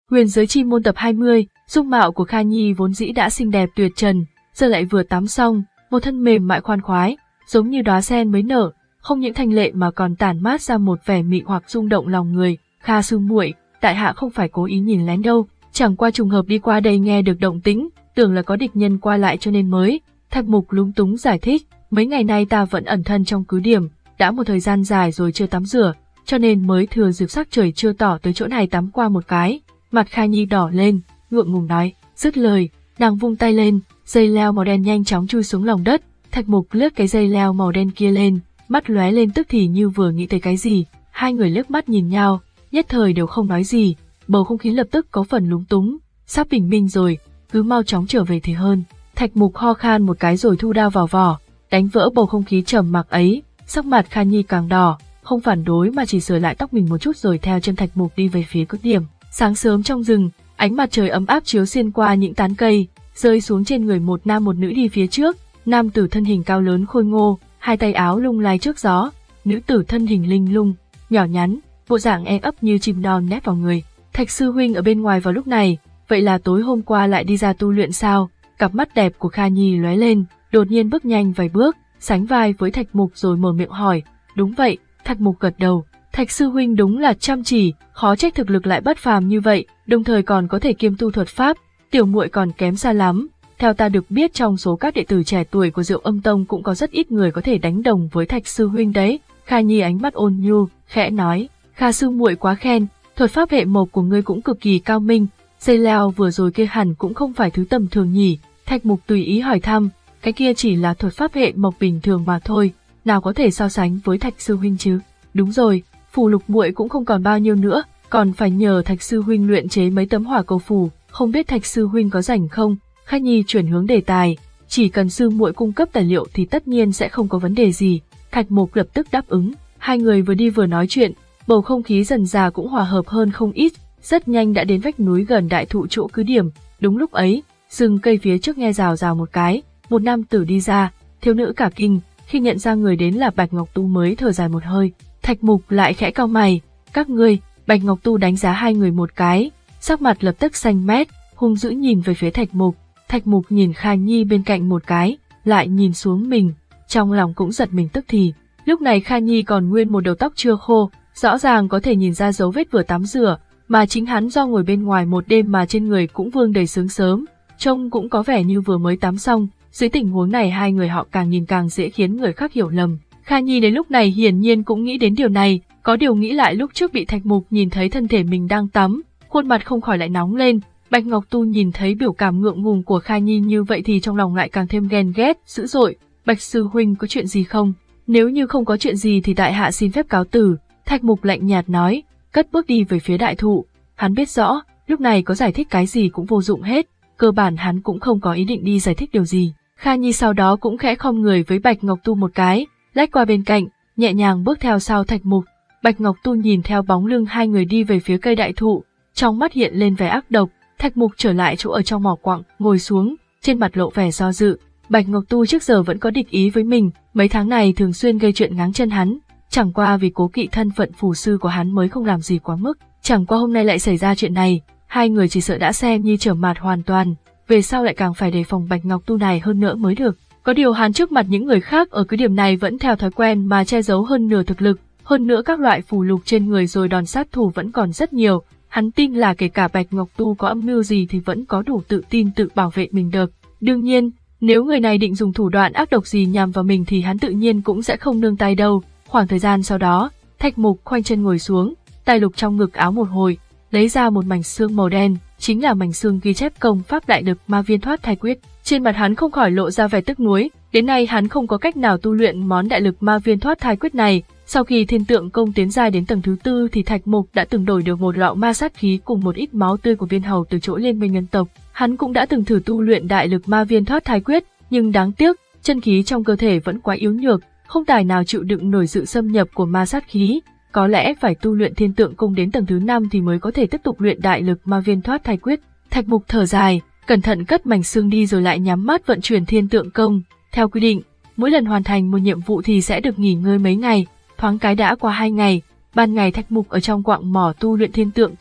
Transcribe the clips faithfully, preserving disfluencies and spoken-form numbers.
Huyền giới chi môn tập hai mươi, dung mạo của Kha Nhi vốn dĩ đã xinh đẹp tuyệt trần, giờ lại vừa tắm xong, một thân mềm mại khoan khoái, giống như đóa sen mới nở, không những thanh lệ mà còn tản mát ra một vẻ mị hoặc rung động lòng người. Kha sư muội, tại hạ không phải cố ý nhìn lén đâu, chẳng qua trùng hợp đi qua đây nghe được động tĩnh, tưởng là có địch nhân qua lại cho nên mới. Thạch Mục lúng túng giải thích, mấy ngày nay ta vẫn ẩn thân trong cứ điểm, đã một thời gian dài rồi chưa tắm rửa, cho nên mới thừa dịp sắc trời chưa tỏ tới chỗ này tắm qua một cái. Mặt Kha Nhi đỏ lên, ngượng ngùng nói, dứt lời, nàng vung tay lên, dây leo màu đen nhanh chóng chui xuống lòng đất. Thạch Mục lướt cái dây leo màu đen kia lên, mắt lóe lên tức thì như vừa nghĩ tới cái gì. Hai người liếc mắt nhìn nhau, nhất thời đều không nói gì, bầu không khí lập tức có phần lúng túng. Sắp bình minh rồi, cứ mau chóng trở về thì hơn. Thạch Mục ho khan một cái rồi thu đao vào vỏ, đánh vỡ bầu không khí trầm mặc ấy. Sắc mặt Kha Nhi càng đỏ, không phản đối mà chỉ sửa lại tóc mình một chút rồi theo chân Thạch Mục đi về phía cứ điểm. Sáng sớm trong rừng, ánh mặt trời ấm áp chiếu xuyên qua những tán cây, rơi xuống trên người một nam một nữ đi phía trước. Nam tử thân hình cao lớn khôi ngô, hai tay áo lung lay trước gió, nữ tử thân hình linh lung, nhỏ nhắn, bộ dạng e ấp như chim non nép vào người. Thạch sư huynh ở bên ngoài vào lúc này, vậy là tối hôm qua lại đi ra tu luyện sao? Cặp mắt đẹp của Kha Nhi lóe lên, đột nhiên bước nhanh vài bước, sánh vai với Thạch Mục rồi mở miệng hỏi. Đúng vậy, Thạch Mục gật đầu. Thạch sư huynh đúng là chăm chỉ, khó trách thực lực lại bất phàm như vậy, đồng thời còn có thể kiêm tu thuật pháp. Tiểu muội còn kém xa lắm. Theo ta được biết trong số các đệ tử trẻ tuổi của Diệu Âm Tông cũng có rất ít người có thể đánh đồng với Thạch sư huynh đấy. Kha Nhi ánh mắt ôn nhu, khẽ nói, Kha sư muội quá khen, thuật pháp hệ mộc của ngươi cũng cực kỳ cao minh, dây leo vừa rồi kia hẳn cũng không phải thứ tầm thường nhỉ. Thạch Mục tùy ý hỏi thăm, cái kia chỉ là thuật pháp hệ mộc bình thường mà thôi, nào có thể so sánh với Thạch sư huynh chứ. Đúng rồi, phù lục muội cũng không còn bao nhiêu nữa, còn phải nhờ Thạch sư huynh luyện chế mấy tấm hỏa cầu phù, không biết Thạch sư huynh có rảnh không? Kha Nhi chuyển hướng đề tài, chỉ cần sư muội cung cấp tài liệu thì tất nhiên sẽ không có vấn đề gì. Thạch Mục lập tức đáp ứng, hai người vừa đi vừa nói chuyện, bầu không khí dần dà cũng hòa hợp hơn không ít, rất nhanh đã đến vách núi gần đại thụ chỗ cứ điểm. Đúng lúc ấy, rừng cây phía trước nghe rào rào một cái, một nam tử đi ra, thiếu nữ cả kinh, khi nhận ra người đến là Bạch Ngọc Tu mới thở dài một hơi. Thạch Mục lại khẽ cau mày, các ngươi. Bạch Ngọc Tu đánh giá hai người một cái, sắc mặt lập tức xanh mét, hung dữ nhìn về phía Thạch Mục. Thạch Mục nhìn Kha Nhi bên cạnh một cái, lại nhìn xuống mình, trong lòng cũng giật mình tức thì. Lúc này Kha Nhi còn nguyên một đầu tóc chưa khô, rõ ràng có thể nhìn ra dấu vết vừa tắm rửa, mà chính hắn do ngồi bên ngoài một đêm mà trên người cũng vương đầy sướng sớm, trông cũng có vẻ như vừa mới tắm xong. Dưới tình huống này hai người họ càng nhìn càng dễ khiến người khác hiểu lầm. Kha Nhi đến lúc này hiển nhiên cũng nghĩ đến điều này, có điều nghĩ lại lúc trước bị Thạch Mục nhìn thấy thân thể mình đang tắm, khuôn mặt không khỏi lại nóng lên. Bạch Ngọc Tu nhìn thấy biểu cảm ngượng ngùng của Kha Nhi như vậy thì trong lòng lại càng thêm ghen ghét, dữ dội. Bạch sư huynh có chuyện gì không? Nếu như không có chuyện gì thì tại hạ xin phép cáo từ. Thạch Mục lạnh nhạt nói, cất bước đi về phía đại thụ. Hắn biết rõ, lúc này có giải thích cái gì cũng vô dụng hết, cơ bản hắn cũng không có ý định đi giải thích điều gì. Kha Nhi sau đó cũng khẽ khom người với Bạch Ngọc Tu một cái, lách qua bên cạnh, nhẹ nhàng bước theo sau Thạch Mục. Bạch Ngọc Tu nhìn theo bóng lưng hai người đi về phía cây đại thụ, trong mắt hiện lên vẻ ác độc. Thạch Mục trở lại chỗ ở trong mỏ quặng, ngồi xuống, trên mặt lộ vẻ do dự. Bạch Ngọc Tu trước giờ vẫn có địch ý với mình, mấy tháng này thường xuyên gây chuyện ngáng chân hắn, chẳng qua vì cố kỵ thân phận phù sư của hắn mới không làm gì quá mức. Chẳng qua hôm nay lại xảy ra chuyện này, hai người chỉ sợ đã xem như trở mặt hoàn toàn, về sau lại càng phải đề phòng Bạch Ngọc Tu này hơn nữa mới được. Có điều hắn trước mặt những người khác ở cứ điểm này vẫn theo thói quen mà che giấu hơn nửa thực lực, hơn nữa các loại phù lục trên người rồi đòn sát thủ vẫn còn rất nhiều. Hắn tin là kể cả Bạch Ngọc Tu có âm mưu gì thì vẫn có đủ tự tin tự bảo vệ mình được. Đương nhiên, nếu người này định dùng thủ đoạn ác độc gì nhằm vào mình thì hắn tự nhiên cũng sẽ không nương tay đâu. Khoảng thời gian sau đó, Thạch Mục khoanh chân ngồi xuống, tay lục trong ngực áo một hồi, lấy ra một mảnh xương màu đen, chính là mảnh xương ghi chép công pháp đại lực ma viên thoát thai quyết. Trên mặt hắn không khỏi lộ ra vẻ tức nuối, đến nay hắn không có cách nào tu luyện món đại lực ma viên thoát thai quyết này. Sau khi thiên tượng công tiến giai đến tầng thứ tư thì Thạch Mục đã từng đổi được một lọ ma sát khí cùng một ít máu tươi của viên hầu từ chỗ liên minh nhân tộc. Hắn cũng đã từng thử tu luyện đại lực ma viên thoát thai quyết, nhưng đáng tiếc, chân khí trong cơ thể vẫn quá yếu nhược, không tài nào chịu đựng nổi sự xâm nhập của ma sát khí. Có lẽ phải tu luyện thiên tượng công đến tầng thứ năm thì mới có thể tiếp tục luyện đại lực ma viên thoát thai quyết. Thạch Mục thở dài, cẩn thận cất mảnh xương đi rồi lại nhắm mắt vận chuyển thiên tượng công. Theo quy định, mỗi lần hoàn thành một nhiệm vụ thì sẽ được nghỉ ngơi mấy ngày. Thoáng cái đã qua hai ngày, ban ngày Thạch Mục ở trong quặng mỏ tu luyện thiên tượng công,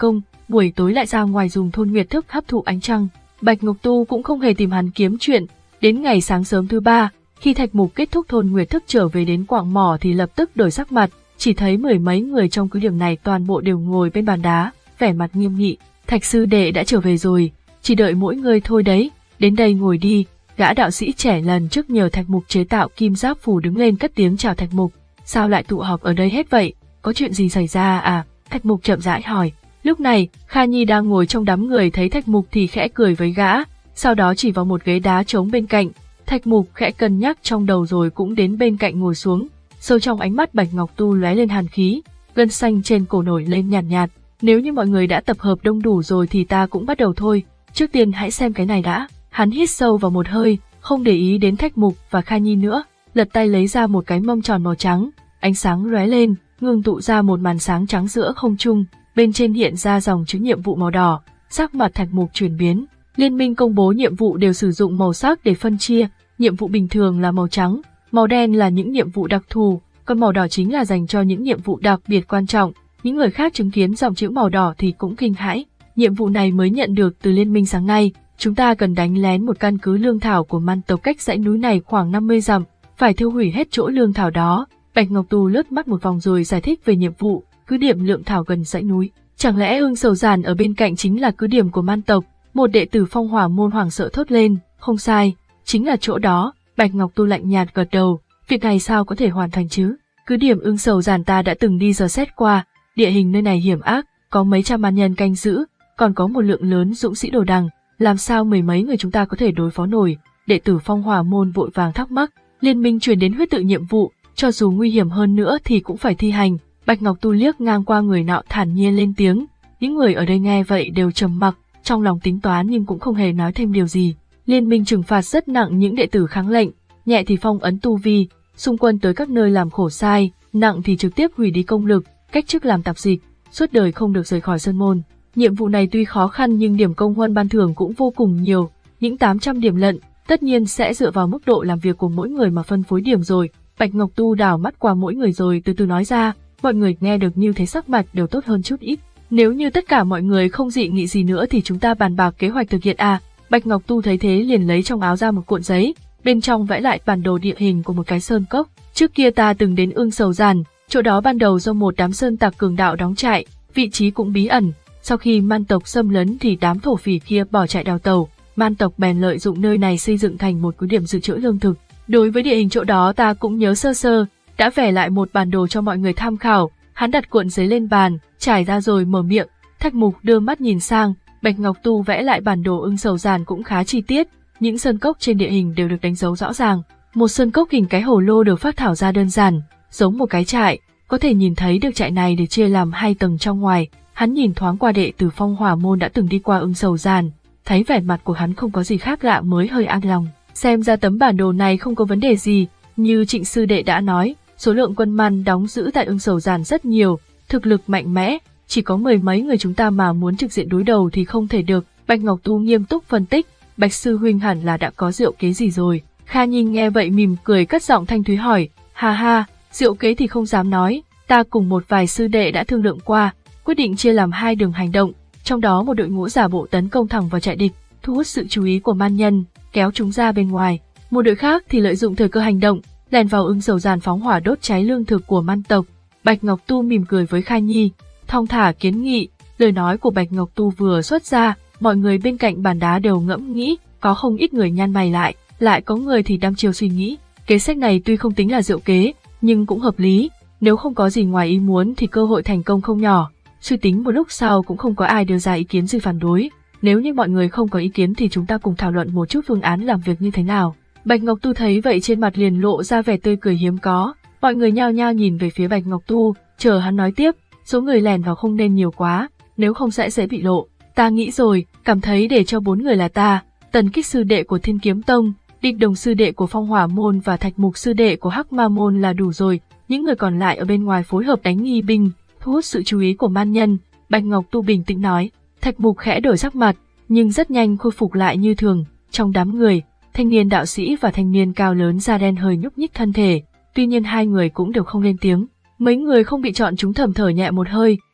buổi tối lại ra ngoài dùng thôn nguyệt thức hấp thụ ánh trăng. Bạch Ngọc Tu cũng không hề tìm hắn kiếm chuyện. Đến ngày sáng sớm thứ ba, khi Thạch Mục kết thúc thôn nguyệt thức trở về đến quạng mỏ thì lập tức đổi sắc mặt, chỉ thấy mười mấy người trong cứ điểm này toàn bộ đều ngồi bên bàn đá, vẻ mặt nghiêm nghị. Thạch sư đệ đã trở về rồi, chỉ đợi mỗi người thôi đấy, đến đây ngồi đi. Gã đạo sĩ trẻ lần trước nhờ Thạch Mục chế tạo kim giáp phù đứng lên cất tiếng chào Thạch Mục. Sao lại tụ họp ở đây hết vậy? Có chuyện gì xảy ra à? Thạch Mục chậm rãi hỏi. Lúc này, Kha Nhi đang ngồi trong đám người thấy Thạch Mục thì khẽ cười với gã, sau đó chỉ vào một ghế đá trống bên cạnh. Thạch Mục khẽ cân nhắc trong đầu rồi cũng đến bên cạnh ngồi xuống. Sâu trong ánh mắt Bạch Ngọc Tu lóe lên hàn khí, gân xanh trên cổ nổi lên nhàn nhạt, nhạt. Nếu như mọi người đã tập hợp đông đủ rồi thì ta cũng bắt đầu thôi. Trước tiên hãy xem cái này đã. Hắn hít sâu vào một hơi, không để ý đến Thạch Mục và Kha Nhi nữa, lật tay lấy ra một cái mâm tròn màu trắng, ánh sáng lóe lên, ngưng tụ ra một màn sáng trắng giữa không trung, bên trên hiện ra dòng chữ nhiệm vụ màu đỏ. Sắc mặt Thạch Mục chuyển biến. Liên minh công bố nhiệm vụ đều sử dụng màu sắc để phân chia, nhiệm vụ bình thường là màu trắng, màu đen là những nhiệm vụ đặc thù, còn màu đỏ chính là dành cho những nhiệm vụ đặc biệt quan trọng. Những người khác chứng kiến dòng chữ màu đỏ thì cũng kinh hãi. Nhiệm vụ này mới nhận được từ liên minh sáng nay, chúng ta cần đánh lén một căn cứ lương thảo của Man tộc cách dãy núi này khoảng năm mươi dặm, phải thiêu hủy hết chỗ lương thảo đó. Bạch Ngọc Tu lướt mắt một vòng rồi giải thích về nhiệm vụ, cứ điểm lương thảo gần dãy núi. Chẳng lẽ Ưng Sầu Giản ở bên cạnh chính là cứ điểm của Man tộc? Một đệ tử Phong Hỏa môn hoảng sợ thốt lên. Không sai, chính là chỗ đó. Bạch Ngọc Tu lạnh nhạt gật đầu. Việc này sao có thể hoàn thành chứ? Cứ điểm Ưng Sầu Giản ta đã từng đi dò xét qua, địa hình nơi này hiểm ác, có mấy trăm man nhân canh giữ, còn có một lượng lớn dũng sĩ đồ đằng, làm sao mười mấy người chúng ta có thể đối phó nổi? Đệ tử Phong Hỏa môn vội vàng thắc mắc. Liên minh truyền đến huyết tự nhiệm vụ, cho dù nguy hiểm hơn nữa thì cũng phải thi hành. Bạch Ngọc Tu liếc ngang qua người nọ thản nhiên lên tiếng. Những người ở đây nghe vậy đều trầm mặc, trong lòng tính toán nhưng cũng không hề nói thêm điều gì. Liên minh trừng phạt rất nặng những đệ tử kháng lệnh, nhẹ thì phong ấn tu vi, xung quân tới các nơi làm khổ sai, nặng thì trực tiếp hủy đi công lực, cách chức làm tạp dịch, suốt đời không được rời khỏi sơn môn. Nhiệm vụ này tuy khó khăn nhưng điểm công huân ban thưởng cũng vô cùng nhiều, những tám trăm điểm lận, tất nhiên sẽ dựa vào mức độ làm việc của mỗi người mà phân phối điểm rồi. Bạch Ngọc Tu đảo mắt qua mỗi người rồi từ từ nói ra, mọi người nghe được như thế sắc mặt đều tốt hơn chút ít. Nếu như tất cả mọi người không dị nghị gì nữa thì chúng ta bàn bạc kế hoạch thực hiện à. Bạch Ngọc Tu thấy thế liền lấy trong áo ra một cuộn giấy, bên trong vẽ lại bản đồ địa hình của một cái sơn cốc. Trước kia ta từng đến Ưng Sầu Giản, chỗ đó ban đầu do một đám sơn tặc cường đạo đóng trại, vị trí cũng bí ẩn. Sau khi Man tộc xâm lấn thì đám thổ phỉ kia bỏ chạy đào tẩu, Man tộc bèn lợi dụng nơi này xây dựng thành một cứ điểm dự trữ lương thực. Đối với địa hình chỗ đó ta cũng nhớ sơ sơ, đã vẽ lại một bản đồ cho mọi người tham khảo. Hắn đặt cuộn giấy lên bàn, trải ra rồi mở miệng. Thạch Mục đưa mắt nhìn sang, Bạch Ngọc Tu vẽ lại bản đồ Ưng Sầu Giản cũng khá chi tiết, những sơn cốc trên địa hình đều được đánh dấu rõ ràng. Một sơn cốc hình cái hồ lô được phác thảo ra đơn giản, giống một cái trại, có thể nhìn thấy được trại này được chia làm hai tầng trong ngoài. Hắn nhìn thoáng qua đệ tử Phong Hỏa môn đã từng đi qua Ưng Sầu Giản, thấy vẻ mặt của hắn không có gì khác lạ mới hơi an lòng. Xem ra tấm bản đồ này không có vấn đề gì, như Trịnh sư đệ đã nói, số lượng quân man đóng giữ tại Ưng Sầu Giản rất nhiều, thực lực mạnh mẽ, chỉ có mười mấy người chúng ta mà muốn trực diện đối đầu thì không thể được. Bạch Ngọc Tu nghiêm túc phân tích, Bạch sư huynh hẳn là đã có diệu kế gì rồi. Kha Nhi nghe vậy mỉm cười cất giọng thanh thúy hỏi, ha ha, diệu kế thì không dám nói, ta cùng một vài sư đệ đã thương lượng qua, quyết định chia làm hai đường hành động, trong đó một đội ngũ giả bộ tấn công thẳng vào trại địch, thu hút sự chú ý của man nhân, kéo chúng ra bên ngoài. Một đội khác thì lợi dụng thời cơ hành động, lèn vào Ưng Sầu Giản phóng hỏa đốt cháy lương thực của Man tộc. Bạch Ngọc Tu mỉm cười với Kha Nhi, thong thả kiến nghị. Lời nói của Bạch Ngọc Tu vừa xuất ra, mọi người bên cạnh bàn đá đều ngẫm nghĩ, có không ít người nhăn mày lại, lại có người thì đăm chiêu suy nghĩ. Kế sách này tuy không tính là diệu kế, nhưng cũng hợp lý. Nếu không có gì ngoài ý muốn thì cơ hội thành công không nhỏ. Suy tính một lúc sau cũng không có ai đưa ra ý kiến gì phản đối. Nếu như mọi người không có ý kiến thì chúng ta cùng thảo luận một chút phương án làm việc như thế nào. Bạch Ngọc Tu thấy vậy trên mặt liền lộ ra vẻ tươi cười hiếm có. Mọi người nhao nhao nhìn về phía Bạch Ngọc Tu, chờ hắn nói tiếp. Số người lèn vào không nên nhiều quá, nếu không sẽ dễ bị lộ. Ta nghĩ rồi, cảm thấy để cho bốn người là ta, Tần Kích sư đệ của Thiên Kiếm Tông, Địch Đồng sư đệ của Phong Hỏa môn và Thạch Mục sư đệ của Hắc Ma môn là đủ rồi. Những người còn lại ở bên ngoài phối hợp đánh nghi binh, thu hút sự chú ý của man nhân. Bạch Ngọc Tu bình tĩnh nói. Thạch Mục khẽ đổi sắc mặt, nhưng rất nhanh khôi phục lại như thường. Trong đám người, thanh niên đạo sĩ và thanh niên cao lớn da đen hơi nhúc nhích thân thể, tuy nhiên hai người cũng đều không lên tiếng. Mấy người không bị chọn chúng thầm thở nhẹ một hơi,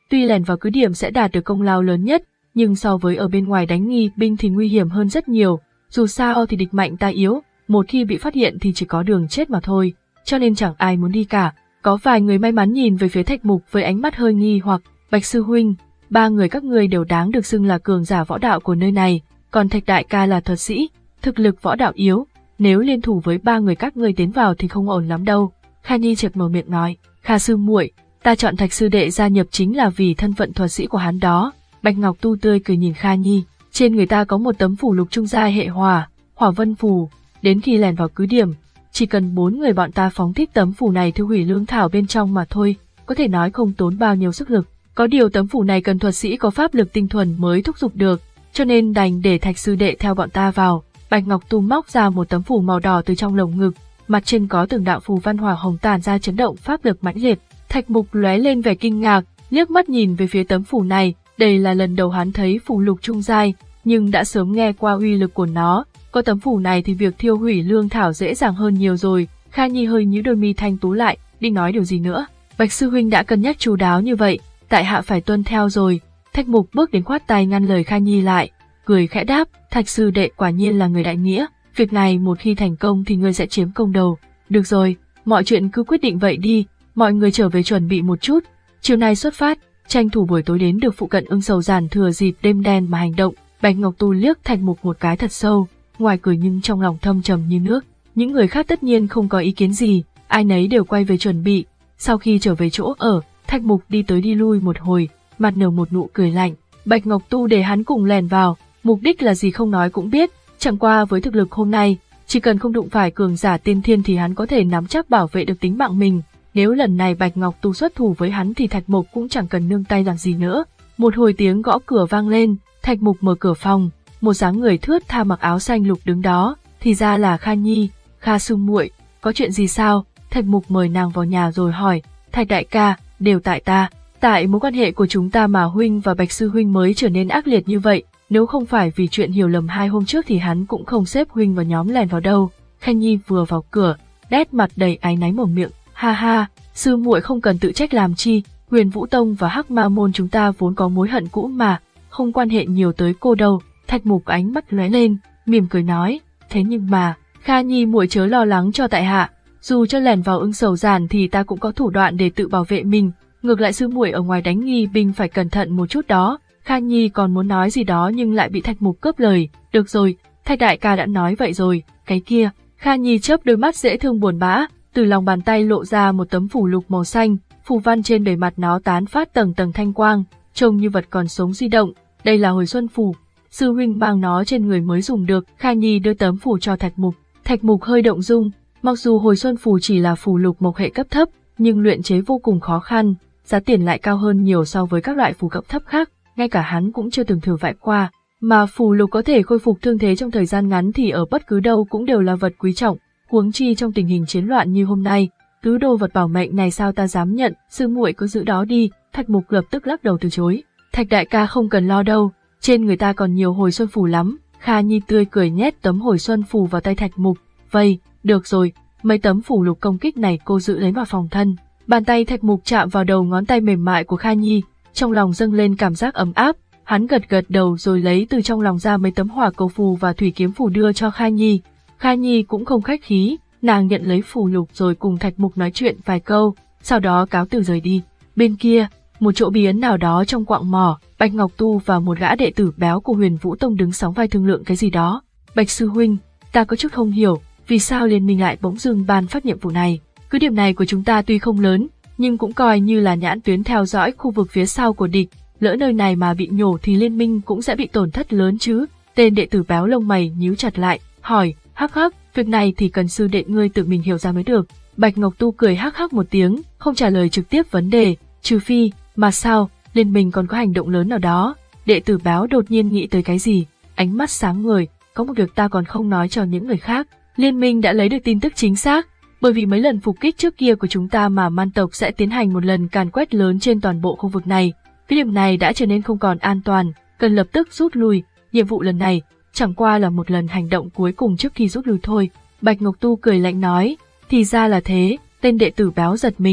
Tuy lẻn vào cứ điểm sẽ đạt được công lao lớn nhất, nhưng so với ở bên ngoài đánh nghi binh thì nguy hiểm hơn rất nhiều. Dù sao thì địch mạnh ta yếu, một khi bị phát hiện thì chỉ có đường chết mà thôi, cho nên chẳng ai muốn đi cả. Có vài người may mắn nhìn về phía Thạch Mục với ánh mắt hơi nghi hoặc, Bạch sư huynh, ba người các ngươi đều đáng được xưng là cường giả võ đạo của nơi này, còn Thạch đại ca là thuật sĩ, thực lực võ đạo yếu, nếu liên thủ với ba người các ngươi tiến vào thì không ổn lắm đâu. Kha Nhi chợt mở miệng nói, Kha sư muội, ta chọn Thạch sư đệ gia nhập chính là vì thân phận thuật sĩ của hắn đó. Bạch Ngọc Tu tươi cười nhìn Kha Nhi, trên người ta có một tấm phủ lục trung giai hệ hỏa, hỏa vân phù, đến khi lẻn vào cứ điểm, chỉ cần bốn người bọn ta phóng thích tấm phủ này tiêu hủy lương thảo bên trong mà thôi, có thể nói không tốn bao nhiêu sức lực. Có điều tấm phủ này cần thuật sĩ có pháp lực tinh thuần mới thúc giục được, cho nên đành để Thạch sư đệ theo bọn ta vào. Bạch Ngọc Tu móc ra một tấm phủ màu đỏ từ trong lồng ngực, mặt trên có từng đạo phù văn hỏa hồng tản ra chấn động pháp lực mãnh liệt. Thạch Mục lóe lên vẻ kinh ngạc, liếc mắt nhìn về phía tấm phủ này, đây là lần đầu hắn thấy phủ lục trung giai, nhưng đã sớm nghe qua uy lực của nó, có tấm phủ này thì việc thiêu hủy lương thảo dễ dàng hơn nhiều rồi. Kha Nhi hơi nhíu đôi mi thanh tú lại, định nói điều gì nữa. Bạch sư huynh đã cân nhắc chu đáo như vậy, tại hạ phải tuân theo rồi. Thạch Mục bước đến khoát tay ngăn lời Kha Nhi lại, cười khẽ đáp, Thạch sư đệ quả nhiên là người đại nghĩa, việc này một khi thành công thì ngươi sẽ chiếm công đầu. Được rồi, mọi chuyện cứ quyết định vậy đi, mọi người trở về chuẩn bị một chút, chiều nay xuất phát, tranh thủ buổi tối đến được phụ cận Ưng Sầu Giản thừa dịp đêm đen mà hành động. Bạch Ngọc Tu liếc Thạch Mục một cái thật sâu, ngoài cười nhưng trong lòng thâm trầm như nước. Những người khác tất nhiên không có ý kiến gì, ai nấy đều quay về chuẩn bị. Sau khi trở về chỗ ở, Thạch Mục đi tới đi lui một hồi, mặt nở một nụ cười lạnh. Bạch Ngọc Tu để hắn cùng lèn vào, mục đích là gì không nói cũng biết, chẳng qua với thực lực hôm nay, chỉ cần không đụng phải cường giả tiên thiên thì hắn có thể nắm chắc bảo vệ được tính mạng mình. Nếu lần này Bạch Ngọc Tu xuất thủ với hắn thì Thạch Mục cũng chẳng cần nương tay làm gì nữa. Một hồi tiếng gõ cửa vang lên, Thạch Mục mở cửa phòng, một dáng người thướt tha mặc áo xanh lục đứng đó, thì ra là Kha Nhi. Kha sư muội, có chuyện gì sao? Thạch Mục mời nàng vào nhà rồi hỏi, Thạch đại ca, đều tại ta, tại mối quan hệ của chúng ta mà huynh và Bạch sư huynh mới trở nên ác liệt như vậy, nếu không phải vì chuyện hiểu lầm hai hôm trước thì hắn cũng không xếp huynh vào nhóm lèn vào đâu. Kha Nhi vừa vào cửa, nét mặt đầy áy náy mở miệng, ha ha, sư muội không cần tự trách làm chi, Huyền Vũ Tông và Hắc Ma môn chúng ta vốn có mối hận cũ mà, không quan hệ nhiều tới cô đâu. Thạch Mục ánh mắt lóe lên, mỉm cười nói, thế nhưng mà, Kha Nhi muội chớ lo lắng cho tại hạ, dù cho lẻn vào Ưng Sầu Giản thì ta cũng có thủ đoạn để tự bảo vệ mình, ngược lại sư muội ở ngoài đánh nghi binh phải cẩn thận một chút đó. Kha Nhi còn muốn nói gì đó nhưng lại bị Thạch Mục cướp lời. Được rồi, Thạch đại ca đã nói vậy rồi, cái kia. Kha Nhi chớp đôi mắt dễ thương buồn bã, từ lòng bàn tay lộ ra một tấm phủ lục màu xanh, phù văn trên bề mặt nó tán phát tầng tầng thanh quang, trông như vật còn sống di động. Đây là hồi xuân phù, sư huynh mang nó trên người mới dùng được. Kha Nhi đưa tấm phù cho Thạch Mục. Thạch Mục hơi động dung, mặc dù hồi xuân phù chỉ là phù lục mộc hệ cấp thấp, nhưng luyện chế vô cùng khó khăn, giá tiền lại cao hơn nhiều so với các loại phù cấp thấp khác, ngay cả hắn cũng chưa từng thử vẽ qua. Mà phù lục có thể khôi phục thương thế trong thời gian ngắn thì ở bất cứ đâu cũng đều là vật quý trọng, huống chi trong tình hình chiến loạn như hôm nay, thứ đồ vật bảo mệnh này sao ta dám nhận, sư muội cứ giữ đó đi. Thạch Mục lập tức lắc đầu từ chối. Thạch đại ca không cần lo đâu, trên người ta còn nhiều hồi xuân phù lắm. Kha Nhi tươi cười nhét tấm hồi xuân phù vào tay Thạch Mục. Vây, được rồi, mấy tấm phù lục công kích này cô giữ lấy vào phòng thân. Bàn tay Thạch Mục chạm vào đầu ngón tay mềm mại của Kha Nhi, trong lòng dâng lên cảm giác ấm áp. Hắn gật gật đầu rồi lấy từ trong lòng ra mấy tấm hỏa cầu phù và thủy kiếm phù đưa cho Kha Nhi. Kha Nhi cũng không khách khí, nàng nhận lấy phù lục rồi cùng Thạch Mục nói chuyện vài câu, sau đó cáo từ rời đi. Bên kia, một chỗ bí ẩn nào đó trong quạng mỏ, Bạch Ngọc Tu và một gã đệ tử béo của Huyền Vũ Tông đứng sóng vai thương lượng cái gì đó. Bạch sư huynh, ta có chút không hiểu, vì sao liên minh lại bỗng dưng ban phát nhiệm vụ này? Cứ điểm này của chúng ta tuy không lớn, nhưng cũng coi như là nhãn tuyến theo dõi khu vực phía sau của địch. Lỡ nơi này mà bị nhổ thì liên minh cũng sẽ bị tổn thất lớn chứ. Tên đệ tử béo lông mày nhíu chặt lại, hỏi, hắc hắc, việc này thì cần sư đệ ngươi tự mình hiểu ra mới được. Bạch Ngọc Tu cười hắc hắc một tiếng, không trả lời trực tiếp vấn đề, trừ phi, mà sao, liên minh còn có hành động lớn nào đó. Đệ tử béo đột nhiên nghĩ tới cái gì, ánh mắt sáng ngời, có một việc ta còn không nói cho những người khác. Liên minh đã lấy được tin tức chính xác, bởi vì mấy lần phục kích trước kia của chúng ta mà man tộc sẽ tiến hành một lần càn quét lớn trên toàn bộ khu vực này. Cái điểm này đã trở nên không còn an toàn, cần lập tức rút lui. Nhiệm vụ lần này chẳng qua là một lần hành động cuối cùng trước khi rút lui thôi. Bạch Ngọc Tu cười lạnh nói, thì ra là thế. Tên đệ tử béo giật mình,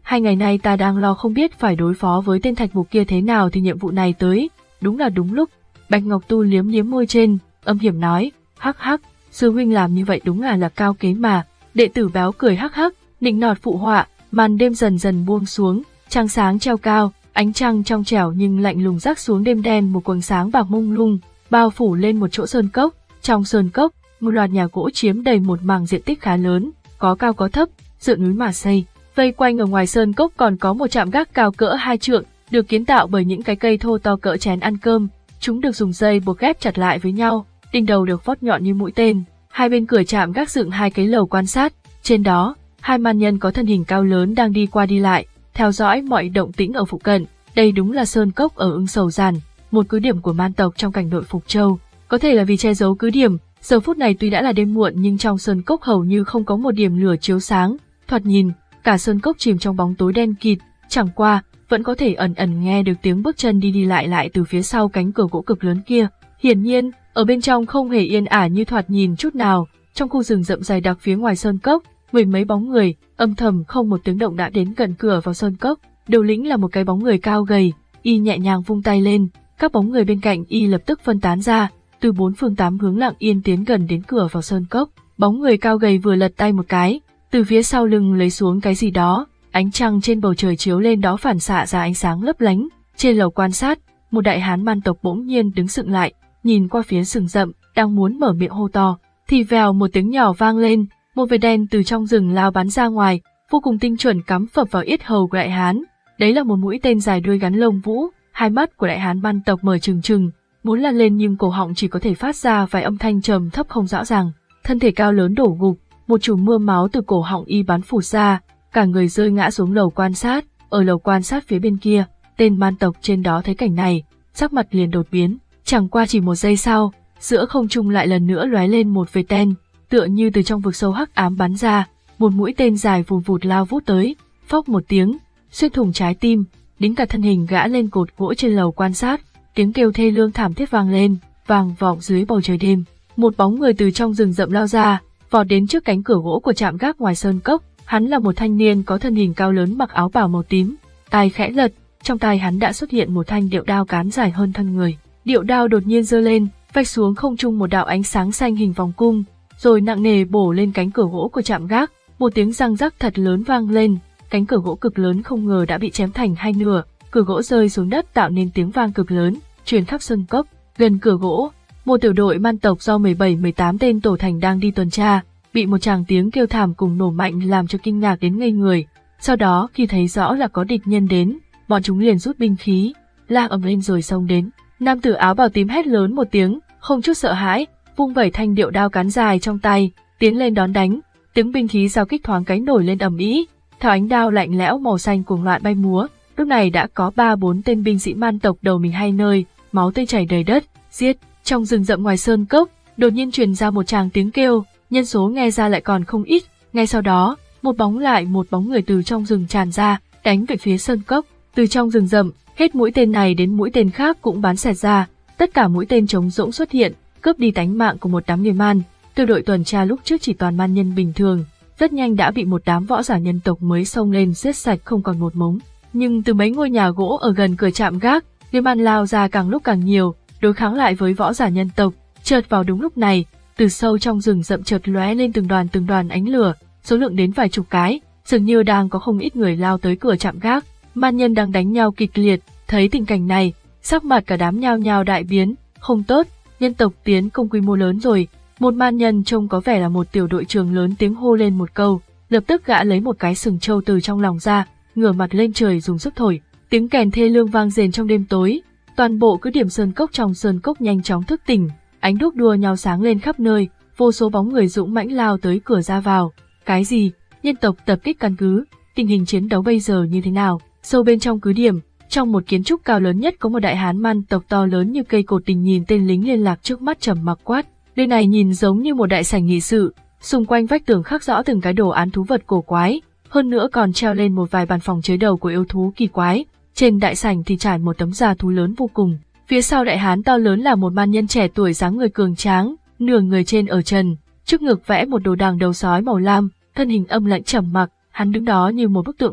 Hai ngày nay ta đang lo không biết phải đối phó với tên thạch mục kia thế nào thì nhiệm vụ này tới, đúng là đúng lúc. Bạch Ngọc Tu liếm liếm môi trên, âm hiểm nói, hắc hắc, sư huynh làm như vậy đúng là là cao kế mà. Đệ tử béo cười hắc hắc, nịnh nọt phụ họa, màn đêm dần dần buông xuống, trăng sáng treo cao, ánh trăng trong trẻo nhưng lạnh lùng rắc xuống đêm đen một quầng sáng bạc mông lung, bao phủ lên một chỗ sơn cốc. Trong sơn cốc, một loạt nhà gỗ chiếm đầy một mảng diện tích khá lớn, có cao có thấp, dựa núi mà xây. Vây quanh ở ngoài sơn cốc còn có một trạm gác cao cỡ hai trượng, được kiến tạo bởi những cái cây thô to cỡ chén ăn cơm. Chúng được dùng dây buộc ghép chặt lại với nhau, đỉnh đầu được vót nhọn như mũi tên. Hai bên cửa trạm gác dựng hai cái lầu quan sát, trên đó, hai man nhân có thân hình cao lớn đang đi qua đi lại, theo dõi mọi động tĩnh ở phụ cận. Đây đúng là sơn cốc ở Ưng Sầu Giản, một cứ điểm của man tộc trong cảnh nội Phục Châu. Có thể là vì che giấu cứ điểm, giờ phút này tuy đã là đêm muộn nhưng trong sơn cốc hầu như không có một điểm lửa chiếu sáng. Thoạt nhìn, cả sơn cốc chìm trong bóng tối đen kịt, chẳng qua vẫn có thể ẩn ẩn nghe được tiếng bước chân đi đi lại lại từ phía sau cánh cửa gỗ cực lớn kia. Hiển nhiên, ở bên trong không hề yên ả như thoạt nhìn chút nào. Trong khu rừng rậm dày đặc phía ngoài sơn cốc, mười mấy bóng người, âm thầm không một tiếng động đã đến gần cửa vào sơn cốc. Đầu lĩnh là một cái bóng người cao gầy, y nhẹ nhàng vung tay lên, các bóng người bên cạnh y lập tức phân tán ra, từ bốn phương tám hướng lặng yên tiến gần đến cửa vào sơn cốc. Bóng người cao gầy vừa lật tay một cái, từ phía sau lưng lấy xuống cái gì đó, ánh trăng trên bầu trời chiếu lên đó phản xạ ra ánh sáng lấp lánh. Trên lầu quan sát, một đại hán man tộc bỗng nhiên đứng sững lại, nhìn qua phía rừng rậm, đang muốn mở miệng hô to, thì vèo một tiếng nhỏ vang lên, một vệt đen từ trong rừng lao bắn ra ngoài, vô cùng tinh chuẩn cắm phập vào yết hầu của đại hán. Đấy là một mũi tên dài đuôi gắn lông vũ. Hai mắt của đại hán man tộc mở trừng trừng, muốn la lên nhưng cổ họng chỉ có thể phát ra vài âm thanh trầm thấp không rõ ràng. Thân thể cao lớn đổ gục, một chùm mưa máu từ cổ họng y bắn phụt ra, cả người rơi ngã xuống lầu quan sát. Ở lầu quan sát phía bên kia, tên man tộc trên đó thấy cảnh này, sắc mặt liền đột biến. Chẳng qua chỉ một giây sau, giữa không trung lại lần nữa lóe lên một vệt đen, tựa như từ trong vực sâu hắc ám bắn ra, một mũi tên dài vùn vụt lao vút tới, phốc một tiếng, xuyên thủng trái tim, đính cả thân hình gã lên cột gỗ trên lầu quan sát. Tiếng kêu thê lương thảm thiết vang lên, vang vọng dưới bầu trời đêm. Một bóng người từ trong rừng rậm lao ra, vọt đến trước cánh cửa gỗ của trạm gác ngoài sơn cốc. Hắn là một thanh niên có thân hình cao lớn mặc áo bào màu tím, tay khẽ lật, trong tay hắn đã xuất hiện một thanh điệu đao cán dài hơn thân người. Điệu đao đột nhiên giơ lên, vạch xuống không trung một đạo ánh sáng xanh hình vòng cung, rồi nặng nề bổ lên cánh cửa gỗ của trạm gác. Một tiếng răng rắc thật lớn vang lên, cánh cửa gỗ cực lớn không ngờ đã bị chém thành hai nửa, cửa gỗ rơi xuống đất tạo nên tiếng vang cực lớn, truyền khắp sơn cốc. Gần cửa gỗ, một tiểu đội man tộc do mười bảy mười tám tên tổ thành đang đi tuần tra, bị một tràng tiếng kêu thảm cùng nổ mạnh làm cho kinh ngạc đến ngây người. Sau đó khi thấy rõ là có địch nhân đến, bọn chúng liền rút binh khí, la ầm lên rồi xông đến. Nam tử áo bào tím hét lớn một tiếng, không chút sợ hãi, vung vẩy thanh điệu đao cán dài trong tay, tiến lên đón đánh. Tiếng binh khí giao kích thoáng cái nổi lên ầm ĩ, theo ánh đao lạnh lẽo màu xanh cuồng loạn bay múa. Lúc này đã có ba bốn tên binh sĩ man tộc đầu mình hai nơi, máu tươi chảy đầy đất, giết. Trong rừng rậm ngoài sơn cốc, đột nhiên truyền ra một tràng tiếng kêu, nhân số nghe ra lại còn không ít. Ngay sau đó, một bóng lại một bóng người từ trong rừng tràn ra, đánh về phía sơn cốc. Từ trong rừng rậm, hết mũi tên này đến mũi tên khác cũng bắn xẹt ra, tất cả mũi tên trống rỗng xuất hiện, cướp đi tánh mạng của một đám người man. Tiểu đội tuần tra lúc trước chỉ toàn man nhân bình thường, rất nhanh đã bị một đám võ giả nhân tộc mới xông lên giết sạch không còn một mống. Nhưng từ mấy ngôi nhà gỗ ở gần cửa trạm gác, người man lao ra càng lúc càng nhiều, đối kháng lại với võ giả nhân tộc. Chợt vào đúng lúc này, từ sâu trong rừng rậm chợt lóe lên từng đoàn từng đoàn ánh lửa, số lượng đến vài chục cái, dường như đang có không ít người lao tới cửa trạm gác. Man nhân đang đánh nhau kịch liệt, thấy tình cảnh này, sắc mặt cả đám nhao nhao đại biến, không tốt, nhân tộc tiến công quy mô lớn rồi. Một man nhân trông có vẻ là một tiểu đội trưởng lớn tiếng hô lên một câu, lập tức gã lấy một cái sừng trâu từ trong lòng ra, ngửa mặt lên trời dùng sức thổi, tiếng kèn thê lương vang rền trong đêm tối. Toàn bộ cứ điểm sơn cốc trong sơn cốc nhanh chóng thức tỉnh, ánh đuốc đua nhau sáng lên khắp nơi, vô số bóng người dũng mãnh lao tới cửa ra vào. Cái gì? Nhân tộc tập kích căn cứ? Tình hình chiến đấu bây giờ như thế nào? Sâu bên trong cứ điểm, trong một kiến trúc cao lớn nhất có một đại hán man tộc to lớn như cây cột đình nhìn tên lính liên lạc trước mắt trầm mặc quát. Nơi này nhìn giống như một đại sảnh nghị sự, xung quanh vách tường khắc rõ từng cái đồ án thú vật cổ quái, hơn nữa còn treo lên một vài bàn phòng chế đầu của yêu thú kỳ quái. Trên đại sảnh thì trải một tấm da thú lớn vô cùng. Phía sau đại hán to lớn là một man nhân trẻ tuổi dáng người cường tráng, nửa người trên ở trần, trước ngực vẽ một đồ đằng đầu sói màu lam, thân hình âm lãnh trầm mặc, hắn đứng đó như một bức tượng vậy.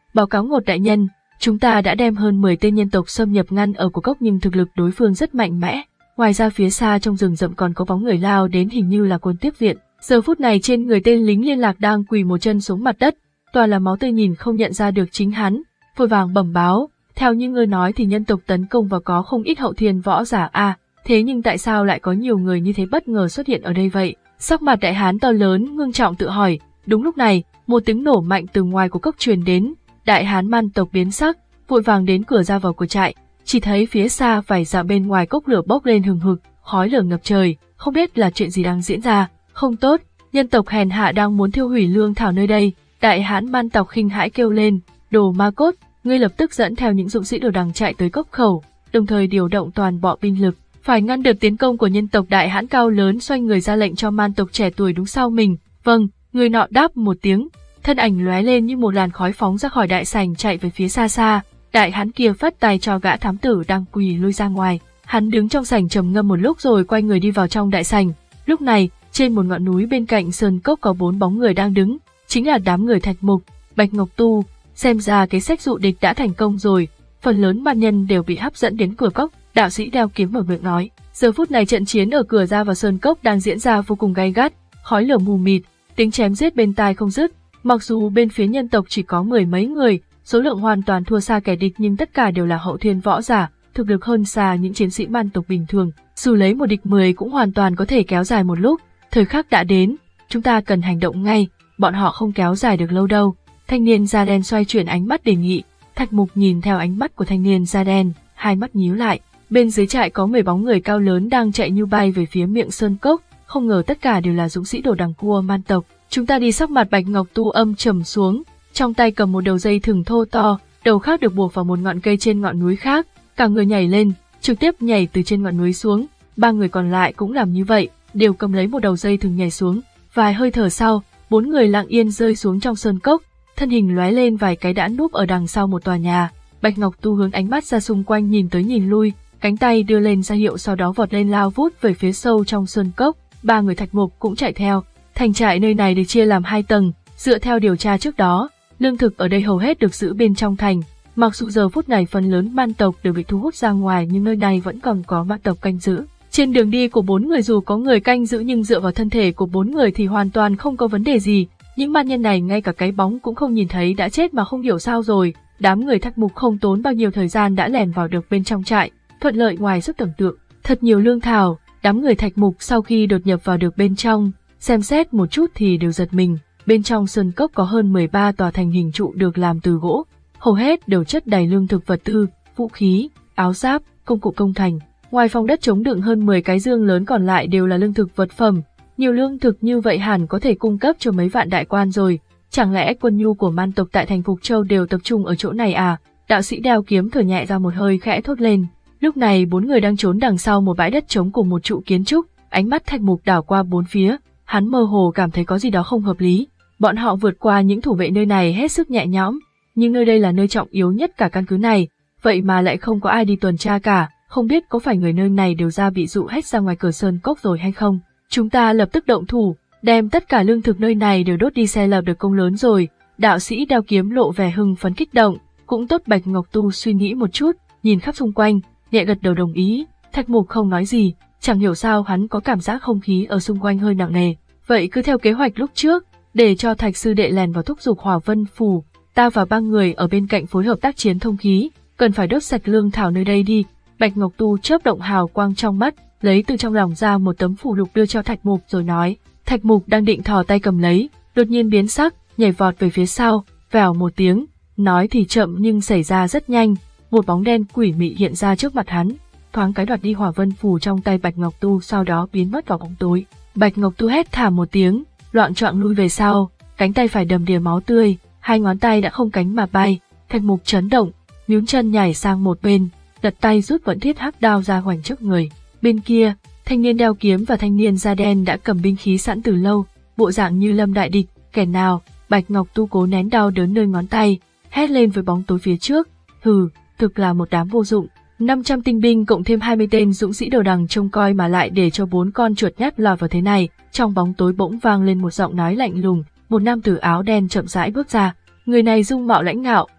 Báo cáo Ngột đại nhân, chúng ta đã đem hơn mười tên nhân tộc xâm nhập ngăn ở của cốc nhưng thực lực đối phương rất mạnh mẽ. Ngoài ra phía xa trong rừng rậm còn có bóng người lao đến, hình như là quân tiếp viện. Giờ phút này trên người tên lính liên lạc đang quỳ một chân xuống mặt đất, toàn là máu tươi, nhìn không nhận ra được chính hắn, vội vàng bẩm báo, theo như ngươi nói thì nhân tộc tấn công và có không ít hậu thiên võ giả a, à, thế nhưng tại sao lại có nhiều người như thế bất ngờ xuất hiện ở đây vậy? Sắc mặt đại hán to lớn ngưng trọng tự hỏi. Đúng lúc này, một tiếng nổ mạnh từ ngoài của cốc truyền đến, đại hán man tộc biến sắc, vội vàng đến cửa ra vào của trại, chỉ thấy phía xa vài dặm bên ngoài cốc lửa bốc lên hừng hực, khói lửa ngập trời, không biết là chuyện gì đang diễn ra. Không tốt, nhân tộc hèn hạ đang muốn thiêu hủy lương thảo nơi đây. Đại hán man tộc khinh hãi kêu lên, đồ ma cốt, ngươi lập tức dẫn theo những dũng sĩ đồ đằng chạy tới cốc khẩu, đồng thời điều động toàn bộ binh lực, phải ngăn được tiến công của nhân tộc. Đại hán cao lớn xoay người ra lệnh cho man tộc trẻ tuổi đứng sau mình. Vâng, người nọ đáp một tiếng, thân ảnh lóe lên như một làn khói phóng ra khỏi đại sảnh chạy về phía xa xa. Đại hán kia phất tay cho gã thám tử đang quỳ lui ra ngoài. Hắn đứng trong sảnh trầm ngâm một lúc rồi quay người đi vào trong đại sảnh. Lúc này, trên một ngọn núi bên cạnh sơn cốc có bốn bóng người đang đứng, chính là đám người Thạch Mục, Bạch Ngọc Tu. Xem ra cái sách dụ địch đã thành công rồi, phần lớn man nhân đều bị hấp dẫn đến cửa cốc. Đạo sĩ đeo kiếm mở miệng nói, giờ phút này trận chiến ở cửa ra vào sơn cốc đang diễn ra vô cùng gay gắt, khói lửa mù mịt, tiếng chém giết bên tai không dứt. Mặc dù bên phía nhân tộc chỉ có mười mấy người, số lượng hoàn toàn thua xa kẻ địch, nhưng tất cả đều là hậu thiên võ giả, thực lực hơn xa những chiến sĩ man tộc bình thường. Dù lấy một địch mười cũng hoàn toàn có thể kéo dài một lúc. Thời khắc đã đến, chúng ta cần hành động ngay, bọn họ không kéo dài được lâu đâu. Thanh niên da đen xoay chuyển ánh mắt đề nghị. Thạch Mục nhìn theo ánh mắt của thanh niên da đen, hai mắt nhíu lại. Bên dưới trại có mười bóng người cao lớn đang chạy như bay về phía miệng sơn cốc, không ngờ tất cả đều là dũng sĩ đồ đằng cua man tộc. Chúng ta đi. Sắc mặt Bạch Ngọc Tu âm trầm xuống, trong tay cầm một đầu dây thừng thô to, đầu khác được buộc vào một ngọn cây trên ngọn núi khác, cả người nhảy lên, trực tiếp nhảy từ trên ngọn núi xuống. Ba người còn lại cũng làm như vậy, đều cầm lấy một đầu dây thừng nhảy xuống. Vài hơi thở sau, bốn người lặng yên rơi xuống trong sơn cốc, thân hình lóe lên vài cái đã núp ở đằng sau một tòa nhà. Bạch Ngọc Tu hướng ánh mắt ra xung quanh nhìn tới nhìn lui, cánh tay đưa lên ra hiệu, sau đó vọt lên lao vút về phía sâu trong sơn cốc. Ba người Thạch Mục cũng chạy theo. Thành trại nơi này được chia làm hai tầng, dựa theo điều tra trước đó, lương thực ở đây hầu hết được giữ bên trong thành. Mặc dù giờ phút này phần lớn man tộc đều bị thu hút ra ngoài, nhưng nơi này vẫn còn có man tộc canh giữ. Trên đường đi của bốn người dù có người canh giữ nhưng dựa vào thân thể của bốn người thì hoàn toàn không có vấn đề gì. Những man nhân này ngay cả cái bóng cũng không nhìn thấy đã chết mà không hiểu sao rồi. Đám người Thạch Mục không tốn bao nhiêu thời gian đã lẻn vào được bên trong trại, thuận lợi ngoài sức tưởng tượng. Thật nhiều lương thảo. Đám người Thạch Mục sau khi đột nhập vào được bên trong, xem xét một chút thì đều giật mình. Bên trong sơn cốc có hơn mười ba tòa thành hình trụ được làm từ gỗ, hầu hết đều chất đầy lương thực, vật tư, vũ khí, áo giáp, công cụ công thành. Ngoài phòng đất trống đựng hơn mười cái dương lớn còn lại đều là lương thực vật phẩm. Nhiều lương thực như vậy hẳn có thể cung cấp cho mấy vạn đại quan rồi. Chẳng lẽ quân nhu của man tộc tại thành Phục Châu đều tập trung ở chỗ này à? Đạo sĩ đeo kiếm thở nhẹ ra một hơi khẽ thốt lên. Lúc này bốn người đang trốn đằng sau một bãi đất trống cùng một trụ kiến trúc, ánh mắt Thạch Mục đảo qua bốn phía, hắn mơ hồ cảm thấy có gì đó không hợp lý. Bọn họ vượt qua những thủ vệ nơi này hết sức nhẹ nhõm, nhưng nơi đây là nơi trọng yếu nhất cả căn cứ này, vậy mà lại không có ai đi tuần tra cả, không biết có phải người nơi này đều ra bị dụ hết ra ngoài cửa sơn cốc rồi hay không. Chúng ta lập tức động thủ, đem tất cả lương thực nơi này đều đốt đi, xe lập được công lớn rồi. Đạo sĩ đeo kiếm lộ vẻ hưng phấn kích động. Cũng tốt. Bạch Ngọc Tu suy nghĩ một chút, nhìn khắp xung quanh, nhẹ gật đầu đồng ý. Thạch Mục không nói gì, chẳng hiểu sao hắn có cảm giác không khí ở xung quanh hơi nặng nề. Vậy cứ theo kế hoạch lúc trước, để cho Thạch sư đệ lèn vào thúc giục Hỏa Vân Phủ, ta và ba người ở bên cạnh phối hợp tác chiến thông khí, cần phải đốt sạch lương thảo nơi đây đi. Bạch Ngọc Tu chớp động hào quang trong mắt, lấy từ trong lòng ra một tấm phù lục đưa cho Thạch Mục rồi nói. Thạch Mục đang định thò tay cầm lấy, đột nhiên biến sắc, nhảy vọt về phía sau, vèo một tiếng, nói thì chậm nhưng xảy ra rất nhanh, một bóng đen quỷ mị hiện ra trước mặt hắn, thoáng cái đoạt đi Hỏa Vân Phù trong tay Bạch Ngọc Tu, sau đó biến mất vào bóng tối. Bạch Ngọc Tu hét thảm một tiếng, loạng choạng lui về sau, cánh tay phải đầm đìa máu tươi, hai ngón tay đã không cánh mà bay. Thạch Mục chấn động, nhún chân nhảy sang một bên, đặt tay rút vẫn thiết hắc đao ra hoành trước người. Bên kia, thanh niên đeo kiếm và thanh niên da đen đã cầm binh khí sẵn từ lâu, bộ dạng như lâm đại địch. Kẻ nào? Bạch Ngọc Tu cố nén đau đớn nơi ngón tay, hét lên với bóng tối phía trước. Hừ, thực là một đám vô dụng. năm trăm tinh binh cộng thêm hai mươi tên dũng sĩ đầu đằng trông coi mà lại để cho bốn con chuột nhắt lọt vào thế này. Trong bóng tối bỗng vang lên một giọng nói lạnh lùng, một nam tử áo đen chậm rãi bước ra. Người này dung mạo lãnh ngạo,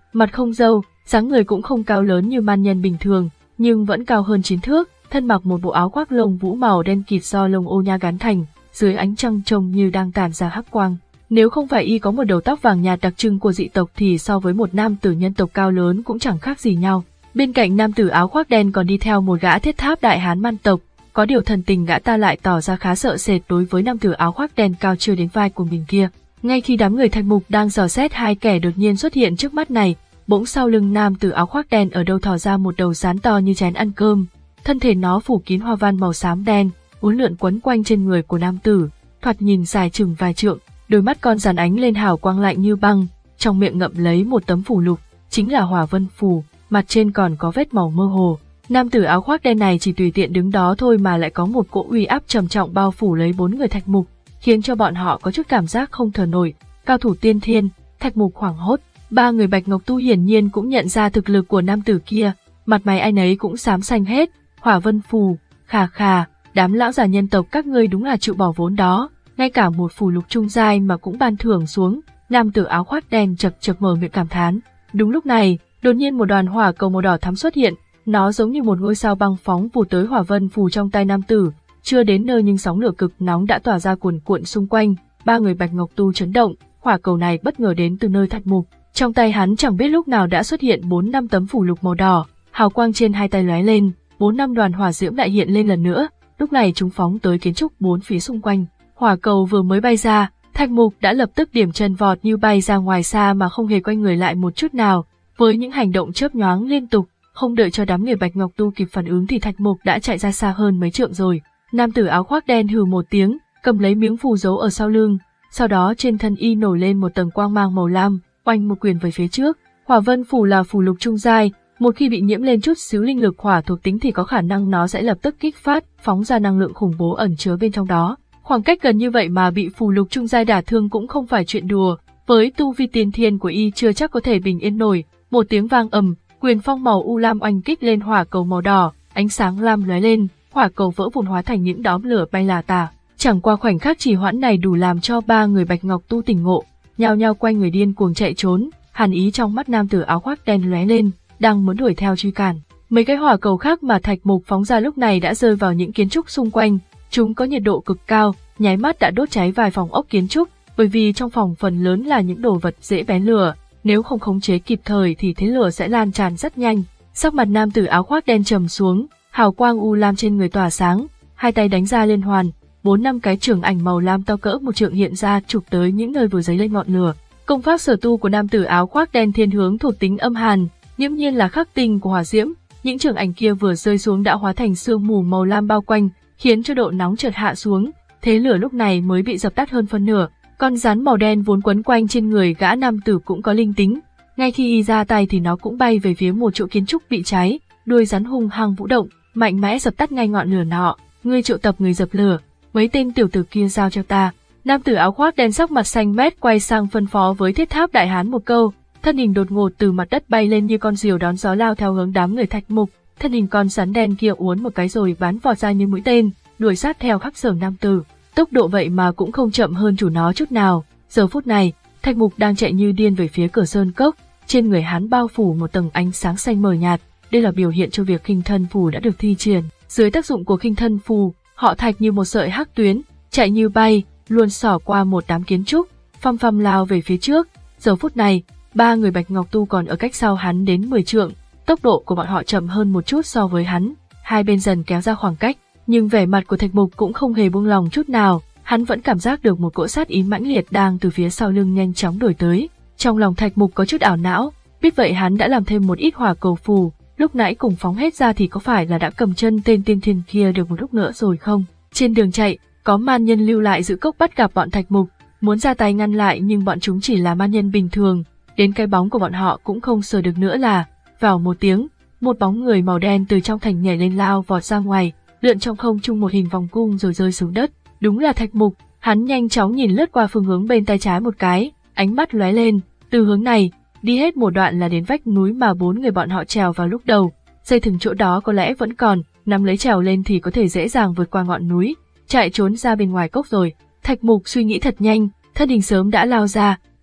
mặt không râu, dáng người cũng không cao lớn như man nhân bình thường, nhưng vẫn cao hơn chín thước, thân mặc một bộ áo khoác lông vũ màu đen kịt do lông ô nha gắn thành, dưới ánh trăng trông như đang tản ra hắc quang. Nếu không phải y có một đầu tóc vàng nhạt đặc trưng của dị tộc thì so với một nam tử nhân tộc cao lớn cũng chẳng khác gì nhau. Bên cạnh nam tử áo khoác đen còn đi theo một gã thiết tháp đại hán man tộc, có điều thần tình gã ta lại tỏ ra khá sợ sệt đối với nam tử áo khoác đen cao chưa đến vai của mình kia. Ngay khi đám người Thạch Mục đang dò xét hai kẻ đột nhiên xuất hiện trước mắt này, bỗng sau lưng nam tử áo khoác đen ở đâu thò ra một đầu rắn to như chén ăn cơm. Thân thể nó phủ kín hoa văn màu xám đen, uốn lượn quấn quanh trên người của nam tử, thoạt nhìn dài chừng vài trượng, đôi mắt con rắn ánh lên hào quang lạnh như băng, trong miệng ngậm lấy một tấm phù lục, chính là Hỏa Vân Phù, mặt trên còn có vết màu mơ hồ. Nam tử áo khoác đen này chỉ tùy tiện đứng đó thôi mà lại có một cỗ uy áp trầm trọng bao phủ lấy bốn người Thạch Mục, khiến cho bọn họ có chút cảm giác không thở nổi. Cao thủ tiên thiên, Thạch Mục hoảng hốt. Ba người Bạch Ngọc Tu hiển nhiên cũng nhận ra thực lực của nam tử kia, mặt mày ai nấy cũng xám xanh hết. Hỏa Vân Phù, khà khà, đám lão già nhân tộc các ngươi đúng là chịu bỏ vốn đó, ngay cả một phù lục trung giai mà cũng ban thưởng xuống. Nam tử áo khoác đen chật chật mở miệng cảm thán. Đúng lúc này, đột nhiên một đoàn hỏa cầu màu đỏ thắm xuất hiện, nó giống như một ngôi sao băng phóng vụt tới Hỏa Vân Phù trong tay nam tử, chưa đến nơi nhưng sóng lửa cực nóng đã tỏa ra cuồn cuộn xung quanh. Ba người Bạch Ngọc Tu chấn động, hỏa cầu này bất ngờ đến từ nơi Thạch Mục. Trong tay hắn chẳng biết lúc nào đã xuất hiện bốn năm tấm phù lục màu đỏ, hào quang trên hai tay lóe lên, bốn năm đoàn hỏa diễm lại hiện lên lần nữa. Lúc này chúng phóng tới kiến trúc bốn phía xung quanh. Hỏa cầu vừa mới bay ra, Thạch Mục đã lập tức điểm chân vọt như bay ra ngoài xa mà không hề quay người lại một chút nào. Với những hành động chớp nhoáng liên tục, không đợi cho đám người Bạch Ngọc Tu kịp phản ứng thì Thạch Mục đã chạy ra xa hơn mấy trượng rồi. Nam tử áo khoác đen hừ một tiếng, cầm lấy miếng phù giấu ở sau lưng, sau đó trên thân y nổi lên một tầng quang mang màu lam, oanh một quyền về phía trước. Hỏa Vân Phù là phù lục trung giai, một khi bị nhiễm lên chút xíu linh lực hỏa thuộc tính thì có khả năng nó sẽ lập tức kích phát, phóng ra năng lượng khủng bố ẩn chứa bên trong đó. Khoảng cách gần như vậy mà bị phù lục trung giai đả thương cũng không phải chuyện đùa, với tu vi tiên thiên của y chưa chắc có thể bình yên nổi. Một tiếng vang ầm, quyền phong màu u lam oanh kích lên hỏa cầu màu đỏ, ánh sáng lam lóe lên, hỏa cầu vỡ vụn hóa thành những đốm lửa bay là tả. Chẳng qua khoảnh khắc trì hoãn này đủ làm cho ba người Bạch Ngọc Tu tỉnh ngộ, nhao nhao quay người điên cuồng chạy trốn. Hàn ý trong mắt nam tử áo khoác đen lóe lên, đang muốn đuổi theo truy cản. Mấy cái hỏa cầu khác mà Thạch Mục phóng ra lúc này đã rơi vào những kiến trúc xung quanh, chúng có nhiệt độ cực cao, nháy mắt đã đốt cháy vài phòng ốc kiến trúc, bởi vì trong phòng phần lớn là những đồ vật dễ bén lửa, nếu không khống chế kịp thời thì thế lửa sẽ lan tràn rất nhanh. Sắc mặt nam tử áo khoác đen trầm xuống, hào quang u lam trên người tỏa sáng, hai tay đánh ra liên hoàn, bốn năm cái trường ảnh màu lam to cỡ một trượng hiện ra chụp tới những nơi vừa dấy lên ngọn lửa. Công pháp sở tu của nam tử áo khoác đen thiên hướng thuộc tính âm hàn, nghiễm nhiên là khắc tinh của hỏa diễm. Những trường ảnh kia vừa rơi xuống đã hóa thành sương mù màu lam bao quanh, khiến cho độ nóng chợt hạ xuống. Thế lửa lúc này mới bị dập tắt hơn phân nửa. Con rắn màu đen vốn quấn quanh trên người gã nam tử cũng có linh tính. Ngay khi y ra tay thì nó cũng bay về phía một chỗ kiến trúc bị cháy, đuôi rắn hung hăng vũ động, mạnh mẽ dập tắt ngay ngọn lửa nọ. Ngươi triệu tập người dập lửa, mấy tên tiểu tử kia giao cho ta. Nam tử áo khoác đen sắc mặt xanh mét quay sang phân phó với thiết tháp đại hán một câu, thân hình đột ngột từ mặt đất bay lên như con diều đón gió lao theo hướng đám người Thạch Mục. Thân hình con rắn đen kia uốn một cái rồi bắn vọt ra như mũi tên, đuổi sát theo Hắc Sở nam tử. Tốc độ vậy mà cũng không chậm hơn chủ nó chút nào. Giờ phút này, Thạch Mục đang chạy như điên về phía cửa sơn cốc, trên người hắn bao phủ một tầng ánh sáng xanh mờ nhạt. Đây là biểu hiện cho việc khinh thân phù đã được thi triển. Dưới tác dụng của khinh thân phù, họ Thạch như một sợi hắc tuyến, chạy như bay, luôn xỏ qua một đám kiến trúc, phăm phăm lao về phía trước. Giờ phút này, ba người Bạch Ngọc Tu còn ở cách sau hắn đến mười trượng, tốc độ của bọn họ chậm hơn một chút so với hắn. Hai bên dần kéo ra khoảng cách, nhưng vẻ mặt của Thạch Mục cũng không hề buông lòng chút nào, hắn vẫn cảm giác được một cỗ sát ý mãnh liệt đang từ phía sau lưng nhanh chóng đuổi tới. Trong lòng Thạch Mục có chút ảo não, biết vậy hắn đã làm thêm một ít hỏa cầu phù, lúc nãy cùng phóng hết ra thì có phải là đã cầm chân tên tiên thiên kia được một lúc nữa rồi không? Trên đường chạy, có man nhân lưu lại giữ cốc bắt gặp bọn Thạch Mục, muốn ra tay ngăn lại nhưng bọn chúng chỉ là man nhân bình thường, đến cái bóng của bọn họ cũng không sờ được nữa là. Vào một tiếng, một bóng người màu đen từ trong thành nhảy lên lao vọt ra ngoài, lượn trong không trung một hình vòng cung rồi rơi xuống đất. Đúng là Thạch Mục, hắn nhanh chóng nhìn lướt qua phương hướng bên tay trái một cái, ánh mắt lóe lên, từ hướng này, đi hết một đoạn là đến vách núi mà bốn người bọn họ trèo vào lúc đầu. Dây thừng chỗ đó có lẽ vẫn còn, nắm lấy trèo lên thì có thể dễ dàng vượt qua ngọn núi, chạy trốn ra bên ngoài cốc rồi. Thạch Mục suy nghĩ thật nhanh, thân hình sớm đã lao ra,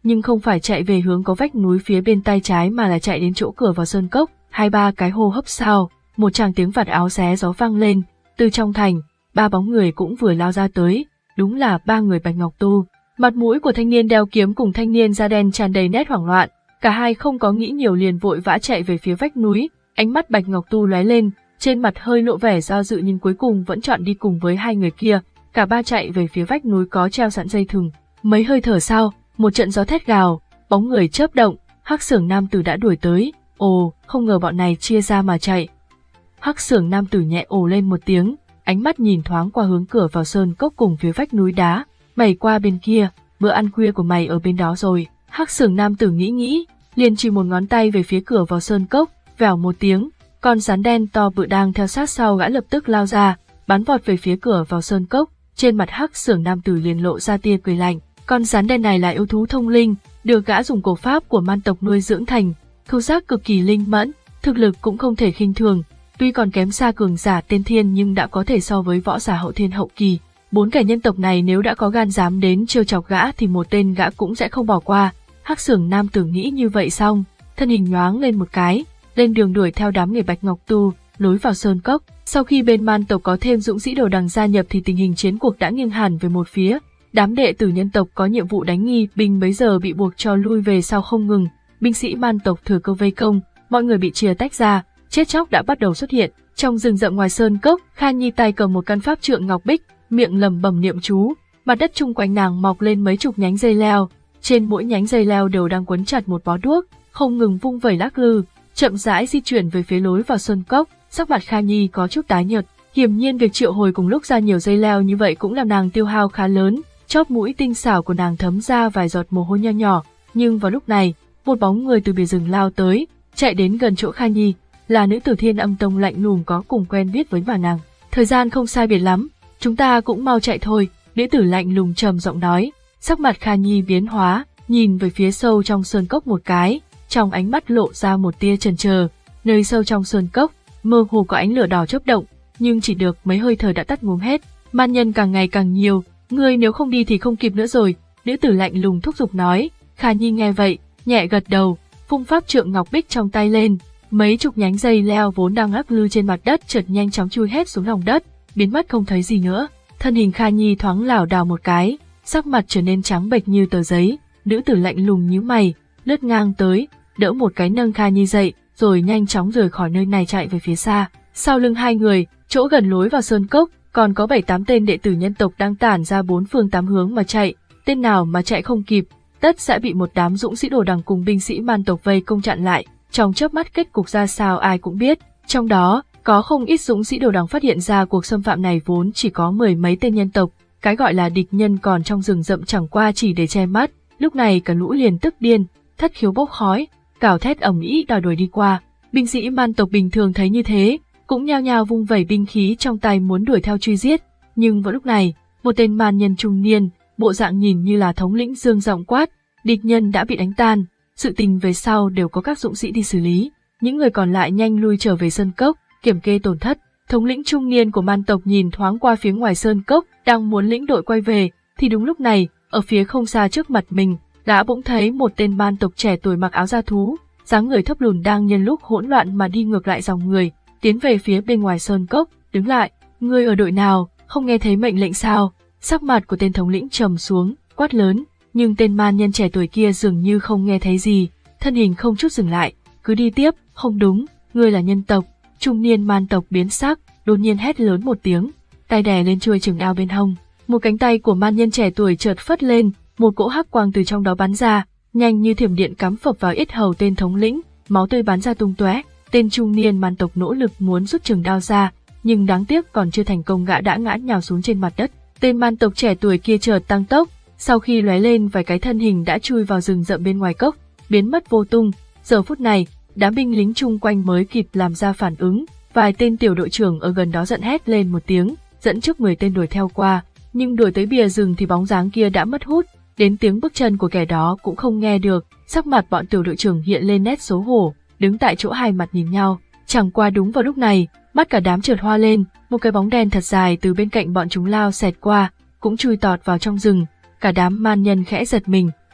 nhưng không phải chạy về hướng có vách núi phía bên tay trái mà là chạy đến chỗ cửa vào sơn cốc. Hai ba cái hô hấp sau, một tràng tiếng vạt áo xé gió vang lên, từ trong thành, ba bóng người cũng vừa lao ra tới, đúng là ba người Bạch Ngọc Tu. Mặt mũi của thanh niên đeo kiếm cùng thanh niên da đen tràn đầy nét hoảng loạn, cả hai không có nghĩ nhiều liền vội vã chạy về phía vách núi, ánh mắt Bạch Ngọc Tu lóe lên, trên mặt hơi lộ vẻ do dự nhưng cuối cùng vẫn chọn đi cùng với hai người kia, cả ba chạy về phía vách núi có treo sẵn dây thừng. Mấy hơi thở sau, một trận gió thét gào, bóng người chớp động, Hắc Xưởng nam tử đã đuổi tới, ồ, không ngờ bọn này chia ra mà chạy. Hắc Xưởng nam tử nhẹ ồ lên một tiếng, ánh mắt nhìn thoáng qua hướng cửa vào sơn cốc cùng phía vách núi đá, mày qua bên kia, bữa ăn khuya của mày ở bên đó rồi. Hắc Xưởng nam tử nghĩ nghĩ, liền chỉ một ngón tay về phía cửa vào sơn cốc, vèo một tiếng, con rắn đen to bự đang theo sát sau gã lập tức lao ra, bắn vọt về phía cửa vào sơn cốc. Trên mặt Hắc Xưởng nam tử liền lộ ra tia cười lạnh, con rắn đen này là yêu thú thông linh, được gã dùng cổ pháp của man tộc nuôi dưỡng thành, khứu giác cực kỳ linh mẫn, thực lực cũng không thể khinh thường, tuy còn kém xa cường giả tiên thiên nhưng đã có thể so với võ giả hậu thiên hậu kỳ. Bốn kẻ nhân tộc này nếu đã có gan dám đến trêu chọc gã thì một tên gã cũng sẽ không bỏ qua. Hắc Xưởng nam tử nghĩ như vậy xong, thân hình nhoáng lên một cái, lên đường đuổi theo đám người Bạch Ngọc Tu, lối vào sơn cốc. Sau khi bên man tộc có thêm dũng sĩ đồ đằng gia nhập thì tình hình chiến cuộc đã nghiêng hẳn về một phía. Đám đệ tử nhân tộc có nhiệm vụ đánh nghi binh bấy giờ bị buộc cho lui về sau không ngừng, binh sĩ man tộc thừa cơ vây công, mọi người bị chia tách ra, chết chóc đã bắt đầu xuất hiện. Trong rừng rậm ngoài sơn cốc, Kha Nhi tay cầm một căn pháp trượng ngọc bích, miệng lẩm bẩm niệm chú, mặt đất chung quanh nàng mọc lên mấy chục nhánh dây leo, trên mỗi nhánh dây leo đều đang quấn chặt một bó đuốc, không ngừng vung vẩy lắc lư, chậm rãi di chuyển về phía lối vào sơn cốc. Sắc mặt Kha Nhi có chút tái nhợt, hiển nhiên việc triệu hồi cùng lúc ra nhiều dây leo như vậy cũng làm nàng tiêu hao khá lớn, chóp mũi tinh xảo của nàng thấm ra vài giọt mồ hôi nho nhỏ. Nhưng vào lúc này, một bóng người từ bìa rừng lao tới, chạy đến gần chỗ Kha Nhi, là nữ tử Thiên Âm Tông lạnh lùng có cùng quen biết với bà nàng. Thời gian không sai biệt lắm, chúng ta cũng mau chạy thôi, nữ tử lạnh lùng trầm giọng nói. Sắc mặt Kha Nhi biến hóa, nhìn về phía sâu trong sơn cốc một cái, trong ánh mắt lộ ra một tia chần chờ. Nơi sâu trong sơn cốc, mơ hồ có ánh lửa đỏ chớp động, nhưng chỉ được mấy hơi thở đã tắt ngúm hết. Man nhân càng ngày càng nhiều, ngươi nếu không đi thì không kịp nữa rồi, nữ tử lạnh lùng thúc giục nói. Kha Nhi nghe vậy, nhẹ gật đầu, vung pháp trượng ngọc bích trong tay lên, mấy chục nhánh dây leo vốn đang lắc lư trên mặt đất chợt nhanh chóng chui hết xuống lòng đất, biến mất không thấy gì nữa. Thân hình Kha Nhi thoáng lảo đảo một cái, sắc mặt trở nên trắng bệch như tờ giấy. Nữ tử lạnh lùng nhíu mày, lướt ngang tới, đỡ một cái nâng Kha Nhi dậy, rồi nhanh chóng rời khỏi nơi này chạy về phía xa. Sau lưng hai người, chỗ gần lối vào sơn cốc, còn có bảy tám tên đệ tử nhân tộc đang tản ra bốn phương tám hướng mà chạy, tên nào mà chạy không kịp, tất sẽ bị một đám dũng sĩ đồ đằng cùng binh sĩ man tộc vây công chặn lại. Trong chớp mắt kết cục ra sao ai cũng biết, trong đó có không ít dũng sĩ đồ đằng phát hiện ra cuộc xâm phạm này vốn chỉ có mười mấy tên nhân tộc, cái gọi là địch nhân còn trong rừng rậm chẳng qua chỉ để che mắt. Lúc này cả lũ liền tức điên, thất khiếu bốc khói, cào thét ầm ĩ đòi đuổi đi qua. Binh sĩ man tộc bình thường thấy như thế, cũng nhao nhao vung vẩy binh khí trong tay muốn đuổi theo truy giết. Nhưng vào lúc này, một tên man nhân trung niên, bộ dạng nhìn như là thống lĩnh dương giọng quát, địch nhân đã bị đánh tan, sự tình về sau đều có các dũng sĩ đi xử lý. Những người còn lại nhanh lui trở về sơn cốc, kiểm kê tổn thất. Thống lĩnh trung niên của man tộc nhìn thoáng qua phía ngoài sơn cốc, đang muốn lĩnh đội quay về, thì đúng lúc này, ở phía không xa trước mặt mình, đã bỗng thấy một tên man tộc trẻ tuổi mặc áo da thú, dáng người thấp lùn đang nhân lúc hỗn loạn mà đi ngược lại dòng người, tiến về phía bên ngoài sơn cốc. Đứng lại, ngươi ở đội nào, không nghe thấy mệnh lệnh sao? Sắc mặt của tên thống lĩnh trầm xuống, quát lớn, nhưng tên man nhân trẻ tuổi kia dường như không nghe thấy gì, thân hình không chút dừng lại, cứ đi tiếp. Không đúng, ngươi là nhân tộc. Trung niên man tộc biến sắc, đột nhiên hét lớn một tiếng, tay đè lên chuôi trường đao bên hông. Một cánh tay của man nhân trẻ tuổi chợt phất lên, một cỗ hắc quang từ trong đó bắn ra, nhanh như thiểm điện cắm phập vào yết hầu tên thống lĩnh, máu tươi bắn ra tung tóe. Tên trung niên man tộc nỗ lực muốn rút trường đao ra, nhưng đáng tiếc còn chưa thành công, gã đã ngã nhào xuống trên mặt đất. Tên man tộc trẻ tuổi kia chợt tăng tốc, sau khi lóe lên vài cái thân hình đã chui vào rừng rậm bên ngoài cốc, biến mất vô tung. Giờ phút này, đám binh lính chung quanh mới kịp làm ra phản ứng, vài tên tiểu đội trưởng ở gần đó giận hét lên một tiếng, dẫn trước mười tên đuổi theo qua, nhưng đuổi tới bìa rừng thì bóng dáng kia đã mất hút, đến tiếng bước chân của kẻ đó cũng không nghe được. Sắc mặt bọn tiểu đội trưởng hiện lên nét xấu hổ, đứng tại chỗ hai mặt nhìn nhau. Chẳng qua đúng vào lúc này, mắt cả đám chợt hoa lên, một cái bóng đen thật dài từ bên cạnh bọn chúng lao xẹt qua, cũng chui tọt vào trong rừng. Cả đám man nhân khẽ giật mình,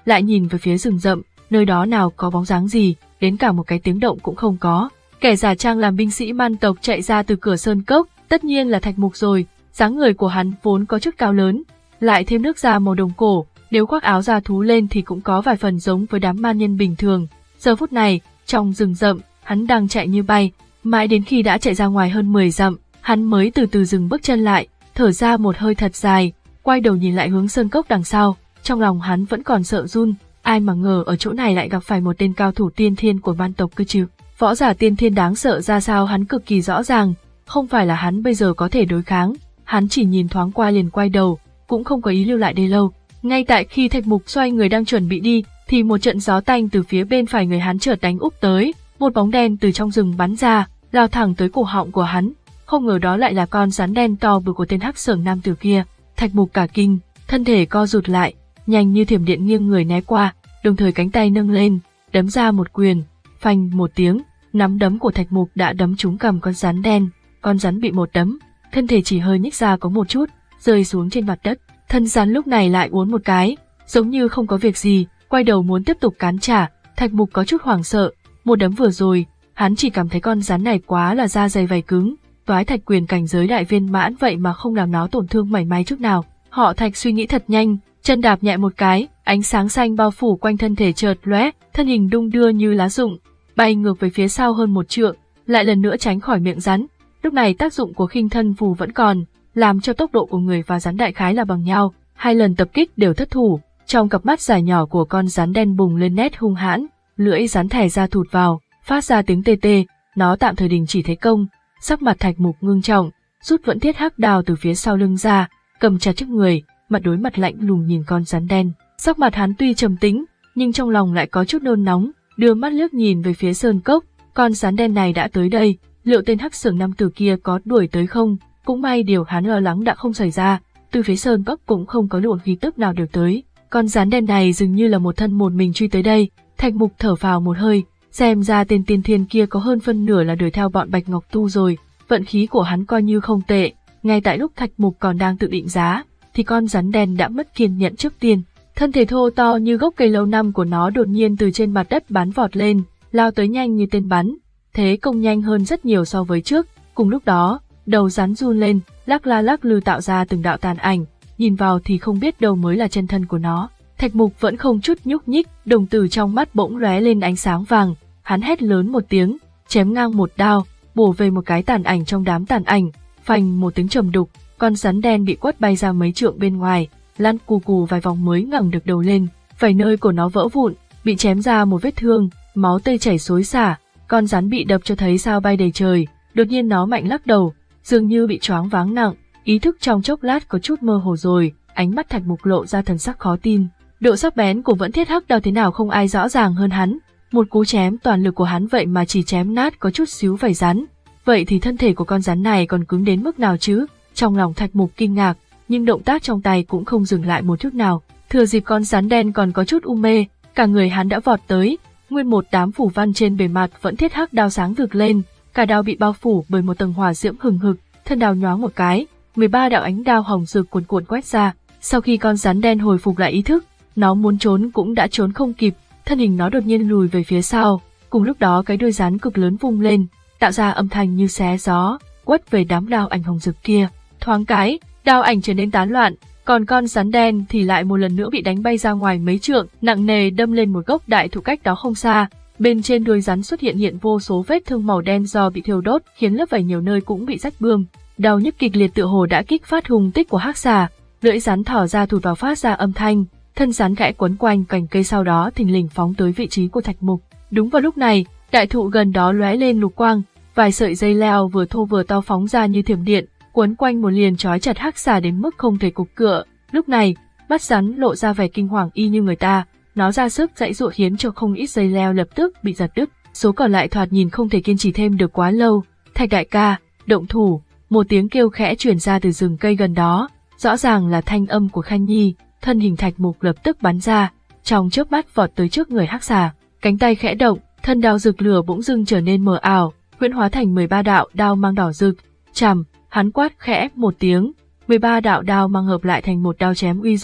lại nhìn về phía rừng rậm, nơi đó nào có bóng dáng gì, đến cả một cái tiếng động cũng không có. Kẻ giả trang làm binh sĩ man tộc chạy ra từ cửa sơn cốc, tất nhiên là Thạch Mục rồi, dáng người của hắn vốn có chút cao lớn, lại thêm nước da màu đồng cổ, nếu khoác áo da thú lên thì cũng có vài phần giống với đám man nhân bình thường. Giờ phút này, trong rừng rậm, hắn đang chạy như bay, mãi đến khi đã chạy ra ngoài hơn mười dặm, hắn mới từ từ dừng bước chân lại, thở ra một hơi thật dài, quay đầu nhìn lại hướng sơn cốc đằng sau, trong lòng hắn vẫn còn sợ run, ai mà ngờ ở chỗ này lại gặp phải một tên cao thủ tiên thiên của man tộc cơ chứ. Võ giả tiên thiên đáng sợ ra sao hắn cực kỳ rõ ràng, không phải là hắn bây giờ có thể đối kháng, hắn chỉ nhìn thoáng qua liền quay đầu, cũng không có ý lưu lại đây lâu. Ngay tại khi Thạch Mục xoay người đang chuẩn bị đi, thì một trận gió tanh từ phía bên phải người hắn chợt đánh úp tới, một bóng đen từ trong rừng bắn ra, lao thẳng tới cổ họng của hắn, không ngờ đó lại là con rắn đen to bự của tên hắc xưởng nam tử kia. Thạch Mục cả kinh, thân thể co rụt lại, nhanh như thiểm điện nghiêng người né qua, đồng thời cánh tay nâng lên, đấm ra một quyền, phanh một tiếng, nắm đấm của Thạch Mục đã đấm trúng cằm con rắn đen, con rắn bị một đấm, thân thể chỉ hơi nhích ra có một chút, rơi xuống trên mặt đất. Thân rắn lúc này lại uốn một cái, giống như không có việc gì, quay đầu muốn tiếp tục cắn trả. Thạch Mục có chút hoảng sợ, một đấm vừa rồi, hắn chỉ cảm thấy con rắn này quá là da dày vảy cứng, toái thạch quyền cảnh giới đại viên mãn vậy mà không làm nó tổn thương mảy may chút nào. Họ Thạch suy nghĩ thật nhanh, chân đạp nhẹ một cái, ánh sáng xanh bao phủ quanh thân thể chợt lóe, thân hình đung đưa như lá rụng, bay ngược về phía sau hơn một trượng, lại lần nữa tránh khỏi miệng rắn. Lúc này tác dụng của khinh thân phù vẫn còn, làm cho tốc độ của người và rắn đại khái là bằng nhau, hai lần tập kích đều thất thủ. Trong cặp mắt dài nhỏ của con rắn đen bùng lên nét hung hãn, lưỡi rắn thẻ ra thụt vào, phát ra tiếng tê tê, nó tạm thời đình chỉ thế công. Sắc mặt Thạch Mục ngưng trọng, rút vẫn thiết hắc đao từ phía sau lưng ra, cầm chặt trước người, mặt đối mặt lạnh lùng nhìn con rắn đen. Sắc mặt hắn tuy trầm tĩnh, nhưng trong lòng lại có chút nôn nóng, đưa mắt liếc nhìn về phía sơn cốc, con rắn đen này đã tới đây, liệu tên hắc xưởng nam tử kia có đuổi tới không? Cũng may điều hắn lo lắng đã không xảy ra, từ phía sơn cốc cũng không có luồng khí tức nào được tới. Con rắn đen này dường như là một thân một mình truy tới đây. Thạch Mục thở phào một hơi, xem ra tên tiên thiên kia có hơn phân nửa là đuổi theo bọn Bạch Ngọc Tu rồi, vận khí của hắn coi như không tệ. Ngay tại lúc Thạch Mục còn đang tự định giá, thì con rắn đen đã mất kiên nhẫn trước tiên. Thân thể thô to như gốc cây lâu năm của nó đột nhiên từ trên mặt đất bắn vọt lên, lao tới nhanh như tên bắn, thế công nhanh hơn rất nhiều so với trước. Cùng lúc đó, đầu rắn run lên, lắc la lắc lư tạo ra từng đạo tàn ảnh, nhìn vào thì không biết đâu mới là chân thân của nó. Thạch Mục vẫn không chút nhúc nhích, đồng tử trong mắt bỗng lóe lên ánh sáng vàng, hắn hét lớn một tiếng, chém ngang một đao, bổ về một cái tàn ảnh trong đám tàn ảnh, phanh một tiếng trầm đục, con rắn đen bị quất bay ra mấy trượng bên ngoài, lăn cù cù vài vòng mới ngẩng được đầu lên, vảy nơi của nó vỡ vụn, bị chém ra một vết thương, máu tươi chảy xối xả, con rắn bị đập cho thấy sao bay đầy trời, đột nhiên nó mạnh lắc đầu, dường như bị choáng váng nặng, ý thức trong chốc lát có chút mơ hồ rồi, ánh mắt Thạch Mục lộ ra thần sắc khó tin. Độ sắc bén của vẫn thiết hắc đao thế nào không ai rõ ràng hơn hắn, một cú chém toàn lực của hắn vậy mà chỉ chém nát có chút xíu vảy rắn, vậy thì thân thể của con rắn này còn cứng đến mức nào chứ? Trong lòng Thạch Mục kinh ngạc, nhưng động tác trong tay cũng không dừng lại một chút nào. Thừa dịp con rắn đen còn có chút u mê, cả người hắn đã vọt tới, nguyên một đám phủ văn trên bề mặt vẫn thiết hắc đao sáng rực lên, cả đao bị bao phủ bởi một tầng hỏa diễm hừng hực, thân đao nhoáng một cái, mười ba đạo ánh đao hồng rực cuồn cuộn quét ra. Sau khi con rắn đen hồi phục lại ý thức, nó muốn trốn cũng đã trốn không kịp, thân hình nó đột nhiên lùi về phía sau, cùng lúc đó cái đuôi rắn cực lớn vung lên, tạo ra âm thanh như xé gió, quất về đám đao ảnh hồng rực kia. Thoáng cái, đao ảnh trở nên tán loạn, còn con rắn đen thì lại một lần nữa bị đánh bay ra ngoài mấy trượng, nặng nề đâm lên một gốc đại thụ cách đó không xa. Bên trên đuôi rắn xuất hiện hiện vô số vết thương màu đen do bị thiêu đốt, khiến lớp vảy nhiều nơi cũng bị rách bươm. Đau nhức kịch liệt tựa hồ đã kích phát hung tích của hắc xà, lưỡi rắn thỏ ra thụt vào phát ra âm thanh, thân rắn gãy quấn quanh cành cây sau đó thình lình phóng tới vị trí của Thạch Mục. Đúng vào lúc này, đại thụ gần đó lóe lên lục quang, vài sợi dây leo vừa thô vừa to phóng ra như thiểm điện, quấn quanh một liền trói chặt hắc xà đến mức không thể cục cựa. Lúc này, mắt rắn lộ ra vẻ kinh hoàng y như người ta, nó ra sức dãy dụa khiến cho không ít dây leo lập tức bị giật đứt, số còn lại thoạt nhìn không thể kiên trì thêm được quá lâu. Thạch đại ca, động thủ! Một tiếng kêu khẽ truyền ra từ rừng cây gần đó, rõ ràng là thanh âm của Khanh Nhi. Thân hình Thạch Mục lập tức bắn ra, trong chớp mắt vọt tới trước người hắc xà, cánh tay khẽ động, thân đao rực lửa bỗng dưng trở nên mờ ảo, huyễn hóa thành mười ba đạo đao mang đỏ rực. Chằm, hắn quát khẽ một tiếng, mười ba đạo đao mang hợp lại thành một đao chém uy dũng,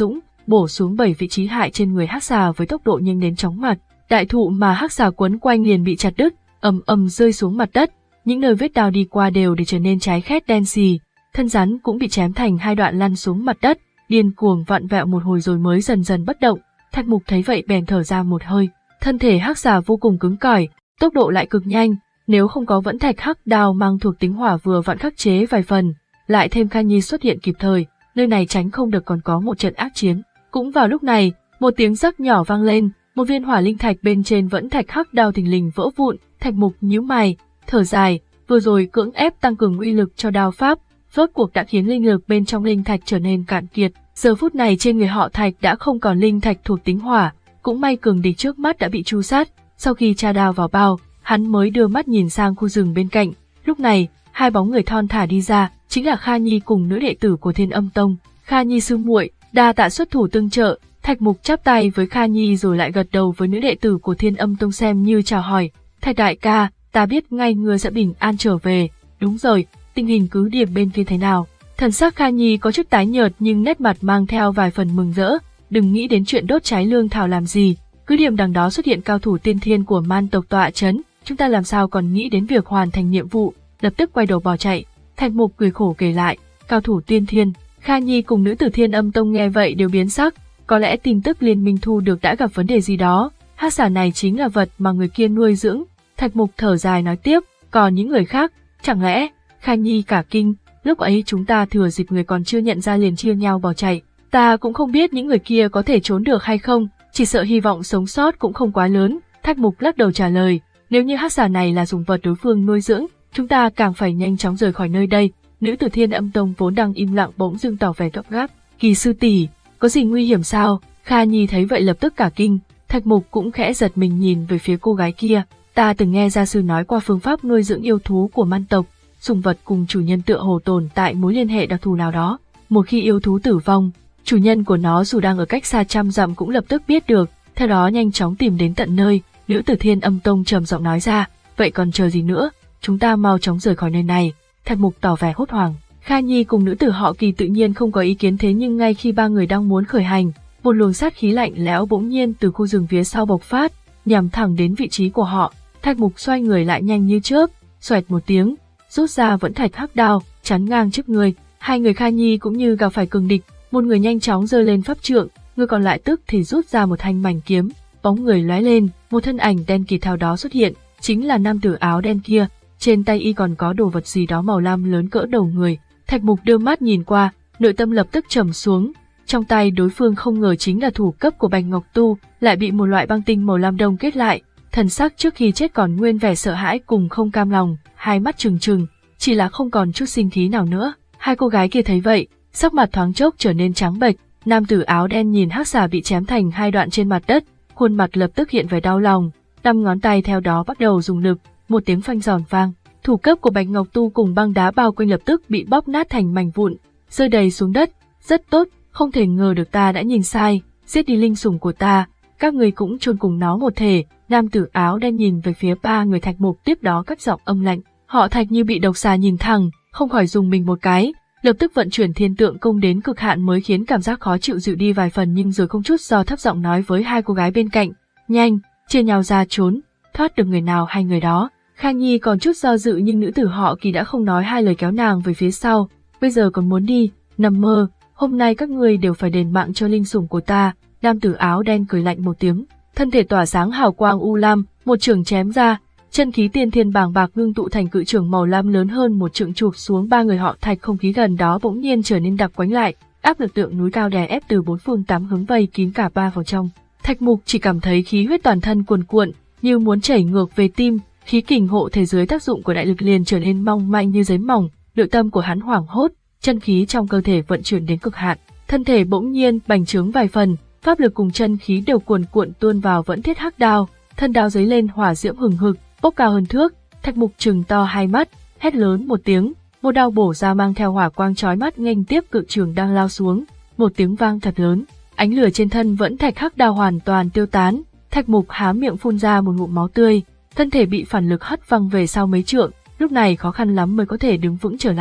bổ xuống bảy vị trí hại trên người hắc xà với tốc độ nhanh đến chóng mặt. Đại thụ mà hắc xà quấn quanh liền bị chặt đứt, ầm ầm rơi xuống mặt đất, những nơi vết đao đi qua đều để trở nên cháy khét đen xì, thân rắn cũng bị chém thành hai đoạn lăn xuống mặt đất, điên cuồng vặn vẹo một hồi rồi mới dần dần bất động. Thạch Mục thấy vậy bèn thở ra một hơi, thân thể hắc xà vô cùng cứng cỏi, tốc độ lại cực nhanh, nếu không có vẫn thạch hắc đao mang thuộc tính hỏa vừa vặn khắc chế vài phần, lại thêm Kha Nhi xuất hiện kịp thời, nơi này tránh không được còn có một trận ác chiến. Cũng vào lúc này, một tiếng rắc nhỏ vang lên, một viên hỏa linh thạch bên trên vẫn thạch hắc đao thình lình vỡ vụn. Thạch Mục nhíu mày, thở dài, vừa rồi cưỡng ép tăng cường uy lực cho đao pháp, rốt cuộc đã khiến linh lực bên trong linh thạch trở nên cạn kiệt. Giờ phút này trên người họ Thạch đã không còn linh thạch thuộc tính hỏa, cũng may cường địch trước mắt đã bị tru sát. Sau khi tra đao vào bao, hắn mới đưa mắt nhìn sang khu rừng bên cạnh. Lúc này, hai bóng người thon thả đi ra, chính là Kha Nhi cùng nữ đệ tử của Thiên Âm Tông. Kha Nhi sư muội, đa tạ xuất thủ tương trợ. Thạch Mục chắp tay với Kha Nhi rồi lại gật đầu với nữ đệ tử của Thiên Âm Tông xem như chào hỏi. Thạch đại ca, ta biết ngay ngươi sẽ bình an trở về. Đúng rồi, tình hình cứ điểm bên kia thế nào? Thần sắc Kha Nhi có chút tái nhợt nhưng nét mặt mang theo vài phần mừng rỡ. Đừng nghĩ đến chuyện đốt cháy lương thảo làm gì. Cứ điểm đằng đó xuất hiện cao thủ tiên thiên của man tộc tọa chấn, chúng ta làm sao còn nghĩ đến việc hoàn thành nhiệm vụ? Lập tức quay đầu bỏ chạy. Thạch Mục cười khổ kể lại, cao thủ tiên thiên. Kha Nhi cùng nữ tử Thiên Âm Tông nghe vậy đều biến sắc. Có lẽ tin tức liên minh thu được đã gặp vấn đề gì đó. Hắc xà này chính là vật mà người kia nuôi dưỡng. Thạch Mục thở dài nói tiếp, còn những người khác, chẳng lẽ? Kha Nhi cả kinh, lúc ấy chúng ta thừa dịp người còn chưa nhận ra liền chia nhau bỏ chạy. Ta cũng không biết những người kia có thể trốn được hay không, chỉ sợ hy vọng sống sót cũng không quá lớn. Thạch Mục lắc đầu trả lời, nếu như hắc xà này là dùng vật đối phương nuôi dưỡng, chúng ta càng phải nhanh chóng rời khỏi nơi đây. Nữ tử Thiên Âm Tông vốn đang im lặng bỗng dưng tỏ vẻ gấp gáp, Kỳ sư tỷ, có gì nguy hiểm sao? Kha Nhi thấy vậy lập tức cả kinh. Thạch Mục cũng khẽ giật mình nhìn về phía cô gái kia. Ta từng nghe gia sư nói qua phương pháp nuôi dưỡng yêu thú của man tộc, sùng vật cùng chủ nhân tựa hồ tồn tại mối liên hệ đặc thù nào đó. Một khi yêu thú tử vong, chủ nhân của nó dù đang ở cách xa trăm dặm cũng lập tức biết được, theo đó nhanh chóng tìm đến tận nơi. Nữ tử Thiên Âm Tông trầm giọng nói ra, vậy còn chờ gì nữa, chúng ta mau chóng rời khỏi nơi này. Thạch Mục tỏ vẻ hốt hoảng. Kha Nhi cùng nữ tử họ Kỳ tự nhiên không có ý kiến, thế nhưng ngay khi ba người đang muốn khởi hành, một luồng sát khí lạnh lẽo bỗng nhiên từ khu rừng phía sau bộc phát, nhằm thẳng đến vị trí của họ. Thạch Mục xoay người lại nhanh như chớp, xoẹt một tiếng, rút ra vẫn thạch hắc đao, chắn ngang trước người. Hai người Kha Nhi cũng như gặp phải cường địch, một người nhanh chóng giơ lên pháp trượng, người còn lại tức thì rút ra một thanh mảnh kiếm. Bóng người lóe lên, một thân ảnh đen kịt theo đó xuất hiện, chính là nam tử áo đen kia. Trên tay y còn có đồ vật gì đó màu lam lớn cỡ đầu người. Thạch Mục đưa mắt nhìn qua, nội tâm lập tức trầm xuống. Trong tay đối phương không ngờ chính là thủ cấp của Bạch Ngọc Tu, lại bị một loại băng tinh màu lam đông kết lại. Thần sắc trước khi chết còn nguyên vẻ sợ hãi cùng không cam lòng, hai mắt trừng trừng, chỉ là không còn chút sinh khí nào nữa. Hai cô gái kia thấy vậy, sắc mặt thoáng chốc trở nên trắng bệch. Nam tử áo đen nhìn hắc xà bị chém thành hai đoạn trên mặt đất, khuôn mặt lập tức hiện vẻ đau lòng, năm ngón tay theo đó bắt đầu dùng lực, một tiếng phanh giòn vang. Thủ cấp của Bạch Ngọc Tu cùng băng đá bao quanh lập tức bị bóp nát thành mảnh vụn, rơi đầy xuống đất. Rất tốt, không thể ngờ được ta đã nhìn sai, giết đi linh sủng của ta, các người cũng chôn cùng nó một thể. Nam tử áo đen nhìn về phía ba người Thạch Mục, tiếp đó cất giọng âm lạnh. Họ Thạch như bị độc xà nhìn thẳng, không khỏi dùng mình một cái, lập tức vận chuyển thiên tượng công đến cực hạn mới khiến cảm giác khó chịu dịu đi vài phần, nhưng rồi không chút do thấp giọng nói với hai cô gái bên cạnh, nhanh, chia nhau ra trốn, thoát được người nào hay người đó. Kha Nhi còn chút do dự nhưng nữ tử họ Kỳ đã không nói hai lời kéo nàng về phía sau. Bây giờ còn muốn đi, nằm mơ, hôm nay các ngươi đều phải đền mạng cho linh sủng của ta. Nam tử áo đen cười lạnh một tiếng, thân thể tỏa sáng hào quang u lam, một chưởng chém ra, chân khí tiên thiên bàng bạc ngưng tụ thành cự chưởng màu lam lớn hơn một trượng chụp xuống ba người họ Thạch. Không khí gần đó bỗng nhiên trở nên đặc quánh lại, áp lực tượng núi cao đè ép từ bốn phương tám hướng vây kín cả ba vào trong. Thạch Mục chỉ cảm thấy khí huyết toàn thân cuồn cuộn, như muốn chảy ngược về tim. Khí kình hộ thể dưới tác dụng của đại lực liền trở nên mong manh như giấy mỏng, nội tâm của hắn hoảng hốt, chân khí trong cơ thể vận chuyển đến cực hạn, thân thể bỗng nhiên bành trướng vài phần, pháp lực cùng chân khí đều cuồn cuộn tuôn vào vẫn thiết hắc đao, thân đao giấy lên hỏa diễm hừng hực, bốc cao hơn thước. Thạch Mục trừng to hai mắt, hét lớn một tiếng, một đao bổ ra mang theo hỏa quang chói mắt nghênh tiếp cự trường đang lao xuống, một tiếng vang thật lớn, ánh lửa trên thân vẫn thạch hắc đao hoàn toàn tiêu tán. Thạch Mục há miệng phun ra một ngụm máu tươi, thân thể bị phản lực hất văng về sau mấy trượng, lúc này khó khăn lắm mới có thể đứng vững trở lại.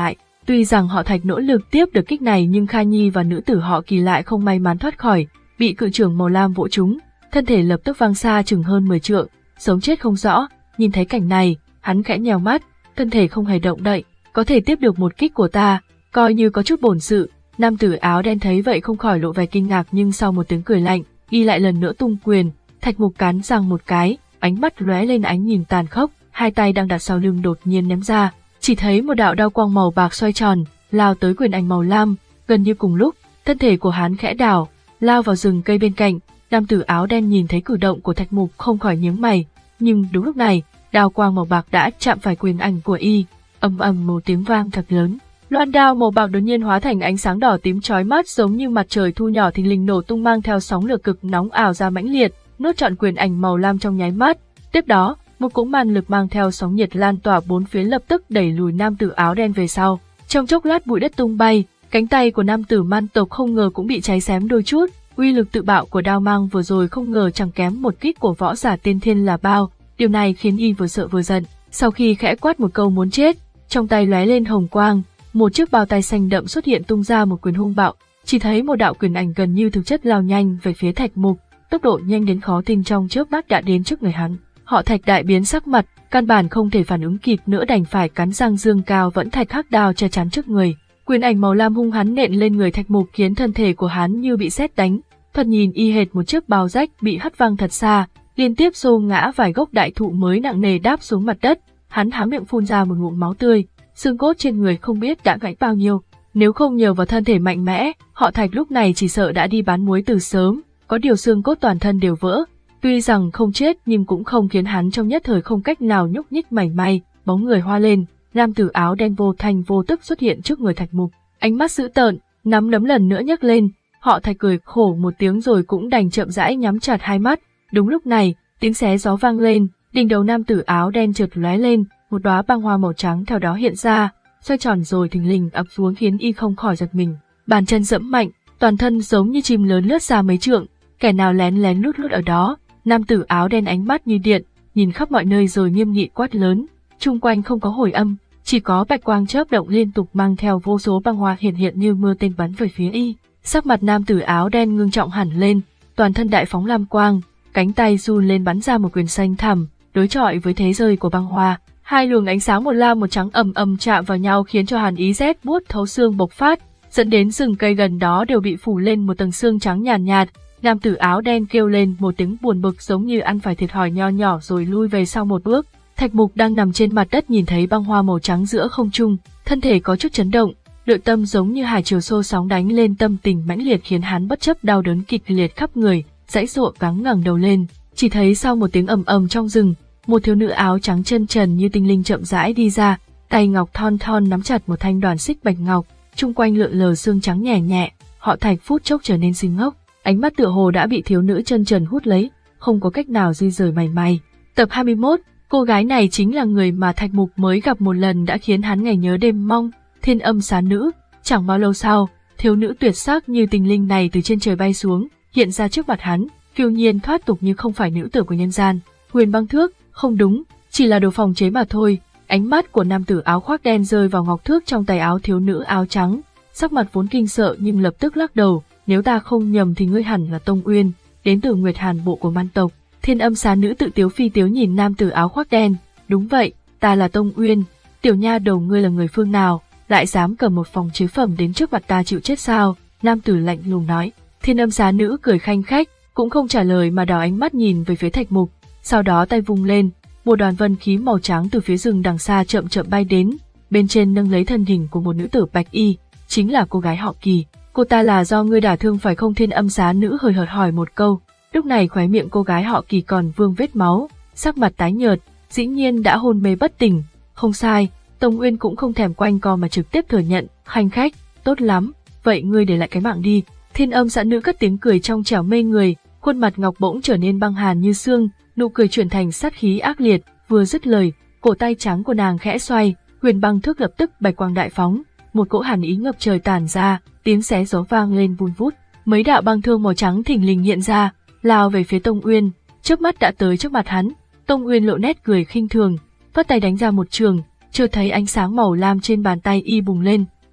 Tuy rằng họ Thạch nỗ lực tiếp được kích này nhưng Kha Nhi và nữ tử họ Kỳ lại không may mắn thoát khỏi, bị cự trưởng màu lam vỗ trúng, thân thể lập tức văng xa chừng hơn mười trượng, sống chết không rõ. Nhìn thấy cảnh này, hắn khẽ nhèo mắt, thân thể không hề động đậy, có thể tiếp được một kích của ta, coi như có chút bổn sự. Nam tử áo đen thấy vậy không khỏi lộ vẻ kinh ngạc, nhưng sau một tiếng cười lạnh, y lại lần nữa tung quyền. Thạch Mục cắn răng một cái, ánh mắt lóe lên ánh nhìn tàn khốc, hai tay đang đặt sau lưng đột nhiên ném ra, chỉ thấy một đạo đao quang màu bạc xoay tròn, lao tới quyền ảnh màu lam. Gần như cùng lúc, thân thể của hắn khẽ đảo, lao vào rừng cây bên cạnh. Nam tử áo đen nhìn thấy cử động của Thạch Mục không khỏi nhướng mày, nhưng đúng lúc này, đao quang màu bạc đã chạm phải quyền ảnh của y, ầm ầm một tiếng vang thật lớn. Loan đao màu bạc đột nhiên hóa thành ánh sáng đỏ tím chói mắt, giống như mặt trời thu nhỏ thình lình nổ tung, mang theo sóng lửa cực nóng ảo ra mãnh liệt, nuốt trọn quyền ảnh màu lam trong nháy mắt. Tiếp đó, một cỗ man lực mang theo sóng nhiệt lan tỏa bốn phía lập tức đẩy lùi nam tử áo đen về sau. Trong chốc lát bụi đất tung bay, cánh tay của nam tử man tộc không ngờ cũng bị cháy xém đôi chút. Uy lực tự bạo của đao mang vừa rồi không ngờ chẳng kém một kích của võ giả tiên thiên là bao. Điều này khiến y vừa sợ vừa giận. Sau khi khẽ quát một câu muốn chết, trong tay lóe lên hồng quang, một chiếc bao tay xanh đậm xuất hiện tung ra một quyền hung bạo. Chỉ thấy một đạo quyền ảnh gần như thực chất lao nhanh về phía Thạch Mục, tốc độ nhanh đến khó tin, trong chớp mắt đã đến trước người hắn. Họ Thạch đại biến sắc mặt, căn bản không thể phản ứng kịp nữa, đành phải cắn răng dương cao vẫn thạch hắc đao che chắn trước người. Quyền ảnh màu lam hung hắn nện lên người Thạch Mục, khiến thân thể của hắn như bị sét đánh, thoạt nhìn y hệt một chiếc bao rách bị hất văng thật xa, liên tiếp xô ngã vài gốc đại thụ mới nặng nề đáp xuống mặt đất. Hắn há miệng phun ra một ngụm máu tươi, xương cốt trên người không biết đã gãy bao nhiêu. Nếu không nhờ vào thân thể mạnh mẽ, họ Thạch lúc này chỉ sợ đã đi bán muối từ sớm. Có điều xương cốt toàn thân đều vỡ, tuy rằng không chết nhưng cũng không khiến hắn trong nhất thời không cách nào nhúc nhích mảy may. Bóng người hoa lên, nam tử áo đen vô thanh vô tức xuất hiện trước người Thạch Mục, ánh mắt dữ tợn, nắm đấm lần nữa nhấc lên. Họ Thạch cười khổ một tiếng rồi cũng đành chậm rãi nhắm chặt hai mắt. Đúng lúc này, tiếng xé gió vang lên, đỉnh đầu nam tử áo đen chợt lóe lên, một đóa băng hoa màu trắng theo đó hiện ra, xoay tròn rồi thình lình ập xuống, khiến y không khỏi giật mình. Bàn chân dẫm mạnh, toàn thân giống như chim lớn lướt ra mấy trượng, kẻ nào lén lén lút lút ở đó. Nam tử áo đen ánh mắt như điện, nhìn khắp mọi nơi rồi nghiêm nghị quát lớn. Chung quanh không có hồi âm, chỉ có bạch quang chớp động liên tục, mang theo vô số băng hoa hiện hiện như mưa tên bắn về phía y. Sắc mặt nam tử áo đen ngưng trọng hẳn lên, toàn thân đại phóng lam quang, cánh tay run lên bắn ra một quyền xanh thẳm, đối chọi với thế rơi của băng hoa. Hai luồng ánh sáng một lam một trắng ầm ầm chạm vào nhau, khiến cho hàn ý rét buốt thấu xương bộc phát, dẫn đến rừng cây gần đó đều bị phủ lên một tầng sương trắng nhàn nhạt, nhạt. Nam tử áo đen kêu lên một tiếng buồn bực, giống như ăn phải thiệt thòi nho nhỏ rồi lui về sau một bước. Thạch Mục đang nằm trên mặt đất nhìn thấy băng hoa màu trắng giữa không trung, thân thể có chút chấn động, nội tâm giống như hải triều xô sóng đánh lên, tâm tình mãnh liệt khiến hắn bất chấp đau đớn kịch liệt khắp người, dãy dụa gắng ngẩng đầu lên. Chỉ thấy sau một tiếng ầm ầm trong rừng, một thiếu nữ áo trắng chân trần như tinh linh chậm rãi đi ra, tay ngọc thon thon nắm chặt một thanh đoàn xích bạch ngọc, chung quanh lượn lờ xương trắng nhẹ nhẹ. Họ Thạch phút chốc trở nên sinh ngốc, ánh mắt tựa hồ đã bị thiếu nữ chân trần hút lấy, không có cách nào di rời mảy may. Tập hai mươi mốt, cô gái này chính là người mà Thạch Mục mới gặp một lần đã khiến hắn ngày nhớ đêm mong, Thiên Âm Xá Nữ. Chẳng bao lâu sau, thiếu nữ tuyệt sắc như tinh linh này từ trên trời bay xuống, hiện ra trước mặt hắn, phiêu nhiên thoát tục như không phải nữ tử của nhân gian. Huyền Băng Thước, không đúng, chỉ là đồ phòng chế mà thôi. Ánh mắt của nam tử áo khoác đen rơi vào ngọc thước trong tay áo thiếu nữ áo trắng, sắc mặt vốn kinh sợ nhưng lập tức lắc đầu, nếu ta không nhầm thì ngươi hẳn là Tông Uyên, đến từ Nguyệt Hàn bộ của man tộc. Thiên Âm Xá Nữ tự tiếu phi tiếu nhìn nam tử áo khoác đen, đúng vậy, ta là Tông Uyên. Tiểu nha đầu, ngươi là người phương nào, lại dám cầm một phòng chế phẩm đến trước mặt ta chịu chết sao? Nam tử lạnh lùng nói. Thiên Âm Xá Nữ cười khanh khách, cũng không trả lời mà đảo ánh mắt nhìn về phía Thạch Mục, sau đó tay vung lên, một đoàn vân khí màu trắng từ phía rừng đằng xa chậm chậm bay đến, bên trên nâng lấy thân hình của một nữ tử bạch y, chính là cô gái họ Kỳ. Cô ta là do ngươi đả thương phải không? Thiên Âm Xá Nữ hời hợt hỏi một câu. Lúc này khóe miệng cô gái họ Kỳ còn vương vết máu, sắc mặt tái nhợt, dĩ nhiên đã hôn mê bất tỉnh. Không sai, Tông Uyên cũng không thèm quanh co mà trực tiếp thừa nhận, khanh khách, tốt lắm, vậy ngươi để lại cái mạng đi. Thiên Âm Xá Nữ cất tiếng cười trong trẻo mê người, khuôn mặt ngọc bỗng trở nên băng hàn như xương, nụ cười chuyển thành sát khí ác liệt. Vừa dứt lời, cổ tay trắng của nàng khẽ xoay, Huyền Băng Thước lập tức bạch quang đại phóng, một cỗ hàn ý ngập trời tản ra, tiếng xé gió vang lên vun vút, mấy đạo băng thương màu trắng thình lình hiện ra, lao về phía Tông Uyên, chớp mắt đã tới trước mặt hắn. Tông Uyên lộ nét cười khinh thường, phất tay đánh ra một trường, chợt thấy ánh sáng màu lam trên bàn tay y bùng lên,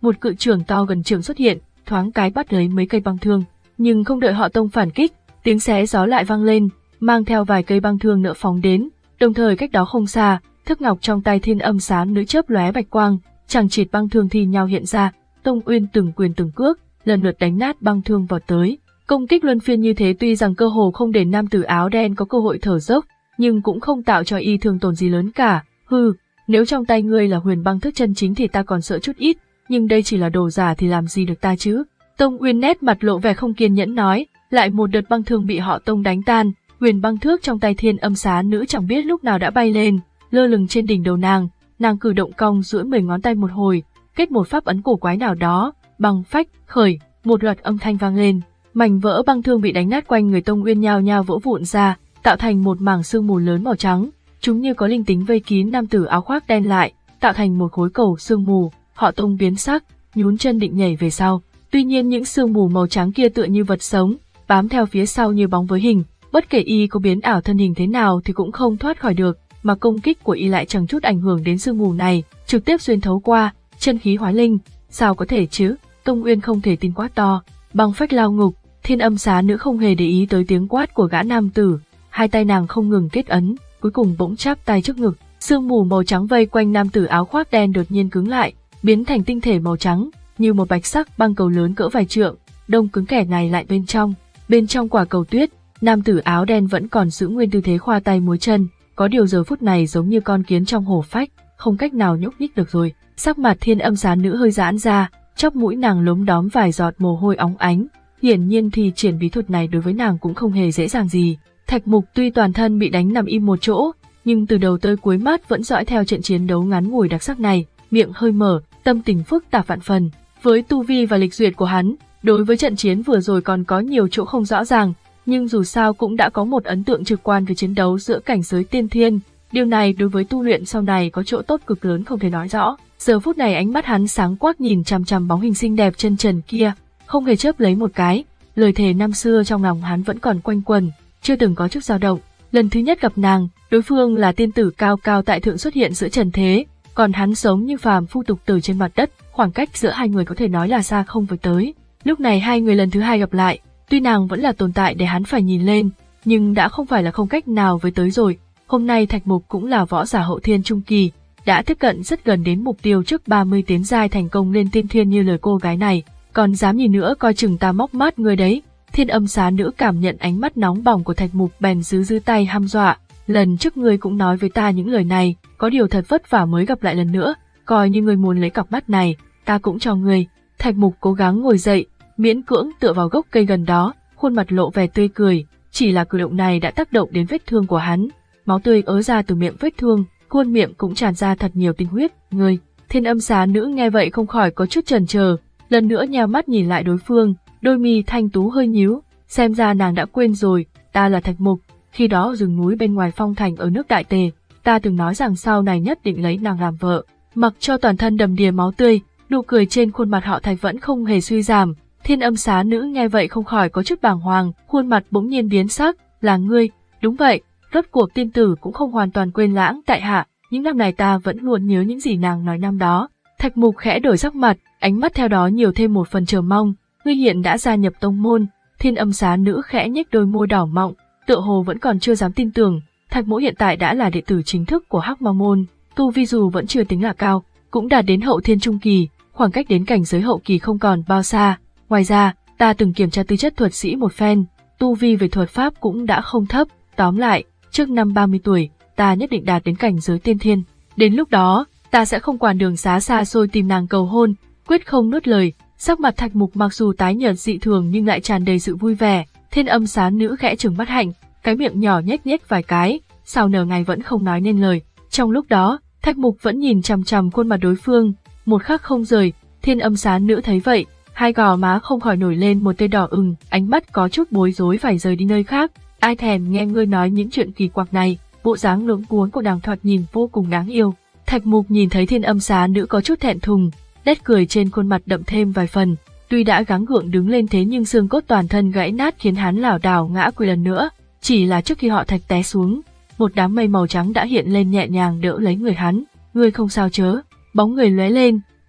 một cự trưởng to gần trường xuất hiện, thoáng cái bắt lấy mấy cây băng thương, nhưng không đợi họ Tông phản kích, tiếng xé gió lại vang lên, mang theo vài cây băng thương nữa phóng đến, đồng thời cách đó không xa, thức ngọc trong tay Thiên Âm Xá Nữ chớp lóe bạch quang, chằng chịt băng thương thi nhau hiện ra, Tông Uyên từng quyền từng cước, lần lượt đánh nát băng thương vào tới. Công kích luân phiên như thế tuy rằng cơ hồ không để nam tử áo đen có cơ hội thở dốc, nhưng cũng không tạo cho y thương tổn gì lớn cả. Hừ, nếu trong tay ngươi là huyền băng thức chân chính thì ta còn sợ chút ít, nhưng đây chỉ là đồ giả thì làm gì được ta chứ? Tông Uyên nét mặt lộ vẻ không kiên nhẫn nói, lại một đợt băng thương bị họ Tông đánh tan, huyền băng thước trong tay Thiên Âm Xá Nữ chẳng biết lúc nào đã bay lên, lơ lửng trên đỉnh đầu nàng, nàng cử động cong duỗi mười ngón tay một hồi, kết một pháp ấn cổ quái nào đó, băng phách, khởi, một loạt âm thanh vang lên, mảnh vỡ băng thương bị đánh nát quanh người Tông Uyên nhao nhao vỡ vụn ra, tạo thành một mảng sương mù lớn màu trắng, chúng như có linh tính vây kín nam tử áo khoác đen lại, tạo thành một khối cầu sương mù. Họ Tông biến sắc, nhún chân định nhảy về sau, tuy nhiên những sương mù màu trắng kia tựa như vật sống, bám theo phía sau như bóng với hình, bất kể y có biến ảo thân hình thế nào thì cũng không thoát khỏi được, mà công kích của y lại chẳng chút ảnh hưởng đến sương mù này, trực tiếp xuyên thấu qua, chân khí hóa linh, sao có thể chứ? Tông Uyên không thể tin quát to, băng phách lao ngục. Thiên Âm Xá Nữ không hề để ý tới tiếng quát của gã nam tử, hai tay nàng không ngừng kết ấn, cuối cùng bỗng chắp tay trước ngực, sương mù màu trắng vây quanh nam tử áo khoác đen đột nhiên cứng lại, biến thành tinh thể màu trắng, như một bạch sắc băng cầu lớn cỡ vài trượng, đông cứng kẻ này lại bên trong. Bên trong quả cầu tuyết, nam tử áo đen vẫn còn giữ nguyên tư thế khoa tay múa chân, có điều giờ phút này giống như con kiến trong hổ phách, không cách nào nhúc nhích được rồi. Sắc mặt Thiên Âm Xá Nữ hơi giãn ra, chóp mũi nàng lốm đóm vài giọt mồ hôi óng ánh. Hiển nhiên thì triển bí thuật này đối với nàng cũng không hề dễ dàng gì. Thạch Mục tuy toàn thân bị đánh nằm im một chỗ, nhưng từ đầu tới cuối mắt vẫn dõi theo trận chiến đấu ngắn ngủi đặc sắc này, miệng hơi mở, tâm tình phức tạp vạn phần. Với tu vi và lịch duyệt của hắn, đối với trận chiến vừa rồi còn có nhiều chỗ không rõ ràng, nhưng dù sao cũng đã có một ấn tượng trực quan về chiến đấu giữa cảnh giới tiên thiên. Điều này đối với tu luyện sau này có chỗ tốt cực lớn không thể nói rõ. Giờ phút này ánh mắt hắn sáng quắc nhìn chằm chằm bóng hình xinh đẹp chân trần kia, không hề chớp lấy một cái. Lời thề năm xưa trong lòng hắn vẫn còn quanh quẩn, chưa từng có chút dao động. Lần thứ nhất gặp nàng, đối phương là tiên tử cao cao tại thượng xuất hiện giữa trần thế, còn hắn sống như phàm phu tục tử trên mặt đất, khoảng cách giữa hai người có thể nói là xa không với tới. Lúc này hai người lần thứ hai gặp lại, tuy nàng vẫn là tồn tại để hắn phải nhìn lên, nhưng đã không phải là không cách nào với tới rồi. Hôm nay Thạch Mục cũng là võ giả hậu thiên trung kỳ, đã tiếp cận rất gần đến mục tiêu trước ba mươi tiến giai thành công lên tiên thiên như lời cô gái này, còn dám nhìn nữa coi chừng ta móc mắt người đấy. Thiên Âm Xá Nữ cảm nhận ánh mắt nóng bỏng của Thạch Mục bèn giữ giữ tay hăm dọa, lần trước ngươi cũng nói với ta những lời này, có điều thật vất vả mới gặp lại lần nữa, coi như ngươi muốn lấy cặp mắt này, ta cũng cho ngươi. Thạch Mục cố gắng ngồi dậy, miễn cưỡng tựa vào gốc cây gần đó, khuôn mặt lộ vẻ tươi cười, chỉ là cử động này đã tác động đến vết thương của hắn, máu tươi ứa ra từ miệng vết thương, khuôn miệng cũng tràn ra thật nhiều tinh huyết. Ngươi. Thiên Âm Xá Nữ nghe vậy không khỏi có chút chần chờ, lần nữa nheo mắt nhìn lại đối phương, đôi mi thanh tú hơi nhíu, xem ra nàng đã quên rồi, ta là Thạch Mục, khi đó ở rừng núi bên ngoài phong thành ở nước Đại Tề, ta từng nói rằng sau này nhất định lấy nàng làm vợ. Mặc cho toàn thân đầm đìa máu tươi, nụ cười trên khuôn mặt họ Thạch vẫn không hề suy giảm. Thiên Âm Xá Nữ nghe vậy không khỏi có chút bàng hoàng, khuôn mặt bỗng nhiên biến sắc, là ngươi? Đúng vậy, rốt cuộc tiên tử cũng không hoàn toàn quên lãng tại hạ, những năm này ta vẫn luôn nhớ những gì nàng nói năm đó. Thạch Mục khẽ đổi sắc mặt, ánh mắt theo đó nhiều thêm một phần chờ mong. Ngươi hiện đã gia nhập tông môn. Thiên Âm Xá Nữ khẽ nhếch đôi môi đỏ mọng, tựa hồ vẫn còn chưa dám tin tưởng. Thạch Mỗ hiện tại đã là đệ tử chính thức của Hắc Ma môn, tu vi dù vẫn chưa tính là cao, cũng đạt đến hậu thiên trung kỳ, khoảng cách đến cảnh giới hậu kỳ không còn bao xa. Ngoài ra, ta từng kiểm tra tư chất thuật sĩ một phen, tu vi về thuật pháp cũng đã không thấp. Tóm lại, trước năm ba mươi tuổi, ta nhất định đạt đến cảnh giới tiên thiên. Đến lúc đó, ta sẽ không quản đường xá xa xôi tìm nàng cầu hôn, quyết không nuốt lời. Sắc mặt Thạch Mục mặc dù tái nhợt dị thường nhưng lại tràn đầy sự vui vẻ. Thiên Âm Xá Nữ khẽ trừng mắt hạnh, cái miệng nhỏ nhếch nhếch vài cái, sau nửa ngày vẫn không nói nên lời. Trong lúc đó, Thạch Mục vẫn nhìn chằm chằm khuôn mặt đối phương, một khắc không rời. Thiên Âm Xá Nữ thấy vậy, hai gò má không khỏi nổi lên một tia đỏ ửng, ánh mắt có chút bối rối phải rời đi nơi khác. Ai thèm nghe ngươi nói những chuyện kỳ quặc này, bộ dáng luống cuống của nàng thoạt nhìn vô cùng đáng yêu. Thạch Mục nhìn thấy Thiên Âm Xá Nữ có chút thẹn thùng, nét cười trên khuôn mặt đậm thêm vài phần. Tuy đã gắng gượng đứng lên thế nhưng xương cốt toàn thân gãy nát khiến hắn lảo đảo ngã quỵ lần nữa. Chỉ là trước khi họ Thạch té xuống, một đám mây màu trắng đã hiện lên nhẹ nhàng đỡ lấy người hắn. Ngươi không sao chớ? Bóng người lóe lên,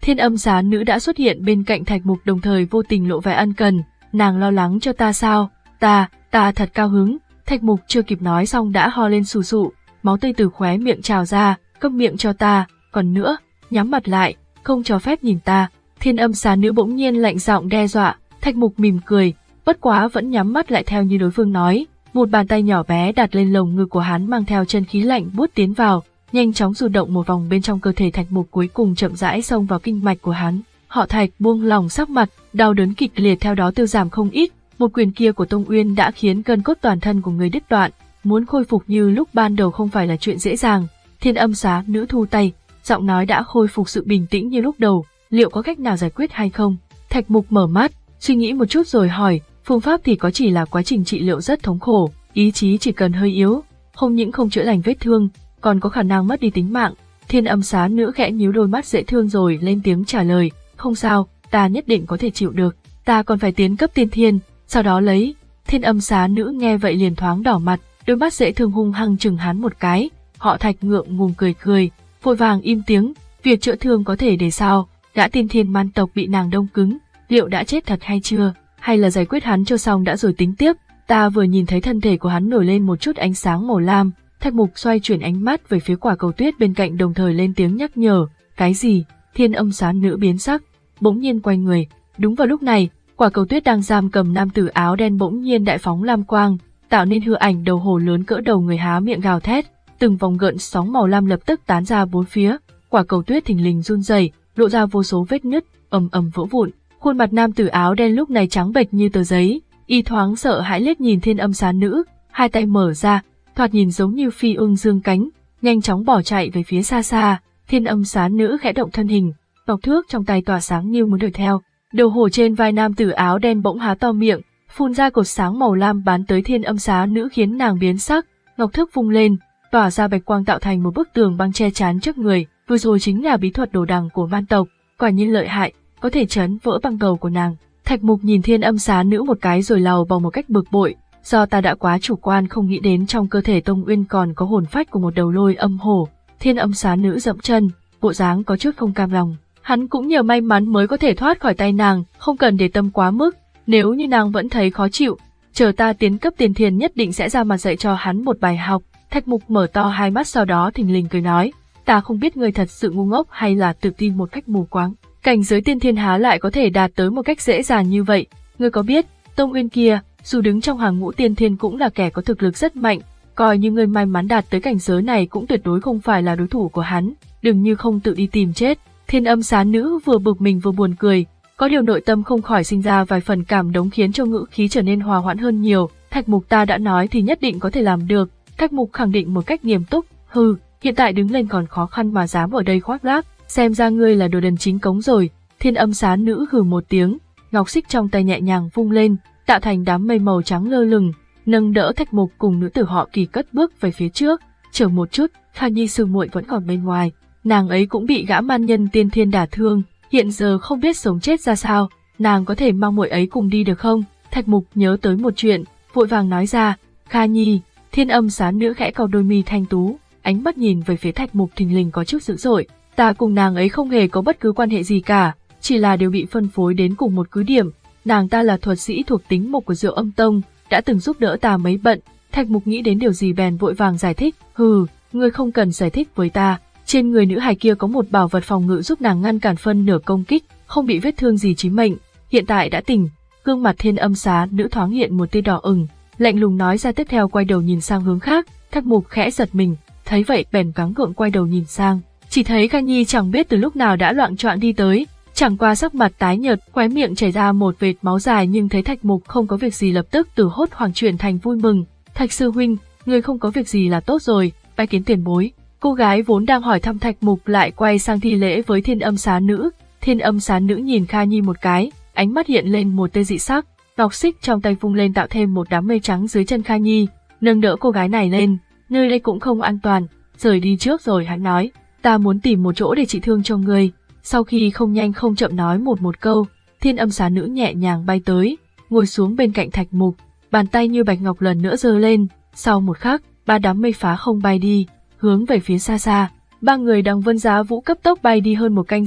Thiên Âm Xá Nữ đã xuất hiện bên cạnh Thạch Mục, đồng thời vô tình lộ vẻ ân cần. Nàng lo lắng cho ta sao? Ta, ta thật cao hứng. Thạch Mục chưa kịp nói xong đã ho lên sù sụ, máu tươi từ khóe miệng trào ra. Câm miệng cho ta, còn nữa, nhắm mặt lại, không cho phép nhìn ta. Thiên Âm Xá Nữ bỗng nhiên lạnh giọng đe dọa. Thạch Mục mỉm cười, bất quá vẫn nhắm mắt lại theo như đối phương nói. Một bàn tay nhỏ bé đặt lên lồng ngực của hắn, mang theo chân khí lạnh buốt tiến vào, nhanh chóng du động một vòng bên trong cơ thể Thạch Mục, cuối cùng chậm rãi xông vào kinh mạch của hắn. Họ Thạch buông lỏng sắc mặt, đau đớn kịch liệt theo đó tiêu giảm không ít. Một quyền kia của Tông Uyên đã khiến gân cốt toàn thân của người đứt đoạn, muốn khôi phục như lúc ban đầu không phải là chuyện dễ dàng. Thiên Âm Xá Nữ thu tay, giọng nói đã khôi phục sự bình tĩnh như lúc đầu. Liệu có cách nào giải quyết hay không? Thạch Mục mở mắt, suy nghĩ một chút rồi hỏi. Phương pháp thì có, chỉ là quá trình trị liệu rất thống khổ, ý chí chỉ cần hơi yếu, không những không chữa lành vết thương, còn có khả năng mất đi tính mạng. Thiên Âm Xá Nữ khẽ nhíu đôi mắt dễ thương rồi lên tiếng trả lời, không sao, ta nhất định có thể chịu được, ta còn phải tiến cấp tiên thiên, sau đó lấy. Thiên Âm Xá Nữ nghe vậy liền thoáng đỏ mặt, đôi mắt dễ thương hung hăng chừng hắn một cái. Họ Thạch ngượng ngùng cười cười, vội vàng im tiếng, việc chữa thương có thể để sau, đã tiên thiên man tộc bị nàng đông cứng, liệu đã chết thật hay chưa, hay là giải quyết hắn cho xong đã rồi tính tiếp. Ta vừa nhìn thấy thân thể của hắn nổi lên một chút ánh sáng màu lam. Thạch Mục xoay chuyển ánh mắt về phía quả cầu tuyết bên cạnh, đồng thời lên tiếng nhắc nhở. Cái gì? Thiên Âm Xá Nữ biến sắc, bỗng nhiên quay người. Đúng vào lúc này, quả cầu tuyết đang giam cầm nam tử áo đen bỗng nhiên đại phóng lam quang, tạo nên hư ảnh đầu hổ lớn cỡ đầu người há miệng gào thét. Từng vòng gợn sóng màu lam lập tức tán ra bốn phía. Quả cầu tuyết thình lình run rẩy, lộ ra vô số vết nứt, ầm ầm vỡ vụn. Khuôn mặt nam tử áo đen lúc này trắng bệch như tờ giấy, y thoáng sợ hãi liếc nhìn Thiên Âm Xá Nữ, hai tay mở ra, thoạt nhìn giống như phi ưng dương cánh, nhanh chóng bỏ chạy về phía xa xa. Thiên Âm Xá Nữ khẽ động thân hình, ngọc thước trong tay tỏa sáng như muốn đuổi theo. Đầu hổ trên vai nam tử áo đen bỗng há to miệng, phun ra cột sáng màu lam bắn tới Thiên Âm Xá Nữ, khiến nàng biến sắc. Ngọc thước vung lên, tỏa ra bạch quang tạo thành một bức tường băng che chắn trước người. Vừa rồi chính là bí thuật đồ đằng của man tộc, quả nhiên lợi hại, có thể chấn vỡ băng cầu của nàng. Thạch Mục nhìn Thiên Âm Xá Nữ một cái rồi lầu bầu một cách bực bội, do ta đã quá chủ quan không nghĩ đến trong cơ thể Tông Uyên còn có hồn phách của một đầu lôi âm hổ. Thiên Âm Xá Nữ dậm chân, bộ dáng có chút không cam lòng. Hắn cũng nhờ may mắn mới có thể thoát khỏi tay nàng, không cần để tâm quá mức. Nếu như nàng vẫn thấy khó chịu, chờ ta tiến cấp tiền thiền nhất định sẽ ra mặt dạy cho hắn một bài học. Thạch Mục mở to hai mắt, sau đó thình lình cười nói, ta không biết ngươi thật sự ngu ngốc hay là tự tin một cách mù quáng. Cảnh giới tiên thiên há lại có thể đạt tới một cách dễ dàng như vậy. Ngươi có biết, Tông Uyên kia, dù đứng trong hàng ngũ tiên thiên cũng là kẻ có thực lực rất mạnh, coi như ngươi may mắn đạt tới cảnh giới này cũng tuyệt đối không phải là đối thủ của hắn, đừng như không tự đi tìm chết. Thiên Âm Xá Nữ vừa bực mình vừa buồn cười, có điều nội tâm không khỏi sinh ra vài phần cảm động, khiến cho ngữ khí trở nên hòa hoãn hơn nhiều. Thạch Mục ta đã nói thì nhất định có thể làm được. Thạch Mục khẳng định một cách nghiêm túc, hừ, hiện tại đứng lên còn khó khăn mà dám ở đây khoác lác, xem ra ngươi là đồ đần chính cống rồi. Thiên Âm Xá Nữ hừ một tiếng, ngọc xích trong tay nhẹ nhàng vung lên, tạo thành đám mây màu trắng lơ lửng, nâng đỡ Thạch Mục cùng nữ tử họ Kỳ cất bước về phía trước. Chờ một chút, Kha Nhi sư muội vẫn còn bên ngoài, nàng ấy cũng bị gã man nhân tiên thiên đả thương, hiện giờ không biết sống chết ra sao, nàng có thể mang muội ấy cùng đi được không? Thạch Mục nhớ tới một chuyện, vội vàng nói ra, Kha Nhi. Thiên Âm Xá Nữ khẽ cau đôi mi thanh tú, ánh mắt nhìn về phía Thạch Mục thình lình có chút dữ dội. Ta cùng nàng ấy không hề có bất cứ quan hệ gì cả, chỉ là đều bị phân phối đến cùng một cứ điểm. Nàng ta là thuật sĩ thuộc tính mộc của Diệu Âm Tông, đã từng giúp đỡ ta mấy bận. Thạch Mục nghĩ đến điều gì bèn vội vàng giải thích, hừ, ngươi không cần giải thích với ta. Trên người nữ hài kia có một bảo vật phòng ngự giúp nàng ngăn cản phân nửa công kích, không bị vết thương gì chí mệnh. Hiện tại đã tỉnh. Gương mặt Thiên Âm Xá Nữ thoáng hiện một tia đỏ ửng, lạnh lùng nói ra, tiếp theo quay đầu nhìn sang hướng khác. Thạch Mục khẽ giật mình, thấy vậy bèn gắng gượng quay đầu nhìn sang, chỉ thấy Kha Nhi chẳng biết từ lúc nào đã loạng choạng đi tới, chẳng qua sắc mặt tái nhợt, khóe miệng chảy ra một vệt máu dài, nhưng thấy Thạch Mục không có việc gì lập tức từ hốt hoảng chuyển thành vui mừng. Thạch sư huynh, người không có việc gì là tốt rồi, bái kiến tiền bối. Cô gái vốn đang hỏi thăm Thạch Mục lại quay sang thi lễ với Thiên Âm Xá Nữ. Thiên Âm Xá Nữ nhìn Kha Nhi một cái, ánh mắt hiện lên một tia dị sắc, ngọc xích trong tay vung lên tạo thêm một đám mây trắng dưới chân Kha Nhi, nâng đỡ cô gái này lên. Nơi đây cũng không an toàn, rời đi trước rồi hắn nói, ta muốn tìm một chỗ để trị thương cho ngươi. Sau khi không nhanh không chậm nói một một câu, Thiên Âm Xá Nữ nhẹ nhàng bay tới, ngồi xuống bên cạnh Thạch Mục, bàn tay như bạch ngọc lần nữa giơ lên. Sau một khắc, ba đám mây phá không bay đi, hướng về phía xa xa. Ba người đang vân giá vũ cấp tốc bay đi hơn một canh giờ,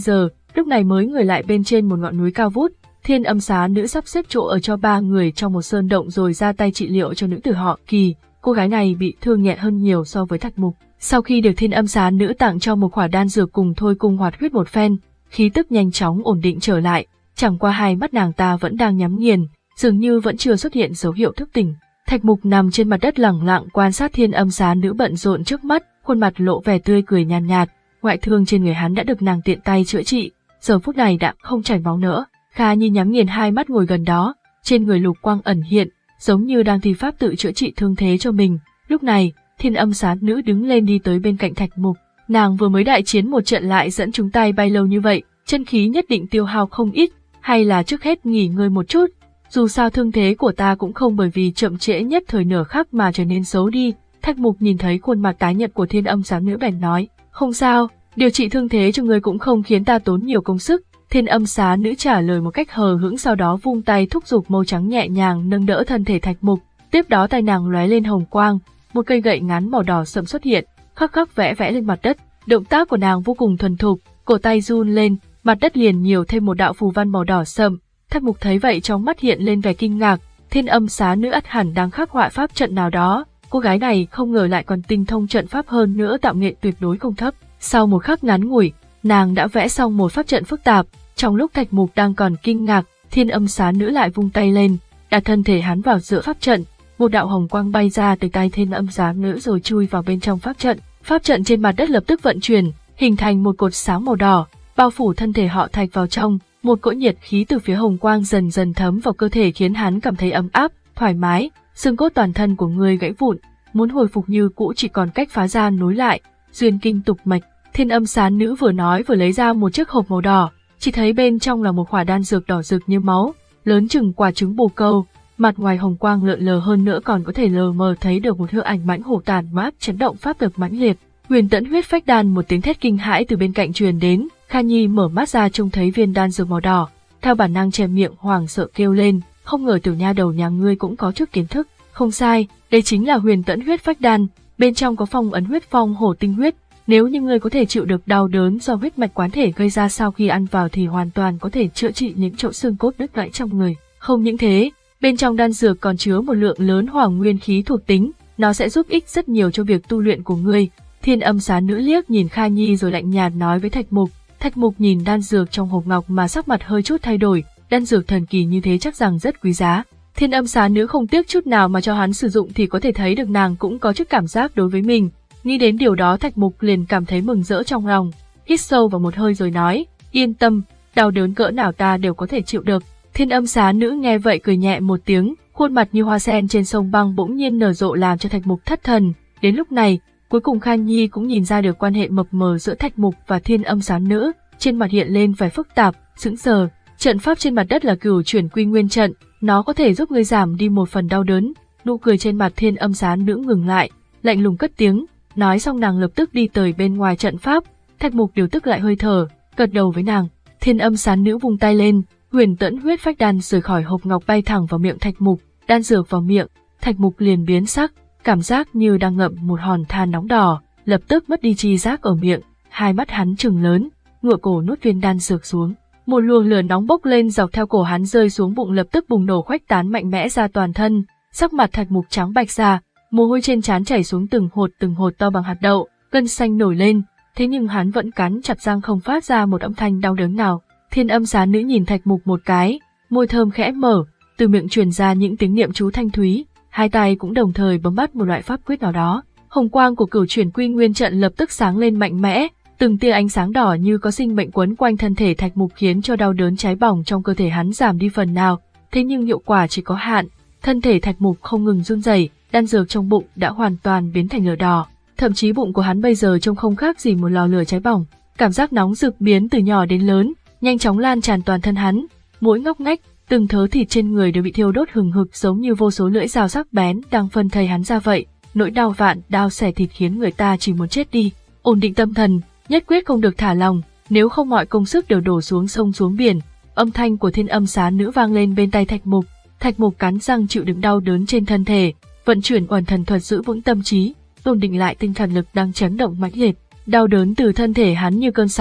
Lúc này mới người lại bên trên một ngọn núi cao vút, Thiên Âm Xá Nữ sắp xếp chỗ ở cho ba người trong một sơn động rồi ra tay trị liệu cho nữ tử họ Kỳ. Cô gái này bị thương nhẹ hơn nhiều so với Thạch Mục. Sau khi được Thiên Âm Xá Nữ tặng cho một khỏa đan dược cùng thôi cung hoạt huyết một phen, khí tức nhanh chóng ổn định trở lại, chẳng qua hai mắt nàng ta vẫn đang nhắm nghiền, dường như vẫn chưa xuất hiện dấu hiệu thức tỉnh. Thạch Mục nằm trên mặt đất lẳng lặng quan sát Thiên Âm Xá Nữ bận rộn trước mắt, khuôn mặt lộ vẻ tươi cười nhàn nhạt, nhạt, ngoại thương trên người hắn đã được nàng tiện tay chữa trị, giờ phút này đã không chảy máu nữa. Kha Nhi nhắm nghiền hai mắt ngồi gần đó, trên người lục quang ẩn hiện, giống như đang thi pháp tự chữa trị thương thế cho mình. Lúc này, Thiên Âm Xá Nữ đứng lên đi tới bên cạnh Thạch Mục. Nàng vừa mới đại chiến một trận lại dẫn chúng ta bay lâu như vậy, chân khí nhất định tiêu hao không ít, hay là trước hết nghỉ ngơi một chút. Dù sao thương thế của ta cũng không bởi vì chậm trễ nhất thời nửa khắc mà trở nên xấu đi. Thạch Mục nhìn thấy khuôn mặt tái nhợt của Thiên Âm Xá Nữ bèn nói, không sao, điều trị thương thế cho ngươi cũng không khiến ta tốn nhiều công sức. Thiên Âm Xá Nữ trả lời một cách hờ hững, sau đó vung tay thúc giục mâu trắng nhẹ nhàng nâng đỡ thân thể Thạch Mục. Tiếp đó tay nàng lóe lên hồng quang, một cây gậy ngắn màu đỏ sẫm xuất hiện, khắc khắc vẽ vẽ lên mặt đất. Động tác của nàng vô cùng thuần thục, cổ tay run lên, mặt đất liền nhiều thêm một đạo phù văn màu đỏ sẫm. Thạch Mục thấy vậy trong mắt hiện lên vẻ kinh ngạc, Thiên Âm Xá Nữ ắt hẳn đang khắc họa pháp trận nào đó. Cô gái này không ngờ lại còn tinh thông trận pháp, hơn nữa tạo nghệ tuyệt đối không thấp. Sau một khắc ngắn ngủi, nàng đã vẽ xong một pháp trận phức tạp. Trong lúc Thạch Mục đang còn kinh ngạc, Thiên Âm Xá Nữ lại vung tay lên, đặt thân thể hắn vào giữa pháp trận. Một đạo hồng quang bay ra từ tay Thiên Âm Xá Nữ rồi chui vào bên trong pháp trận. Pháp trận trên mặt đất lập tức vận chuyển, hình thành một cột sáng màu đỏ, bao phủ thân thể họ Thạch vào trong. Một cỗ nhiệt khí từ phía hồng quang dần dần thấm vào cơ thể khiến hắn cảm thấy ấm áp, thoải mái. Xương cốt toàn thân của ngươi gãy vụn, muốn hồi phục như cũ chỉ còn cách phá ra nối lại, duyên kinh tục mạch. Thiên Âm Xá Nữ vừa nói vừa lấy ra một chiếc hộp màu đỏ, chỉ thấy bên trong là một khỏa đan dược đỏ rực như máu, lớn chừng quả trứng bồ câu, mặt ngoài hồng quang lượn lờ, hơn nữa còn có thể lờ mờ thấy được một hư ảnh mãnh hổ tàn mát chấn động pháp lực mãnh liệt. Huyền Tẫn Huyết Phách Đan. Một tiếng thét kinh hãi từ bên cạnh truyền đến, Kha Nhi mở mắt ra trông thấy viên đan dược màu đỏ, theo bản năng che miệng hoảng sợ kêu lên, không ngờ tiểu nha đầu nhà ngươi cũng có chút kiến thức. Không sai, đây chính là Huyền Tẫn Huyết Phách Đan, bên trong có phong ấn huyết phong hổ tinh huyết, nếu như ngươi có thể chịu được đau đớn do huyết mạch quán thể gây ra sau khi ăn vào thì hoàn toàn có thể chữa trị những chỗ xương cốt đứt gãy trong người. Không những thế, bên trong đan dược còn chứa một lượng lớn hỏa nguyên khí thuộc tính, nó sẽ giúp ích rất nhiều cho việc tu luyện của ngươi. Thiên Âm Xá Nữ liếc nhìn Kha Nhi rồi lạnh nhạt nói với Thạch Mục. Thạch Mục nhìn đan dược trong hộp ngọc mà sắc mặt hơi chút thay đổi, đan dược thần kỳ như thế chắc rằng rất quý giá. Thiên Âm Xá Nữ không tiếc chút nào mà cho hắn sử dụng thì có thể thấy được nàng cũng có chút cảm giác đối với mình. Nghĩ đến điều đó Thạch Mục liền cảm thấy mừng rỡ trong lòng, hít sâu vào một hơi rồi nói, yên tâm, đau đớn cỡ nào ta đều có thể chịu được. Thiên Âm Xá Nữ nghe vậy cười nhẹ một tiếng, khuôn mặt như hoa sen trên sông băng bỗng nhiên nở rộ làm cho Thạch Mục thất thần. Đến lúc này, cuối cùng Kha Nhi cũng nhìn ra được quan hệ mập mờ giữa Thạch Mục và Thiên Âm Xá Nữ, trên mặt hiện lên vẻ phức tạp, sững sờ. Trận pháp trên mặt đất là Cửu Chuyển Quy Nguyên trận, nó có thể giúp ngươi giảm đi một phần đau đớn. Nụ cười trên mặt Thiên Âm Xá Nữ ngừng lại, lạnh lùng cất tiếng, nói xong nàng lập tức đi tới bên ngoài trận pháp. Thạch Mục điều tức lại hơi thở, gật đầu với nàng. Thiên Âm Xá Nữ vung tay lên, Huyền Tẫn Huyết Phách Đan rời khỏi hộp ngọc bay thẳng vào miệng Thạch Mục. Đan dược vào miệng, Thạch Mục liền biến sắc, cảm giác như đang ngậm một hòn than nóng đỏ, lập tức mất đi tri giác ở miệng, hai mắt hắn trừng lớn, ngửa cổ nuốt viên đan dược xuống. Một luồng lửa nóng bốc lên dọc theo cổ hắn rơi xuống bụng, lập tức bùng nổ khuếch tán mạnh mẽ ra toàn thân. Sắc mặt Thạch Mục trắng bạch ra, mồ hôi trên trán chảy xuống từng hột từng hột to bằng hạt đậu, gân xanh nổi lên, thế nhưng hắn vẫn cắn chặt răng không phát ra một âm thanh đau đớn nào. Thiên Âm Xá Nữ nhìn Thạch Mục một cái, môi thơm khẽ mở, từ miệng truyền ra những tiếng niệm chú thanh thúy, hai tay cũng đồng thời bấm bắt một loại pháp quyết nào đó. Hồng quang của Cửu Chuyển Quy Nguyên trận lập tức sáng lên mạnh mẽ, từng tia ánh sáng đỏ như có sinh mệnh quấn quanh thân thể Thạch Mục khiến cho đau đớn cháy bỏng trong cơ thể hắn giảm đi phần nào, thế nhưng hiệu quả chỉ có hạn, thân thể Thạch Mục không ngừng run rẩy, đan dược trong bụng đã hoàn toàn biến thành lửa đỏ, thậm chí bụng của hắn bây giờ trông không khác gì một lò lửa cháy bỏng, cảm giác nóng rực biến từ nhỏ đến lớn, nhanh chóng lan tràn toàn thân hắn, mỗi ngóc ngách, từng thớ thịt trên người đều bị thiêu đốt hừng hực giống như vô số lưỡi dao sắc bén đang phân thây hắn ra vậy. Nỗi đau vạn đao xẻ thịt khiến người ta chỉ muốn chết đi. Ổn định tâm thần, nhất quyết không được thả lòng, nếu không mọi công sức đều đổ xuống sông xuống biển. Âm thanh của Thiên Âm Xá Nữ vang lên bên tai Thạch Mục. Thạch Mục cắn răng chịu đựng đau đớn trên thân thể, vận chuyển Uẩn Thần thuật giữ vững tâm trí, ổn định lại tinh thần lực đang chấn động mãnh liệt. Đau đớn từ thân thể hắn như cơn sóng,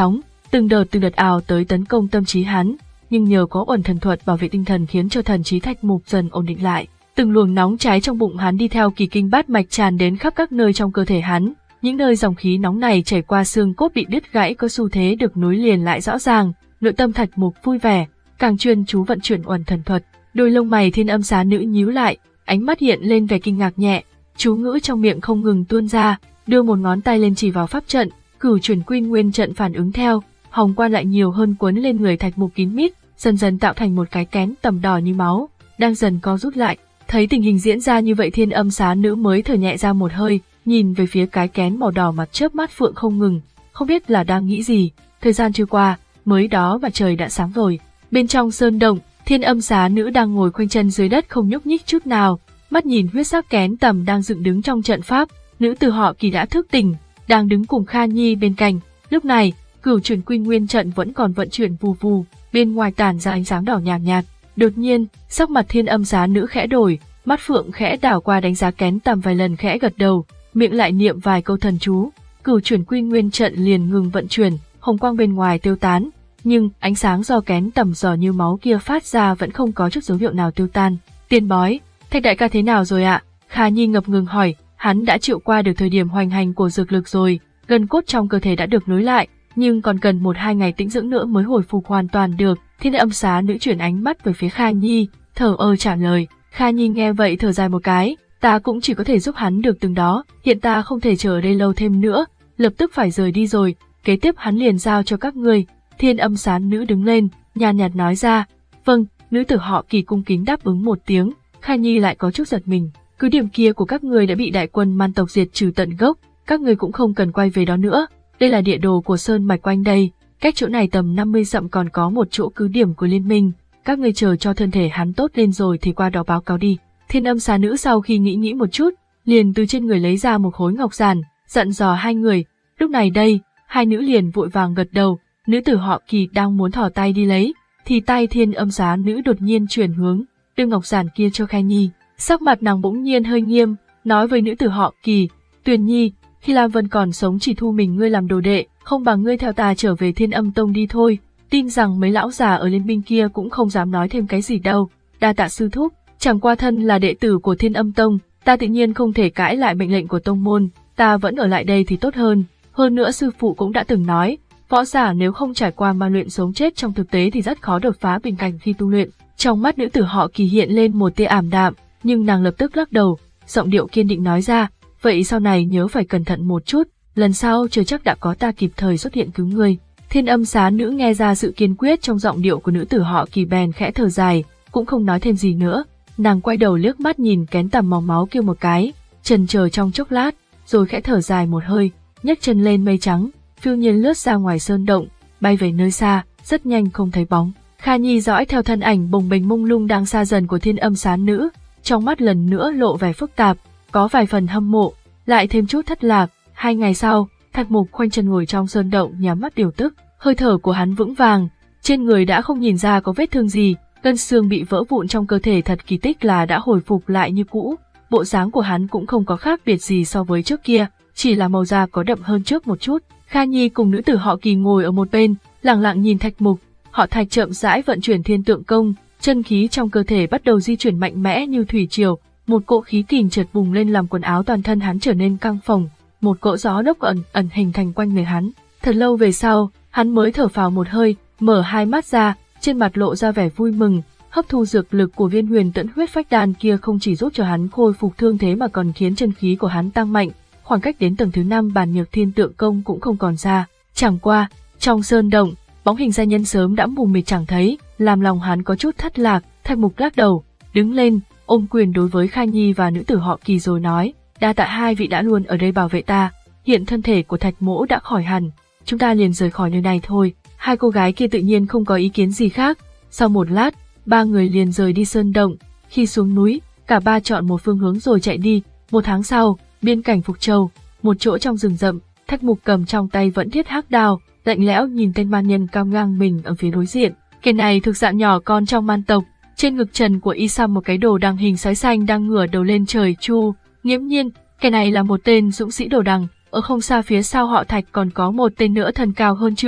từng đợt từng đợt ào tới tấn công tâm trí hắn, nhưng nhờ có uẩn thần thuật bảo vệ tinh thần khiến cho thần trí Thạch Mục dần ổn định lại. Từng luồng nóng cháy trong bụng hắn đi theo kỳ kinh bát mạch tràn đến khắp các nơi trong cơ thể hắn, những nơi dòng khí nóng này chảy qua xương cốt bị đứt gãy có xu thế được nối liền lại rõ ràng. Nội tâm Thạch Mục vui vẻ, càng chuyên chú vận chuyển uẩn thần thuật. Đôi lông mày Thiên Âm Xá Nữ nhíu lại, ánh mắt hiện lên vẻ kinh ngạc nhẹ, chú ngữ trong miệng không ngừng tuôn ra, đưa một ngón tay lên chỉ vào pháp trận, cửu chuyển quy nguyên trận phản ứng theo, hồng quang lại nhiều hơn cuốn lên người Thạch Mục kín mít, dần dần tạo thành một cái kén tầm đỏ như máu, đang dần co rút lại. Thấy tình hình diễn ra như vậy, Thiên Âm Xá Nữ mới thở nhẹ ra một hơi, nhìn về phía cái kén màu đỏ mặt chớp mắt phượng không ngừng, không biết là đang nghĩ gì. Thời gian trôi qua, mới đó mà trời đã sáng rồi. Bên trong sơn động, Thiên Âm Xá Nữ đang ngồi khoanh chân dưới đất không nhúc nhích chút nào, mắt nhìn huyết sắc kén tầm đang dựng đứng trong trận pháp. Nữ tử họ Kỳ đã thức tỉnh, đang đứng cùng Kha Nhi bên cạnh. Lúc này, cửu chuyển quy nguyên trận vẫn còn vận chuyển vù vù, bên ngoài tản ra ánh sáng đỏ nhạt nhạt. Đột nhiên, sắc mặt Thiên Âm Xá Nữ khẽ đổi, mắt phượng khẽ đảo qua đánh giá kén tầm vài lần, khẽ gật đầu, miệng lại niệm vài câu thần chú. Cửu chuyển quy nguyên trận liền ngừng vận chuyển, hồng quang bên ngoài tiêu tán, nhưng ánh sáng do kén tầm giò như máu kia phát ra vẫn không có chút dấu hiệu nào tiêu tan. Tiền bói, Thạch đại ca thế nào rồi ạ? Kha Nhi ngập ngừng hỏi. Hắn đã chịu qua được thời điểm hoành hành của dược lực rồi, gân cốt trong cơ thể đã được nối lại, nhưng còn cần một hai ngày tĩnh dưỡng nữa mới hồi phục hoàn toàn được. Thiên Âm Xá Nữ chuyển ánh mắt về phía Kha Nhi, thở ơ trả lời. Kha Nhi nghe vậy thở dài một cái, ta cũng chỉ có thể giúp hắn được từng đó, hiện ta không thể chờ ở đây lâu thêm nữa, lập tức phải rời đi rồi, kế tiếp hắn liền giao cho các ngươi. Thiên Âm Xá Nữ đứng lên, nhàn nhạt nói ra. Vâng. Nữ tử họ Kỳ cung kính đáp ứng một tiếng. Kha Nhi lại có chút giật mình. Cứ điểm kia của các người đã bị đại quân man tộc diệt trừ tận gốc, các người cũng không cần quay về đó nữa. Đây là địa đồ của sơn mạch quanh đây, cách chỗ này tầm năm mươi dặm còn có một chỗ cứ điểm của liên minh. Các người chờ cho thân thể hắn tốt lên rồi thì qua đó báo cáo đi. Thiên Âm Xá Nữ sau khi nghĩ nghĩ một chút, liền từ trên người lấy ra một khối ngọc giản, dặn dò hai người. Lúc này đây, hai nữ liền vội vàng gật đầu. Nữ tử họ Kỳ đang muốn thò tay đi lấy, thì tay Thiên Âm Xá Nữ đột nhiên chuyển hướng, đưa ngọc giản kia cho Kha Nhi. Sắc mặt nàng bỗng nhiên hơi nghiêm, nói với nữ tử họ Kỳ, Tuyền Nhi, khi Lam Vân còn sống chỉ thu mình ngươi làm đồ đệ, không bằng ngươi theo ta trở về Thiên Âm Tông đi thôi, tin rằng mấy lão già ở liên minh kia cũng không dám nói thêm cái gì đâu. Đa tạ sư thúc, chẳng qua thân là đệ tử của Thiên Âm Tông, ta tự nhiên không thể cãi lại mệnh lệnh của tông môn, ta vẫn ở lại đây thì tốt hơn. Hơn nữa sư phụ cũng đã từng nói, võ giả nếu không trải qua ma luyện sống chết trong thực tế thì rất khó đột phá bình cảnh khi tu luyện. Trong mắt nữ tử họ Kỳ hiện lên một tia ảm đạm, nhưng nàng lập tức lắc đầu, giọng điệu kiên định nói ra, vậy sau này nhớ phải cẩn thận một chút, lần sau chưa chắc đã có ta kịp thời xuất hiện cứu ngươi. Thiên Âm Xá Nữ nghe ra sự kiên quyết trong giọng điệu của nữ tử họ Kỳ bèn khẽ thở dài, cũng không nói thêm gì nữa. Nàng quay đầu liếc mắt nhìn kén tầm màu máu kia một cái, chần chờ trong chốc lát, rồi khẽ thở dài một hơi, nhấc chân lên mây trắng, phiêu nhiên lướt ra ngoài sơn động, bay về nơi xa, rất nhanh không thấy bóng. Kha Nhi dõi theo thân ảnh bồng bềnh mông lung đang xa dần của Thiên Âm Xá Nữ, trong mắt lần nữa lộ vẻ phức tạp, có vài phần hâm mộ, lại thêm chút thất lạc. Hai ngày sau, Thạch Mục khoanh chân ngồi trong sơn động nhắm mắt điều tức, hơi thở của hắn vững vàng, trên người đã không nhìn ra có vết thương gì, gân xương bị vỡ vụn trong cơ thể thật kỳ tích là đã hồi phục lại như cũ. Bộ dáng của hắn cũng không có khác biệt gì so với trước kia, chỉ là màu da có đậm hơn trước một chút. Kha Nhi cùng nữ tử họ Kỳ ngồi ở một bên, lặng lặng nhìn Thạch Mục. Họ Thạch chậm rãi vận chuyển Thiên Tượng Công, chân khí trong cơ thể bắt đầu di chuyển mạnh mẽ như thủy triều, một cỗ khí kình chợt bùng lên làm quần áo toàn thân hắn trở nên căng phồng, một cỗ gió lốc ẩn ẩn hình thành quanh người hắn. Thật lâu về sau, hắn mới thở phào một hơi, mở hai mắt ra, trên mặt lộ ra vẻ vui mừng. Hấp thu dược lực của viên huyền tẫn huyết phách đan kia không chỉ giúp cho hắn khôi phục thương thế mà còn khiến chân khí của hắn tăng mạnh, khoảng cách đến tầng thứ năm bản nhược Thiên Tượng Công cũng không còn xa. Chẳng qua, trong sơn động, bóng hình gia nhân sớm đã mù mịt chẳng thấy, làm lòng hắn có chút thất lạc. Thạch Mục lắc đầu, đứng lên, ôm quyền đối với Kha Nhi và nữ tử họ Kỳ rồi nói, đa tạ hai vị đã luôn ở đây bảo vệ ta, hiện thân thể của Thạch Mỗ đã khỏi hẳn, chúng ta liền rời khỏi nơi này thôi. Hai cô gái kia tự nhiên không có ý kiến gì khác. Sau một lát, ba người liền rời đi sơn động. Khi xuống núi, cả ba chọn một phương hướng rồi chạy đi. Một tháng sau, biên cảnh Phục Châu, một chỗ trong rừng rậm, Thạch Mục cầm trong tay vẫn thiết hắc đao, lạnh lẽo nhìn tên man nhân cao ngang mình ở phía đối diện. Kẻ này thực dạng nhỏ con trong man tộc, trên ngực trần của y xăm một cái đồ đằng hình sói xanh đang ngửa đầu lên trời chu. Nghiễm nhiên, kẻ này là một tên dũng sĩ đồ đằng. Ở không xa phía sau họ Thạch còn có một tên nữa thân cao hơn trượng.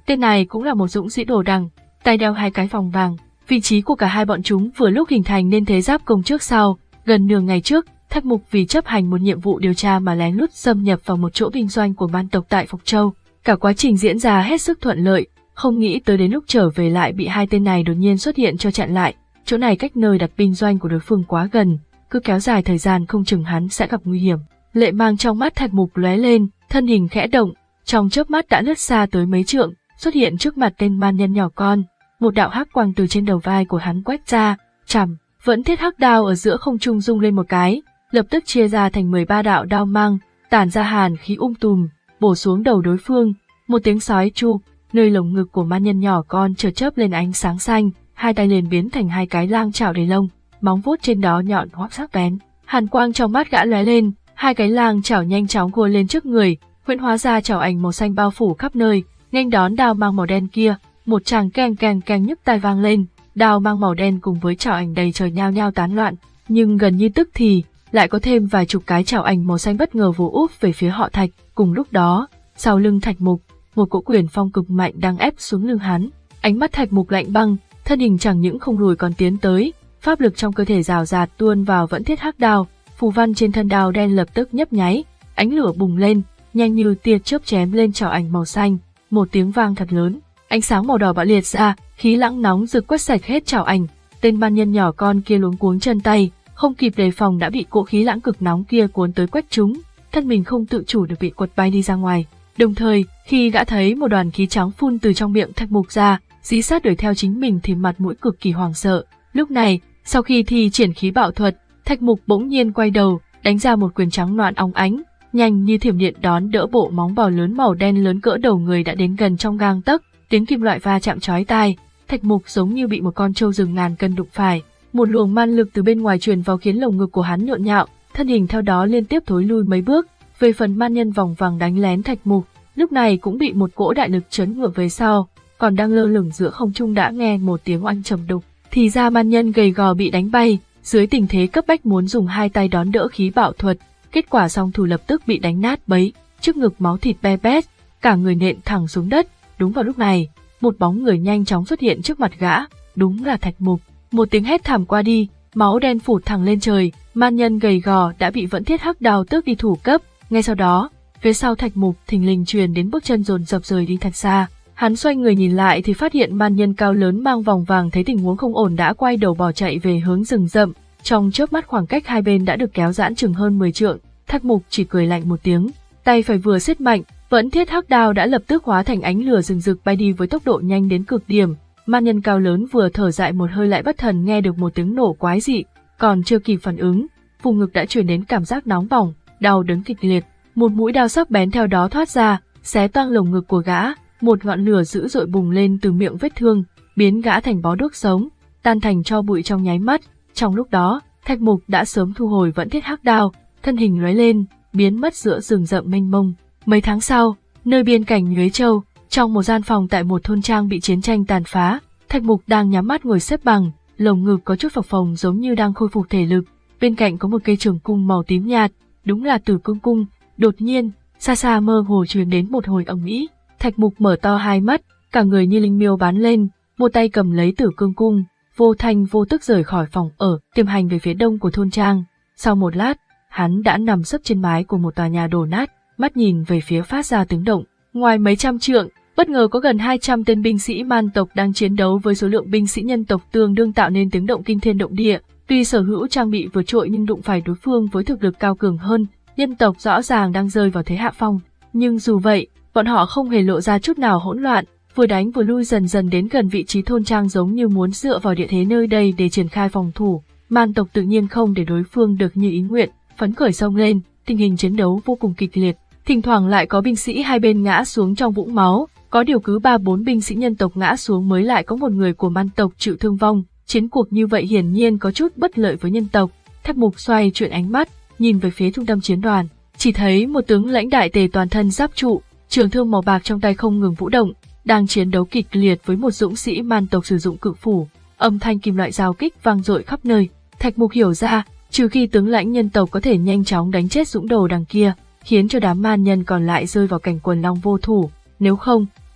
Tên này cũng là một dũng sĩ đồ đằng, tay đeo hai cái vòng vàng. Vị trí của cả hai bọn chúng vừa lúc hình thành nên thế giáp công trước sau. Gần nửa ngày trước, Thạch Mục vì chấp hành một nhiệm vụ điều tra mà lén lút xâm nhập vào một chỗ kinh doanh của man tộc tại Phục Châu. Cả quá trình diễn ra hết sức thuận lợi, không nghĩ tới đến lúc trở về lại bị hai tên này đột nhiên xuất hiện cho chặn lại. Chỗ này cách nơi đặt binh doanh của đối phương quá gần, cứ kéo dài thời gian không chừng hắn sẽ gặp nguy hiểm. Lệ mang trong mắt Thạch Mục lóe lên, thân hình khẽ động, trong chớp mắt đã lướt xa tới mấy trượng, xuất hiện trước mặt tên man nhân nhỏ con. Một đạo hắc quang từ trên đầu vai của hắn quét ra, chằm, vẫn thiết hắc đao ở giữa không trung rung lên một cái, lập tức chia ra thành mười ba đạo đao mang, tản ra hàn khí um tùm, bổ xuống đầu đối phương. Một tiếng sói chu, nơi lồng ngực của man nhân nhỏ con chợt chớp lên ánh sáng xanh, hai tay liền biến thành hai cái lang chảo đầy lông, móng vuốt trên đó nhọn hoắt sắc bén. Hàn quang trong mắt gã lóe lên, hai cái lang chảo nhanh chóng khua lên trước người, huyễn hóa ra chảo ảnh màu xanh bao phủ khắp nơi, nghênh đón đao mang màu đen kia. Một tràng keng keng keng nhức tai vang lên, đao mang màu đen cùng với chảo ảnh đầy trời nhao nhao tán loạn, nhưng gần như tức thì lại có thêm vài chục cái chảo ảnh màu xanh bất ngờ vồ úp về phía họ Thạch. Cùng lúc đó, sau lưng Thạch Mục, một cỗ quyền phong cực mạnh đang ép xuống lưng hắn. Ánh mắt Thạch Mục lạnh băng, thân hình chẳng những không lùi còn tiến tới, pháp lực trong cơ thể rào rạt tuôn vào vẫn thiết hắc đao, phù văn trên thân đao đen lập tức nhấp nháy, ánh lửa bùng lên, nhanh như tia chớp chém lên chảo ảnh màu xanh. Một tiếng vang thật lớn, ánh sáng màu đỏ bạo liệt ra, khí lãng nóng rực quét sạch hết chảo ảnh. Tên man nhân nhỏ con kia luống cuống chân tay, không kịp đề phòng đã bị cỗ khí lãng cực nóng kia cuốn tới quét trúng, thân mình không tự chủ được bị quật bay đi ra ngoài. Đồng thời, khi gã thấy một đoàn khí trắng phun từ trong miệng Thạch Mục ra, dí sát đuổi theo chính mình thì mặt mũi cực kỳ hoảng sợ. Lúc này, sau khi thi triển khí bạo thuật, Thạch Mục bỗng nhiên quay đầu, đánh ra một quyền trắng loạn óng ánh, nhanh như thiểm điện đón đỡ bộ móng bò lớn màu đen lớn cỡ đầu người đã đến gần trong gang tấc. Tiếng kim loại va chạm chói tai, Thạch Mục giống như bị một con trâu rừng ngàn cân đụng phải. Một luồng man lực từ bên ngoài truyền vào khiến lồng ngực của hắn nhộn nhạo, thân hình theo đó liên tiếp thối lui mấy bước. Về phần man nhân vòng vàng đánh lén Thạch Mục, lúc này cũng bị một cỗ đại lực chấn ngược về sau, còn đang lơ lửng giữa không trung đã nghe một tiếng oanh trầm đục. Thì ra man nhân gầy gò bị đánh bay, dưới tình thế cấp bách muốn dùng hai tay đón đỡ khí bạo thuật, kết quả song thủ lập tức bị đánh nát bấy, trước ngực máu thịt be bét, cả người nện thẳng xuống đất. Đúng vào lúc này, một bóng người nhanh chóng xuất hiện trước mặt gã, đúng là Thạch Mục. Một tiếng hét thảm qua đi, máu đen phụt thẳng lên trời, man nhân gầy gò đã bị vẫn thiết hắc đao tước đi thủ cấp. Ngay sau đó, phía sau Thạch Mục thình lình truyền đến bước chân dồn dập rời đi thật xa. Hắn xoay người nhìn lại thì phát hiện man nhân cao lớn mang vòng vàng thấy tình huống không ổn đã quay đầu bỏ chạy về hướng rừng rậm. Trong chớp mắt khoảng cách hai bên đã được kéo giãn chừng hơn mười trượng. Thạch Mục chỉ cười lạnh một tiếng, tay phải vừa siết mạnh, vẫn thiết hắc đao đã lập tức hóa thành ánh lửa rừng rực bay đi với tốc độ nhanh đến cực điểm. Man nhân cao lớn vừa thở dại một hơi lại bất thần nghe được một tiếng nổ quái dị, còn chưa kịp phản ứng, vùng ngực đã truyền đến cảm giác nóng bỏng, đau đớn kịch liệt. Một mũi đao sắc bén theo đó thoát ra, xé toang lồng ngực của gã, một ngọn lửa dữ dội bùng lên từ miệng vết thương, biến gã thành bó đuốc sống, tan thành tro bụi trong nháy mắt. Trong lúc đó, Thạch Mục đã sớm thu hồi vẫn thiết hắc đao, thân hình lóe lên, biến mất giữa rừng rậm mênh mông. Mấy tháng sau, nơi biên cảnh Nhuế Châu, trong một gian phòng tại một thôn trang bị chiến tranh tàn phá, Thạch Mục đang nhắm mắt ngồi xếp bằng, lồng ngực có chút phập phồng giống như đang khôi phục thể lực. Bên cạnh có một cây trường cung màu tím nhạt, đúng là Tử Cương cung. Đột nhiên, xa xa mơ hồ truyền đến một hồi ầm ĩ. Thạch Mục mở to hai mắt, cả người như linh miêu bắn lên, một tay cầm lấy Tử Cương cung, vô thanh vô tức rời khỏi phòng ở, tiềm hành về phía đông của thôn trang. Sau một lát, hắn đã nằm sấp trên mái của một tòa nhà đổ nát, mắt nhìn về phía phát ra tiếng động. Ngoài mấy trăm trượng, bất ngờ có gần hai trăm tên binh sĩ man tộc đang chiến đấu với số lượng binh sĩ nhân tộc tương đương tạo nên tiếng động kinh thiên động địa. Tuy sở hữu trang bị vượt trội nhưng đụng phải đối phương với thực lực cao cường hơn, nhân tộc rõ ràng đang rơi vào thế hạ phong. Nhưng dù vậy, bọn họ không hề lộ ra chút nào hỗn loạn, vừa đánh vừa lui dần dần đến gần vị trí thôn trang giống như muốn dựa vào địa thế nơi đây để triển khai phòng thủ. Man tộc tự nhiên không để đối phương được như ý nguyện, phấn khởi xông lên, tình hình chiến đấu vô cùng kịch liệt. Thỉnh thoảng lại có binh sĩ hai bên ngã xuống trong vũng máu, có điều cứ ba bốn binh sĩ nhân tộc ngã xuống mới lại có một người của man tộc chịu thương vong. Chiến cuộc như vậy hiển nhiên có chút bất lợi với nhân tộc. Thạch Mục xoay chuyển ánh mắt, nhìn về phía trung tâm chiến đoàn, chỉ thấy một tướng lãnh đại tề toàn thân giáp trụ, trường thương màu bạc trong tay không ngừng vũ động, đang chiến đấu kịch liệt với một dũng sĩ man tộc sử dụng cự phủ. Âm thanh kim loại giao kích vang dội khắp nơi. Thạch Mục hiểu ra, trừ khi tướng lãnh nhân tộc có thể nhanh chóng đánh chết dũng đồ đằng kia, khiến cho đám man nhân còn lại rơi vào cảnh quần long vô thủ, nếu không,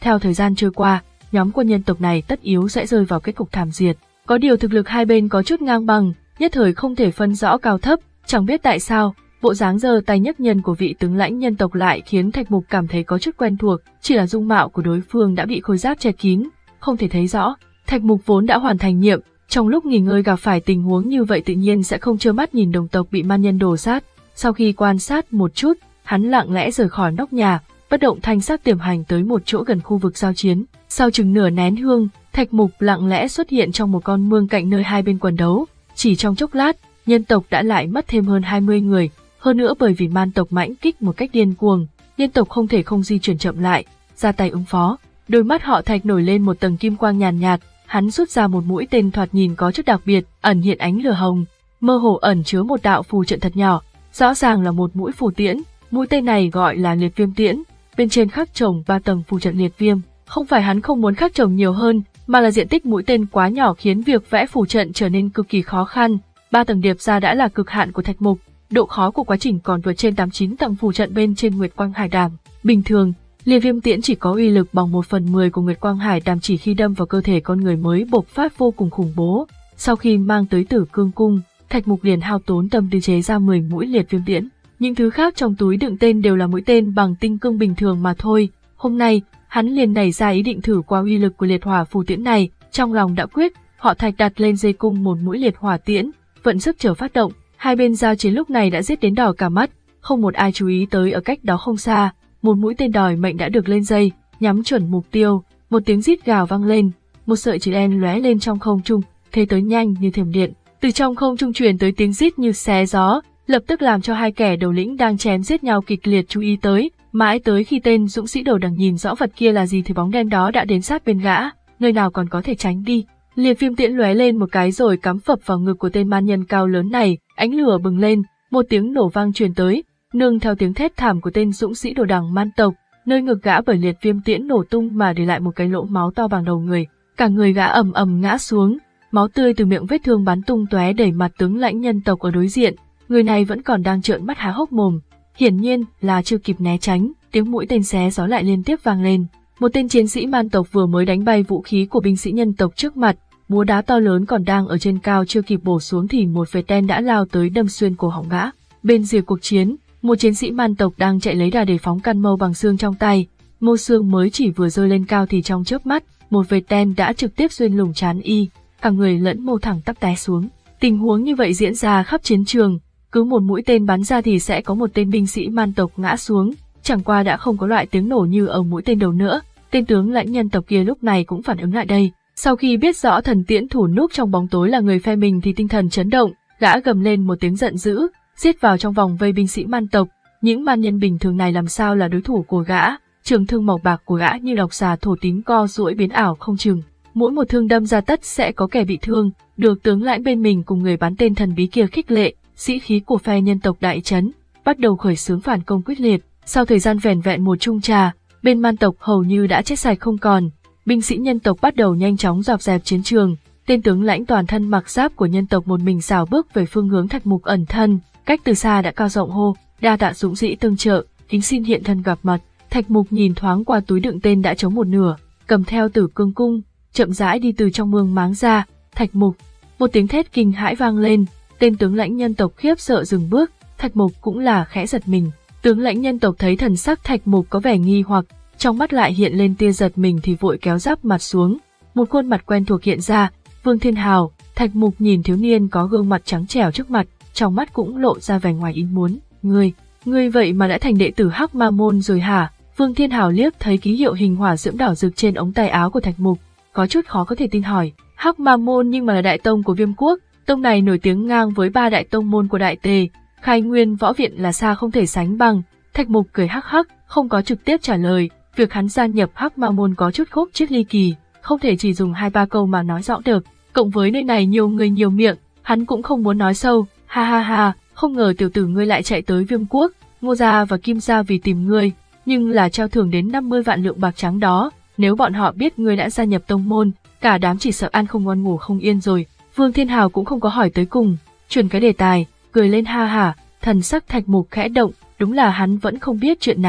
Theo thời gian trôi qua, nhóm quân nhân tộc này tất yếu sẽ rơi vào kết cục thảm diệt. Có điều thực lực hai bên có chút ngang bằng, nhất thời không thể phân rõ cao thấp, chẳng biết tại sao, bộ dáng giơ tay nhấc nhân của vị tướng lãnh nhân tộc lại khiến Thạch Mục cảm thấy có chút quen thuộc, chỉ là dung mạo của đối phương đã bị khôi giáp che kín, không thể thấy rõ. Thạch Mục vốn đã hoàn thành nhiệm, trong lúc nghỉ ngơi gặp phải tình huống như vậy tự nhiên sẽ không trơ mắt nhìn đồng tộc bị man nhân đổ sát. Sau khi quan sát một chút, hắn lặng lẽ rời khỏi nóc nhà, bất động thanh sắc tiềm hành tới một chỗ gần khu vực giao chiến. Sau chừng nửa nén hương, Thạch Mục lặng lẽ xuất hiện trong một con mương cạnh nơi hai bên quần đấu. Chỉ trong chốc lát, nhân tộc đã lại mất thêm hơn hai mươi người. Hơn nữa bởi vì man tộc mãnh kích một cách điên cuồng, nhân tộc không thể không di chuyển chậm lại, ra tay ứng phó. Đôi mắt họ Thạch nổi lên một tầng kim quang nhàn nhạt, hắn rút ra một mũi tên thoạt nhìn có chút đặc biệt, ẩn hiện ánh lửa hồng, mơ hồ ẩn chứa một đạo phù trận thật nhỏ, rõ ràng là một mũi phù tiễn. Mũi tên này gọi là liệt viêm tiễn, bên trên khắc chồng ba tầng phù trận liệt viêm. Không phải hắn không muốn khắc chồng nhiều hơn, mà là diện tích mũi tên quá nhỏ khiến việc vẽ phù trận trở nên cực kỳ khó khăn. Ba tầng điệp ra đã là cực hạn của Thạch Mục, độ khó của quá trình còn vượt trên tám chín tầng phù trận bên trên Nguyệt Quang Hải Đàm. Bình thường, liệt viêm tiễn chỉ có uy lực bằng một phần mười của Nguyệt Quang Hải Đàm, chỉ khi đâm vào cơ thể con người mới bộc phát vô cùng khủng bố. Sau khi mang tới Tử Cương Cung, Thạch Mục liền hao tốn tâm tư chế ra mười mũi liệt viêm tiễn. Những thứ khác trong túi đựng tên đều là mũi tên bằng tinh cương bình thường mà thôi. Hôm nay, hắn liền nảy ra ý định thử qua uy lực của liệt hỏa phù tiễn này, trong lòng đã quyết, họ Thạch đặt lên dây cung một mũi liệt hỏa tiễn, vận sức chờ phát động. Hai bên giao chiến lúc này đã giết đến đỏ cả mắt, không một ai chú ý tới ở cách đó không xa, một mũi tên đòi mệnh đã được lên dây, nhắm chuẩn mục tiêu, một tiếng rít gào vang lên, một sợi chỉ đen lóe lên trong không trung, thế tới nhanh như thiểm điện, từ trong không trung truyền tới tiếng rít như xé gió, lập tức làm cho hai kẻ đầu lĩnh đang chém giết nhau kịch liệt chú ý tới, mãi tới khi tên dũng sĩ đầu đằng nhìn rõ vật kia là gì thì bóng đen đó đã đến sát bên gã, nơi nào còn có thể tránh đi. Liệt viêm tiễn lóe lên một cái rồi cắm phập vào ngực của tên man nhân cao lớn này, ánh lửa bừng lên, một tiếng nổ vang truyền tới, nương theo tiếng thét thảm của tên dũng sĩ đồ đằng man tộc, nơi ngực gã bởi liệt viêm tiễn nổ tung mà để lại một cái lỗ máu to bằng đầu người, cả người gã ầm ầm ngã xuống, máu tươi từ miệng vết thương bắn tung tóe đầy mặt tướng lãnh nhân tộc ở đối diện, người này vẫn còn đang trợn mắt há hốc mồm, hiển nhiên là chưa kịp né tránh, tiếng mũi tên xé gió lại liên tiếp vang lên. Một tên chiến sĩ man tộc vừa mới đánh bay vũ khí của binh sĩ nhân tộc trước mặt, búa đá to lớn còn đang ở trên cao chưa kịp bổ xuống thì một vệt đen đã lao tới đâm xuyên cổ họng gã. Bên rìa cuộc chiến, một chiến sĩ man tộc đang chạy lấy đà để phóng căn mâu bằng xương trong tay, mâu xương mới chỉ vừa rơi lên cao thì trong chớp mắt, một vệt đen đã trực tiếp xuyên lủng trán y, cả người lẫn mâu thẳng tắp té xuống. Tình huống như vậy diễn ra khắp chiến trường, cứ một mũi tên bắn ra thì sẽ có một tên binh sĩ man tộc ngã xuống, chẳng qua đã không có loại tiếng nổ như ở mũi tên đầu nữa. Tên tướng lãnh nhân tộc kia lúc này cũng phản ứng lại đây, sau khi biết rõ thần tiễn thủ núp trong bóng tối là người phe mình thì tinh thần chấn động, gã gầm lên một tiếng giận dữ, giết vào trong vòng vây binh sĩ man tộc. Những man nhân bình thường này làm sao là đối thủ của gã? Trường thương màu bạc của gã như độc xà thổ tím co duỗi biến ảo không chừng, mỗi một thương đâm ra tất sẽ có kẻ bị thương. Được tướng lãnh bên mình cùng người bắn tên thần bí kia khích lệ, sĩ khí của phe nhân tộc đại chấn, bắt đầu khởi xướng phản công quyết liệt. Sau thời gian vẻn vẹn một chung trà, bên man tộc hầu như đã chết sạch không còn. Binh sĩ nhân tộc bắt đầu nhanh chóng dọn dẹp chiến trường. Tên tướng lãnh toàn thân mặc giáp của nhân tộc một mình xào bước về phương hướng Thạch Mục ẩn thân, cách từ xa đã cao giọng hô, đa tạ dũng sĩ tương trợ, kính xin hiện thân gặp mặt. Thạch Mục nhìn thoáng qua túi đựng tên đã trống một nửa, cầm theo Tử Cương Cung, chậm rãi đi từ trong mương máng ra. Thạch Mục, một tiếng thét kinh hãi vang lên, tên tướng lãnh nhân tộc khiếp sợ dừng bước, Thạch Mục cũng là khẽ giật mình. Tướng lãnh nhân tộc thấy thần sắc Thạch Mục có vẻ nghi hoặc, trong mắt lại hiện lên tia giật mình thì vội kéo giáp mặt xuống. Một khuôn mặt quen thuộc hiện ra, Vương Thiên Hào. Thạch Mục nhìn thiếu niên có gương mặt trắng trẻo trước mặt, trong mắt cũng lộ ra vẻ ngoài ý muốn. Ngươi, ngươi vậy mà đã thành đệ tử Hắc Ma Môn rồi hả? Vương Thiên Hào liếc thấy ký hiệu hình hỏa diễm đỏ rực trên ống tay áo của Thạch Mục, có chút khó có thể tin hỏi. Hắc Ma Môn nhưng mà là đại tông của Viêm Quốc, tông này nổi tiếng ngang với ba đại tông môn của Đại Tề, Khai Nguyên Võ Viện là xa không thể sánh bằng. Thạch Mục cười hắc hắc, không có trực tiếp trả lời. Việc hắn gia nhập Hắc Ma Môn có chút khúc chiết ly kỳ, không thể chỉ dùng hai ba câu mà nói rõ được. Cộng với nơi này nhiều người nhiều miệng, hắn cũng không muốn nói sâu. Ha ha ha, không ngờ tiểu tử ngươi lại chạy tới Viêm Quốc, Ngô gia và Kim gia vì tìm ngươi, nhưng là trao thưởng đến năm mươi vạn lượng bạc trắng đó. Nếu bọn họ biết ngươi đã gia nhập tông môn, cả đám chỉ sợ ăn không ngon ngủ không yên rồi. Vương Thiên Hào cũng không có hỏi tới cùng, chuyển cái đề tài, cười lên ha hả. Thần sắc Thạch Mục khẽ động, đúng là hắn vẫn không biết chuyện này.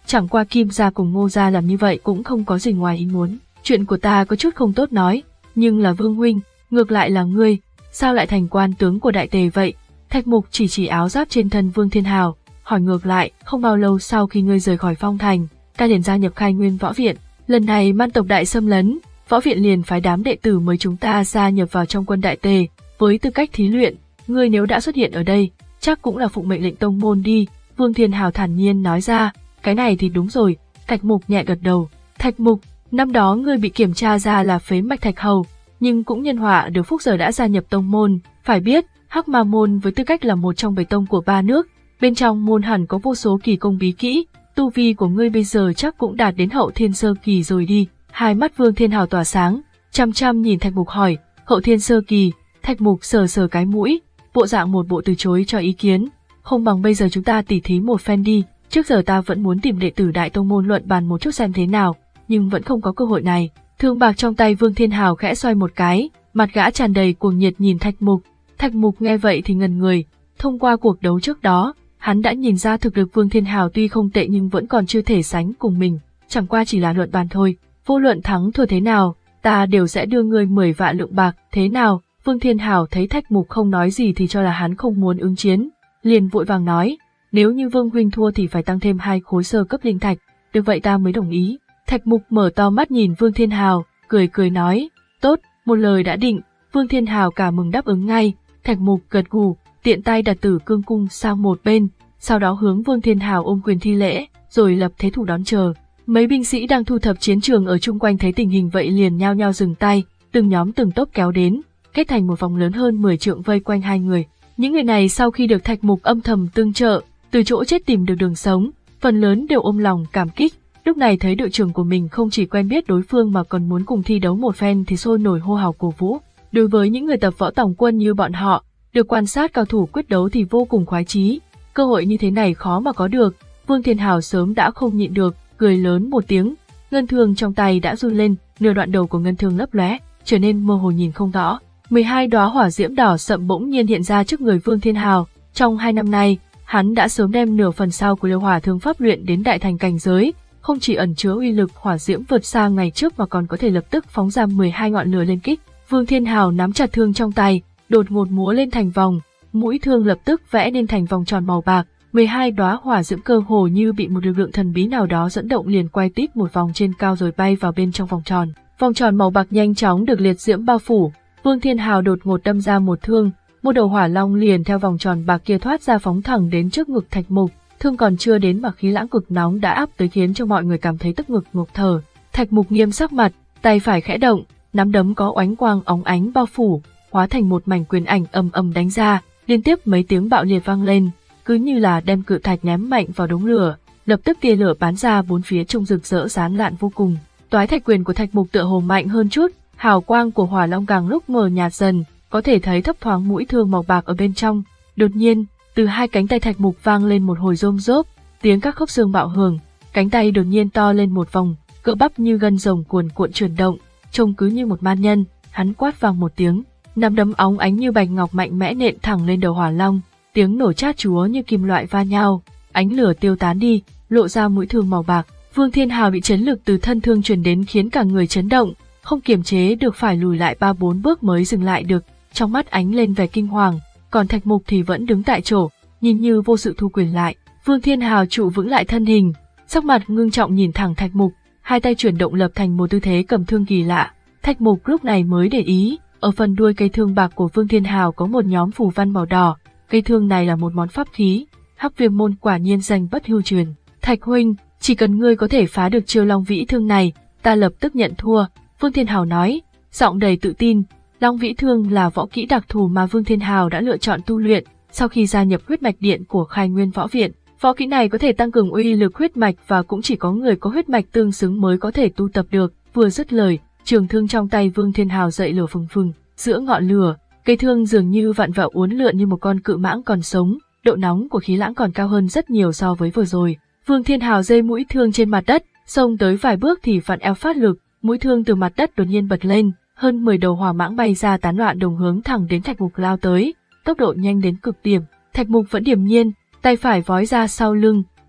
chẳng qua Kim gia cùng Ngô gia làm như vậy cũng không có gì ngoài ý muốn. Chuyện của ta có chút không tốt nói, nhưng là Vương huynh, ngược lại là ngươi, sao lại thành quan tướng của Đại Tề vậy? Thạch Mục chỉ chỉ áo giáp trên thân Vương Thiên Hào, hỏi ngược lại, không bao lâu sau khi ngươi rời khỏi Phong Thành, ta liền gia nhập Khai Nguyên Võ Viện. Lần này man tộc đại xâm lấn, Võ Viện liền phái đám đệ tử mới chúng ta gia nhập vào trong quân Đại Tề, với tư cách thí luyện, ngươi nếu đã xuất hiện ở đây, chắc cũng là phụng mệnh lệnh tông môn đi. Vương Thiên Hào thản nhiên nói ra, cái này thì đúng rồi. Thạch Mục nhẹ gật đầu. Thạch Mục, năm đó ngươi bị kiểm tra ra là phế mạch Thạch Hầu, nhưng cũng nhân họa được phúc giờ đã gia nhập tông môn. Phải biết, Hắc Ma môn với tư cách là một trong bảy tông của ba nước, bên trong môn hẳn có vô số kỳ công bí kỹ, tu vi của ngươi bây giờ chắc cũng đạt đến hậu thiên sơ kỳ rồi đi. Hai mắt Vương Thiên Hào tỏa sáng, chăm chăm nhìn Thạch Mục hỏi, hậu thiên sơ kỳ? Thạch Mục sờ sờ cái mũi, bộ dạng một bộ từ chối cho ý kiến. Không bằng bây giờ chúng ta tỉ thí một phen đi, trước giờ ta vẫn muốn tìm đệ tử Đại Tông môn luận bàn một chút xem thế nào, nhưng vẫn không có cơ hội này. Thương bạc trong tay Vương Thiên Hào khẽ xoay một cái, mặt gã tràn đầy cuồng nhiệt nhìn Thạch Mục. Thạch Mục nghe vậy thì ngần người, thông qua cuộc đấu trước đó, hắn đã nhìn ra thực lực Vương Thiên Hào tuy không tệ nhưng vẫn còn chưa thể sánh cùng mình, chẳng qua chỉ là luận bàn thôi, vô luận thắng thua thế nào, ta đều sẽ đưa ngươi mười vạn lượng bạc, thế nào? Vương Thiên Hào thấy Thạch Mục không nói gì thì cho là hắn không muốn ứng chiến, liền vội vàng nói, nếu như Vương huynh thua thì phải tăng thêm hai khối sơ cấp linh thạch, được vậy ta mới đồng ý. Thạch Mục mở to mắt nhìn Vương Thiên Hào, cười cười nói, tốt, một lời đã định. Vương Thiên Hào cả mừng đáp ứng ngay. Thạch Mục gật gù, tiện tay đặt Tử Cương cung sang một bên, sau đó hướng Vương Thiên Hào ôm quyền thi lễ, rồi lập thế thủ đón chờ. Mấy binh sĩ đang thu thập chiến trường ở chung quanh thấy tình hình vậy liền nhao nhao dừng tay, từng nhóm từng tốp kéo đến, kết thành một vòng lớn hơn mười trượng vây quanh hai người. Những người này sau khi được Thạch Mục âm thầm tương trợ, từ chỗ chết tìm được đường sống, phần lớn đều ôm lòng cảm kích. Lúc này thấy đội trưởng của mình không chỉ quen biết đối phương mà còn muốn cùng thi đấu một phen thì sôi nổi hô hào cổ vũ. Đối với những người tập võ tòng quân như bọn họ, được quan sát cao thủ quyết đấu thì vô cùng khoái chí. Cơ hội như thế này khó mà có được. Vương Thiên Hào sớm đã không nhịn được, cười lớn một tiếng, ngân thương trong tay đã run lên, nửa đoạn đầu của ngân thương lấp lóe, trở nên mơ hồ nhìn không rõ. mười hai đóa hỏa diễm đỏ sậm bỗng nhiên hiện ra trước người Vương Thiên Hào. Trong hai năm nay, hắn đã sớm đem nửa phần sau của liêu hỏa thương pháp luyện đến đại thành cảnh giới, không chỉ ẩn chứa uy lực hỏa diễm vượt xa ngày trước mà còn có thể lập tức phóng ra mười hai ngọn lửa lên kích. Vương Thiên Hào nắm chặt thương trong tay, đột ngột múa lên thành vòng, mũi thương lập tức vẽ nên thành vòng tròn màu bạc. mười hai đóa hỏa diễm cơ hồ như bị một lực lượng thần bí nào đó dẫn động liền quay tít một vòng trên cao rồi bay vào bên trong vòng tròn. Vòng tròn màu bạc nhanh chóng được liệt diễm bao phủ. Vương Thiên Hào đột ngột đâm ra một thương, một đầu hỏa long liền theo vòng tròn bạc kia thoát ra phóng thẳng đến trước ngực Thạch Mục. Thương còn chưa đến mà khí lãng cực nóng đã áp tới khiến cho mọi người cảm thấy tức ngực ngộp thở. Thạch Mục nghiêm sắc mặt, tay phải khẽ động, nắm đấm có oánh quang óng ánh bao phủ, hóa thành một mảnh quyền ảnh ầm ầm đánh ra, liên tiếp mấy tiếng bạo liệt vang lên, cứ như là đem cự thạch ném mạnh vào đống lửa, lập tức tia lửa bắn ra bốn phía trông rực rỡ sáng lạn vô cùng. Toái thạch quyền của Thạch Mục tựa hồ mạnh hơn chút, hào quang của hỏa long càng lúc mờ nhạt dần, có thể thấy thấp thoáng mũi thương màu bạc ở bên trong. Đột nhiên, từ hai cánh tay Thạch Mục vang lên một hồi rôm rốp, tiếng các khớp xương bạo hưởng, cánh tay đột nhiên to lên một vòng, cỡ bắp như gân rồng cuồn cuộn chuyển động, trông cứ như một man nhân. Hắn quát vang một tiếng, nắm đấm óng ánh như bạch ngọc mạnh mẽ nện thẳng lên đầu hỏa long, tiếng nổ chát chúa như kim loại va nhau, ánh lửa tiêu tán đi, lộ ra mũi thương màu bạc. Vương Thiên Hào bị chấn lực từ thân thương truyền đến khiến cả người chấn động, không kiềm chế được phải lùi lại ba bốn bước mới dừng lại được, trong mắt ánh lên vẻ kinh hoàng, còn Thạch Mục thì vẫn đứng tại chỗ, nhìn như vô sự thu quyền lại. Vương Thiên Hào trụ vững lại thân hình, sắc mặt ngưng trọng nhìn thẳng Thạch Mục, hai tay chuyển động lập thành một tư thế cầm thương kỳ lạ. Thạch Mục lúc này mới để ý, ở phần đuôi cây thương bạc của Vương Thiên Hào có một nhóm phù văn màu đỏ, cây thương này là một món pháp khí, Hắc Viêm môn quả nhiên danh bất hư truyền. Thạch huynh, chỉ cần ngươi có thể phá được chiêu Long Vĩ thương này, ta lập tức nhận thua. Vương Thiên Hào nói, giọng đầy tự tin. Long Vĩ thương là võ kỹ đặc thù mà Vương Thiên Hào đã lựa chọn tu luyện sau khi gia nhập huyết mạch điện của Khai Nguyên Võ Viện. Võ kỹ này có thể tăng cường uy lực huyết mạch và cũng chỉ có người có huyết mạch tương xứng mới có thể tu tập được. Vừa dứt lời, trường thương trong tay Vương Thiên Hào dậy lửa phừng phừng, giữa ngọn lửa, cây thương dường như vặn vẹo uốn lượn như một con cự mãng còn sống, độ nóng của khí lãng còn cao hơn rất nhiều so với vừa rồi. Vương Thiên Hào giơ mũi thương trên mặt đất, xông tới vài bước thì vặn eo phát lực, mũi thương từ mặt đất đột nhiên bật lên, hơn mười đầu hỏa mãng bay ra tán loạn đồng hướng thẳng đến Thạch Mục lao tới, tốc độ nhanh đến cực điểm. Thạch Mục vẫn điềm nhiên, tay phải vói ra sau lưng,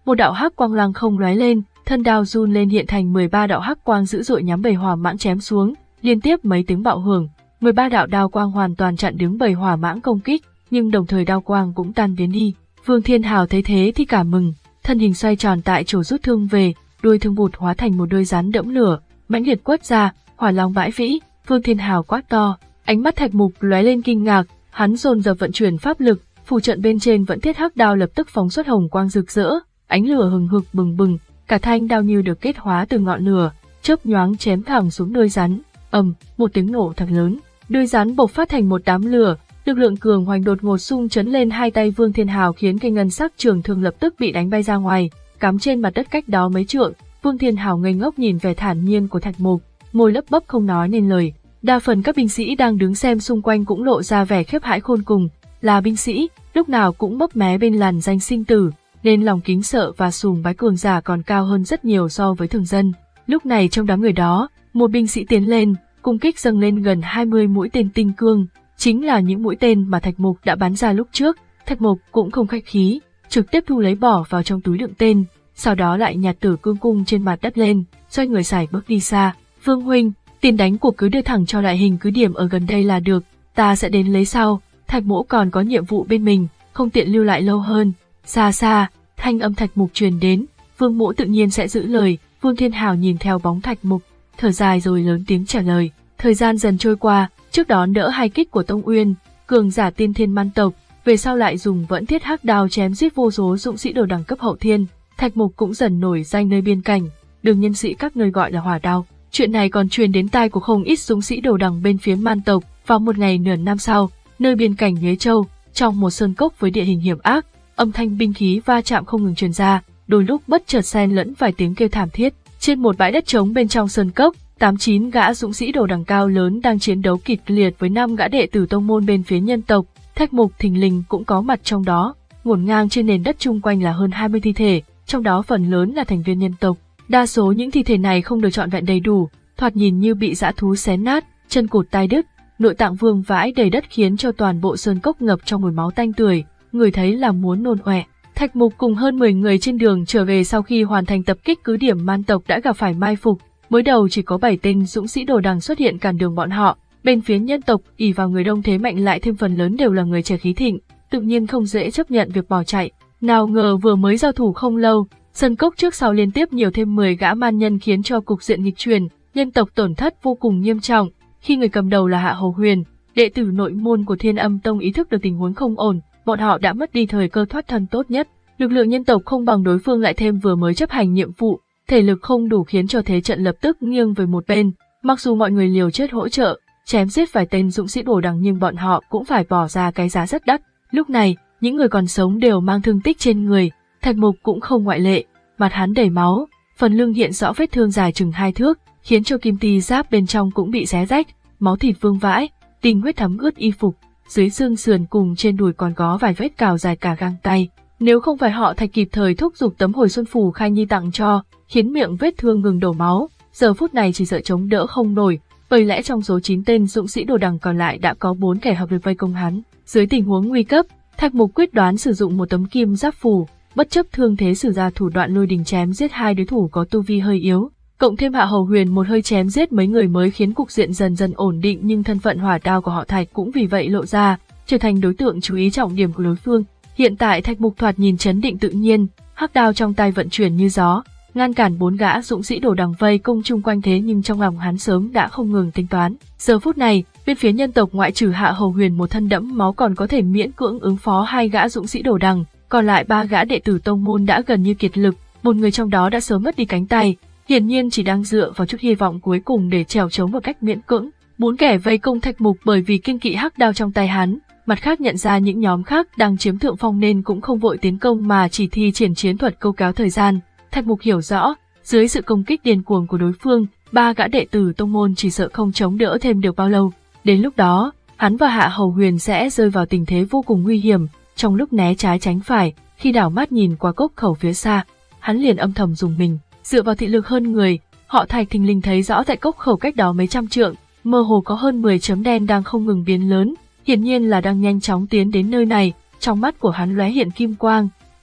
một đạo hắc quang lăng không lóe lên, thân đao run lên hiện thành mười ba đạo hắc quang dữ dội nhắm bầy hỏa mãng chém xuống, liên tiếp mấy tiếng bạo hưởng, mười ba đạo đao quang hoàn toàn chặn đứng bầy hỏa mãng công kích, nhưng đồng thời đao quang cũng tan biến đi. Vương Thiên Hào thấy thế thì cảm mừng, thân hình xoay tròn tại chỗ rút thương về, đuôi thương vụt hóa thành một đôi rắn đẫm lửa, mãnh liệt quất ra, hỏa long bãi vĩ. Vương Thiên Hào quát to, ánh mắt Thạch Mục lóe lên kinh ngạc, hắn dồn dập vận chuyển pháp lực, phù trận bên trên vẫn thiết hắc đao lập tức phóng xuất hồng quang rực rỡ, ánh lửa hừng hực bừng bừng, cả thanh đao như được kết hóa từ ngọn lửa, chớp nhoáng chém thẳng xuống đuôi rắn. Ầm, một tiếng nổ thật lớn, đuôi rắn bộc phát thành một đám lửa, lực lượng cường hoành đột ngột xung chấn lên hai tay Vương Thiên Hào khiến cây ngân sắc trường thương lập tức bị đánh bay ra ngoài, cắm trên mặt đất cách đó mấy trượng. Vương Thiên Hào ngây ngốc nhìn vẻ thản nhiên của Thạch Mục, môi lấp bấp không nói nên lời. Đa phần các binh sĩ đang đứng xem xung quanh cũng lộ ra vẻ khiếp hãi khôn cùng, là binh sĩ, lúc nào cũng mấp mé bên làn danh sinh tử, nên lòng kính sợ và sùng bái cường giả còn cao hơn rất nhiều so với thường dân. Lúc này trong đám người đó, một binh sĩ tiến lên, cung kích dâng lên gần hai mươi mũi tên tinh cương, chính là những mũi tên mà Thạch Mục đã bắn ra lúc trước. Thạch Mục cũng không khách khí, trực tiếp thu lấy bỏ vào trong túi đựng tên, sau đó lại nhặt Tử Cương cung trên mặt đất lên, xoay người xài bước đi xa. Vương huynh, tiền đánh của cứ đưa thẳng cho đại hình cứ điểm ở gần đây là được, ta sẽ đến lấy sau. Thạch Mỗ còn có nhiệm vụ bên mình, không tiện lưu lại lâu hơn. Xa xa, thanh âm Thạch Mục truyền đến, Vương Mỗ tự nhiên sẽ giữ lời. Vương Thiên Hào nhìn theo bóng Thạch Mục, thở dài rồi lớn tiếng trả lời. Thời gian dần trôi qua, trước đó đỡ hai kích của Tông Uyên, cường giả tiên thiên man tộc, về sau lại dùng vẫn thiết hắc đao chém giết vô số dũng sĩ đồ đẳng cấp hậu thiên. Thạch Mục cũng dần nổi danh nơi biên cảnh, đường nhân sĩ các nơi gọi là hỏa đao. Chuyện này còn truyền đến tai của không ít dũng sĩ đồ đẳng bên phía man tộc. Vào một ngày nửa năm sau, nơi biên cảnh Nhuế Châu, trong một sơn cốc với địa hình hiểm ác, âm thanh binh khí va chạm không ngừng truyền ra, đôi lúc bất chợt xen lẫn vài tiếng kêu thảm thiết. Trên một bãi đất trống bên trong sơn cốc, tám chín gã dũng sĩ đồ đẳng cao lớn đang chiến đấu kịch liệt với năm gã đệ tử tông môn bên phía nhân tộc. Thạch Mục thình lình cũng có mặt trong đó. Ngổn ngang trên nền đất chung quanh là hơn hai mươi thi thể, trong đó phần lớn là thành viên nhân tộc. Đa số những thi thể này không được trọn vẹn đầy đủ, thoạt nhìn như bị dã thú xé nát, chân cụt tai đứt, nội tạng vương vãi đầy đất khiến cho toàn bộ sơn cốc ngập trong mùi máu tanh tưởi, người thấy là muốn nôn ọe. Thạch Mục cùng hơn mười người trên đường trở về sau khi hoàn thành tập kích cứ điểm man tộc đã gặp phải mai phục, mới đầu chỉ có bảy tên dũng sĩ đồ đằng xuất hiện cản đường bọn họ, bên phía nhân tộc ỷ vào người đông thế mạnh lại thêm phần lớn đều là người trẻ khí thịnh, tự nhiên không dễ chấp nhận việc bỏ chạy. Nào ngờ vừa mới giao thủ không lâu, sơn cốc trước sau liên tiếp nhiều thêm mười gã man nhân khiến cho cục diện nghịch chuyển, nhân tộc tổn thất vô cùng nghiêm trọng. Khi người cầm đầu là Hạ Hầu Huyền, đệ tử nội môn của Thiên Âm Tông ý thức được tình huống không ổn, bọn họ đã mất đi thời cơ thoát thân tốt nhất. Lực lượng nhân tộc không bằng đối phương lại thêm vừa mới chấp hành nhiệm vụ, thể lực không đủ khiến cho thế trận lập tức nghiêng về một bên. Mặc dù mọi người liều chết hỗ trợ, chém giết vài tên dũng sĩ đồ đằng nhưng bọn họ cũng phải bỏ ra cái giá rất đắt. Lúc này, những người còn sống đều mang thương tích trên người, Thạch Mục cũng không ngoại lệ, mặt hắn đầy máu, phần lưng hiện rõ vết thương dài chừng hai thước, khiến cho kim ti giáp bên trong cũng bị xé rách, máu thịt vương vãi, tinh huyết thấm ướt y phục, dưới xương sườn cùng trên đùi còn có vài vết cào dài cả gang tay. Nếu không phải họ Thạch kịp thời thúc giục tấm hồi xuân phù Khai Nhi tặng cho, khiến miệng vết thương ngừng đổ máu, giờ phút này chỉ sợ chống đỡ không nổi, bởi lẽ trong số chín tên dũng sĩ đồ đằng còn lại đã có bốn kẻ hợp lực vây công hắn. Dưới tình huống nguy cấp, Thạch Mục quyết đoán sử dụng một tấm kim giáp phù, bất chấp thương thế sử ra thủ đoạn lôi đình chém giết hai đối thủ có tu vi hơi yếu, cộng thêm Hạ Hầu Huyền một hơi chém giết mấy người mới khiến cục diện dần dần ổn định, nhưng thân phận hỏa đao của họ Thạch cũng vì vậy lộ ra, trở thành đối tượng chú ý trọng điểm của đối phương. Hiện tại Thạch Mục thoạt nhìn trấn định tự nhiên, hắc đao trong tay vận chuyển như gió, ngăn cản bốn gã dũng sĩ đồ đằng vây công chung quanh, thế nhưng trong lòng hắn sớm đã không ngừng tính toán. Giờ phút này, bên phía nhân tộc ngoại trừ Hạ Hầu Huyền một thân đẫm máu còn có thể miễn cưỡng ứng phó hai gã dũng sĩ đồ đằng, còn lại ba gã đệ tử tông môn đã gần như kiệt lực, một người trong đó đã sớm mất đi cánh tay, hiển nhiên chỉ đang dựa vào chút hy vọng cuối cùng để trèo trống một cách miễn cưỡng. Bốn kẻ vây công Thạch Mục bởi vì kiêng kỵ hắc đao trong tay hắn, mặt khác nhận ra những nhóm khác đang chiếm thượng phong nên cũng không vội tiến công mà chỉ thi triển chiến thuật câu kéo thời gian. Thạch Mục hiểu rõ, dưới sự công kích điên cuồng của đối phương, ba gã đệ tử tông môn chỉ sợ không chống đỡ thêm được bao lâu. Đến lúc đó, hắn và Hạ Hầu Huyền sẽ rơi vào tình thế vô cùng nguy hiểm. Trong lúc né trái tránh phải, khi đảo mắt nhìn qua cốc khẩu phía xa, hắn liền âm thầm dùng mình. Dựa vào thị lực hơn người, họ Thạch thình lình thấy rõ tại cốc khẩu cách đó mấy trăm trượng, mơ hồ có hơn mười chấm đen đang không ngừng biến lớn, hiển nhiên là đang nhanh chóng tiến đến nơi này. Trong mắt của hắn lóe hiện kim quang,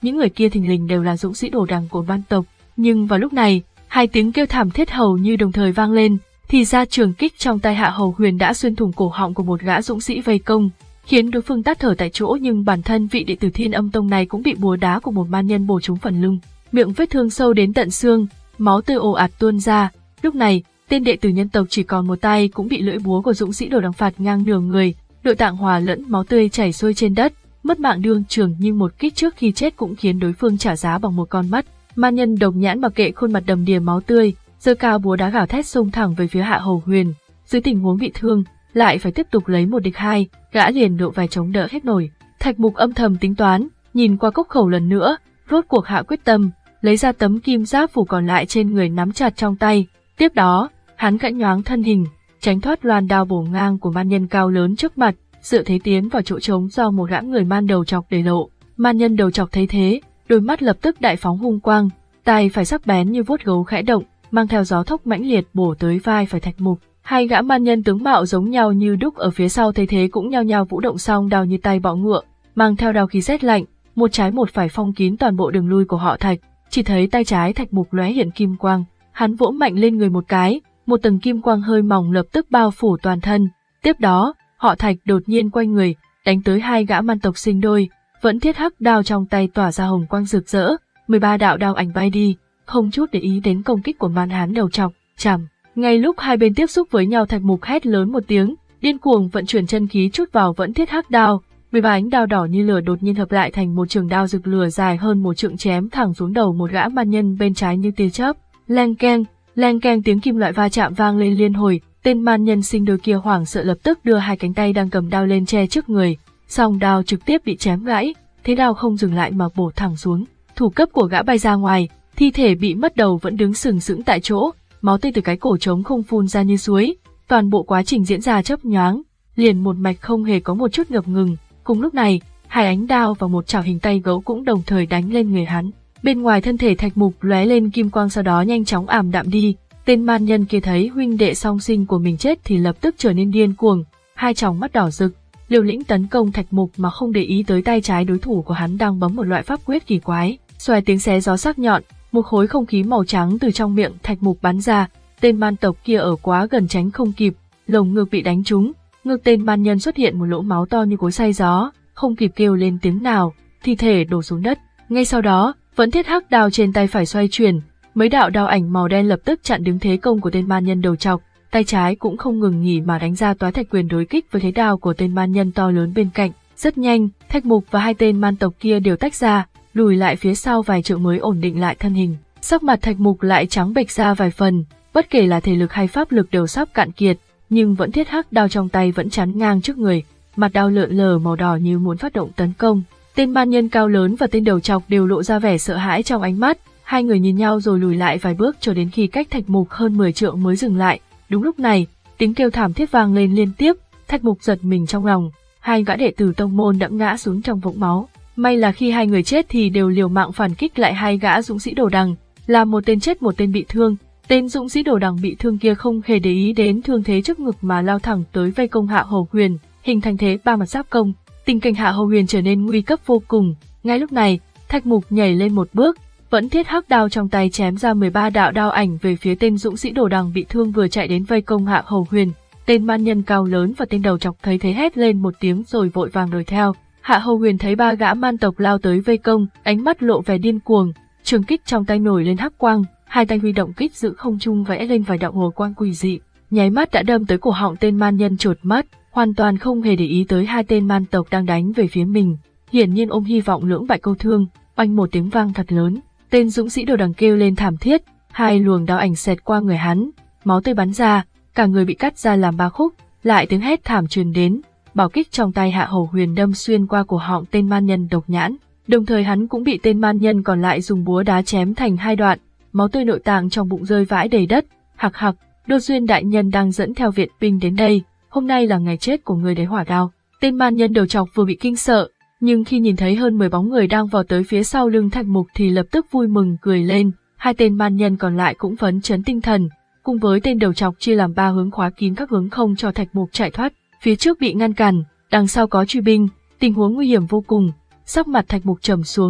những người kia thình lình đều là dũng sĩ đồ đằng của man tộc. Nhưng vào lúc này, hai tiếng kêu thảm thiết hầu như đồng thời vang lên, thì ra trường kích trong tay Hạ Hầu Huyền đã xuyên thủng cổ họng của một gã dũng sĩ vây công, khiến đối phương tắt thở tại chỗ. Nhưng bản thân vị đệ tử Thiên Âm Tông này cũng bị búa đá của một man nhân bổ trúng phần lưng, miệng vết thương sâu đến tận xương, máu tươi ồ ạt tuôn ra. Lúc này, tên đệ tử nhân tộc chỉ còn một tay cũng bị lưỡi búa của dũng sĩ đồ đằng phạt ngang nửa người, nội tạng hòa lẫn máu tươi chảy xuôi trên đất, mất mạng đương trường. Nhưng một kích trước khi chết cũng khiến đối phương trả giá bằng một con mắt. Man nhân Độc Nhãn mặc kệ khuôn mặt đầm đìa máu tươi, giơ cao búa đá gào thét xông thẳng về phía Hạ Hầu Huyền. Dưới tình huống bị thương, lại phải tiếp tục lấy một địch hai, gã liền độ vài chống đỡ hết nổi. Thạch Mục âm thầm tính toán, nhìn qua cốc khẩu lần nữa, rốt cuộc hạ quyết tâm, lấy ra tấm kim giáp phủ còn lại trên người nắm chặt trong tay. Tiếp đó, hắn gãy nhoáng thân hình, tránh thoát loan đao bổ ngang của man nhân cao lớn trước mặt, dựa thế tiến vào chỗ trống do một gã người man đầu chọc để lộ. Man nhân đầu chọc thấy thế, đôi mắt lập tức đại phóng hung quang, tay phải sắc bén như vuốt gấu khẽ động, mang theo gió thốc mãnh liệt bổ tới vai phải Thạch Mục. Hai gã man nhân tướng mạo giống nhau như đúc ở phía sau thấy thế cũng nhao nhao vũ động song đao như tay bọ ngựa, mang theo đao khí rét lạnh, một trái một phải phong kín toàn bộ đường lui của họ Thạch. Chỉ thấy tay trái Thạch Mục lóe hiện kim quang, hắn vỗ mạnh lên người một cái, một tầng kim quang hơi mỏng lập tức bao phủ toàn thân. Tiếp đó, họ Thạch đột nhiên quay người, đánh tới hai gã man tộc sinh đôi, vẫn thiết hắc đao trong tay tỏa ra hồng quang rực rỡ, mười ba đạo đao ảnh bay đi, không chút để ý đến công kích của man hán đầu trọc. Chằm. Ngay lúc hai bên tiếp xúc với nhau, Thạch Mục hét lớn một tiếng, điên cuồng vận chuyển chân khí chút vào vẫn thiết hắc đao, mười ba ánh đao đỏ như lửa đột nhiên hợp lại thành một trường đao rực lửa dài hơn một trượng chém thẳng xuống đầu một gã man nhân bên trái như tia chớp. Leng keng, leng keng tiếng kim loại va chạm vang lên liên hồi, tên man nhân sinh đôi kia hoảng sợ lập tức đưa hai cánh tay đang cầm đao lên che trước người, song đao trực tiếp bị chém gãy, thế đao không dừng lại mà bổ thẳng xuống, thủ cấp của gã bay ra ngoài, thi thể bị mất đầu vẫn đứng sừng sững tại chỗ, máu tươi từ cái cổ trống không phun ra như suối. Toàn bộ quá trình diễn ra chớp nhoáng, liền một mạch không hề có một chút ngập ngừng. Cùng lúc này, hai ánh đao và một chảo hình tay gấu cũng đồng thời đánh lên người hắn. Bên ngoài thân thể Thạch Mục lóe lên kim quang, sau đó nhanh chóng ảm đạm đi. Tên man nhân kia thấy huynh đệ song sinh của mình chết thì lập tức trở nên điên cuồng, hai tròng mắt đỏ rực, liều lĩnh tấn công Thạch Mục mà không để ý tới tay trái đối thủ của hắn đang bấm một loại pháp quyết kỳ quái. Xoài tiếng xé gió sắc nhọn, một khối không khí màu trắng từ trong miệng Thạch Mục bắn ra. Tên man tộc kia ở quá gần tránh không kịp, lồng ngực bị đánh trúng, ngực tên man nhân xuất hiện một lỗ máu to như cối xay gió, không kịp kêu lên tiếng nào, thi thể đổ xuống đất. Ngay sau đó, vẫn thiết hắc đao trên tay phải xoay chuyển, mấy đạo đao ảnh màu đen lập tức chặn đứng thế công của tên man nhân đầu trọc, tay trái cũng không ngừng nghỉ mà đánh ra toái thạch quyền đối kích với thế đao của tên man nhân to lớn bên cạnh. Rất nhanh, Thạch Mục và hai tên man tộc kia đều tách ra, lùi lại phía sau vài trượng mới ổn định lại thân hình. Sắc mặt Thạch Mục lại trắng bệch ra vài phần, bất kể là thể lực hay pháp lực đều sắp cạn kiệt, nhưng vẫn thiết hắc đao trong tay vẫn chắn ngang trước người, mặt đao lượn lờ màu đỏ như muốn phát động tấn công. Tên man nhân cao lớn và tên đầu trọc đều lộ ra vẻ sợ hãi trong ánh mắt, hai người nhìn nhau rồi lùi lại vài bước cho đến khi cách Thạch Mục hơn mười trượng mới dừng lại. Đúng lúc này, tiếng kêu thảm thiết vang lên liên tiếp, Thạch Mục giật mình trong lòng, hai gã đệ tử tông môn đã ngã xuống trong vũng máu. May là khi hai người chết thì đều liều mạng phản kích lại hai gã dũng sĩ đồ đằng, làm một tên chết một tên bị thương. Tên dũng sĩ đồ đằng bị thương kia không hề để ý đến thương thế trước ngực mà lao thẳng tới vây công Hạ Hầu Huyền, hình thành thế ba mặt giáp công. Tình cảnh Hạ Hầu Huyền trở nên nguy cấp vô cùng. Ngay lúc này, Thạch Mục nhảy lên một bước, vẫn thiết hắc đao trong tay chém ra mười ba đạo đao ảnh về phía tên dũng sĩ đồ đằng bị thương vừa chạy đến vây công Hạ Hầu Huyền. Tên man nhân cao lớn và tên đầu trọc thấy thế hét lên một tiếng rồi vội vàng đuổi theo. Hạ Hầu Huyền thấy ba gã man tộc lao tới vây công, ánh mắt lộ vẻ điên cuồng, trường kích trong tay nổi lên hắc quang, hai tay huy động kích giữ không trung vẽ lên vài đạo hồ quang quỷ dị, nháy mắt đã đâm tới cổ họng tên man nhân chột mắt, hoàn toàn không hề để ý tới hai tên man tộc đang đánh về phía mình, hiển nhiên ôm hy vọng lưỡng bại câu thương. Oanh một tiếng vang thật lớn, tên dũng sĩ đồ đằng kêu lên thảm thiết, hai luồng đao ảnh xẹt qua người hắn, máu tươi bắn ra, cả người bị cắt ra làm ba khúc, lại tiếng hét thảm truyền đến. Bảo kích trong tay Hạ Hầu Huyền đâm xuyên qua cổ họng tên man nhân Độc Nhãn, đồng thời hắn cũng bị tên man nhân còn lại dùng búa đá chém thành hai đoạn, máu tươi nội tạng trong bụng rơi vãi đầy đất. Hạc hạc, Đô Duyên đại nhân đang dẫn theo viện binh đến đây, hôm nay là ngày chết của người đấy hỏa đao. Tên man nhân đầu trọc vừa bị kinh sợ, nhưng khi nhìn thấy hơn mười bóng người đang vào tới phía sau lưng Thạch Mục thì lập tức vui mừng cười lên. Hai tên man nhân còn lại cũng phấn chấn tinh thần, cùng với tên đầu trọc chia làm ba hướng khóa kín các hướng không cho Thạch Mục chạy thoát. Phía trước bị ngăn cản, đằng sau có truy binh, tình huống nguy hiểm vô cùng. Sắc mặt Thạch Mục trầm xuống,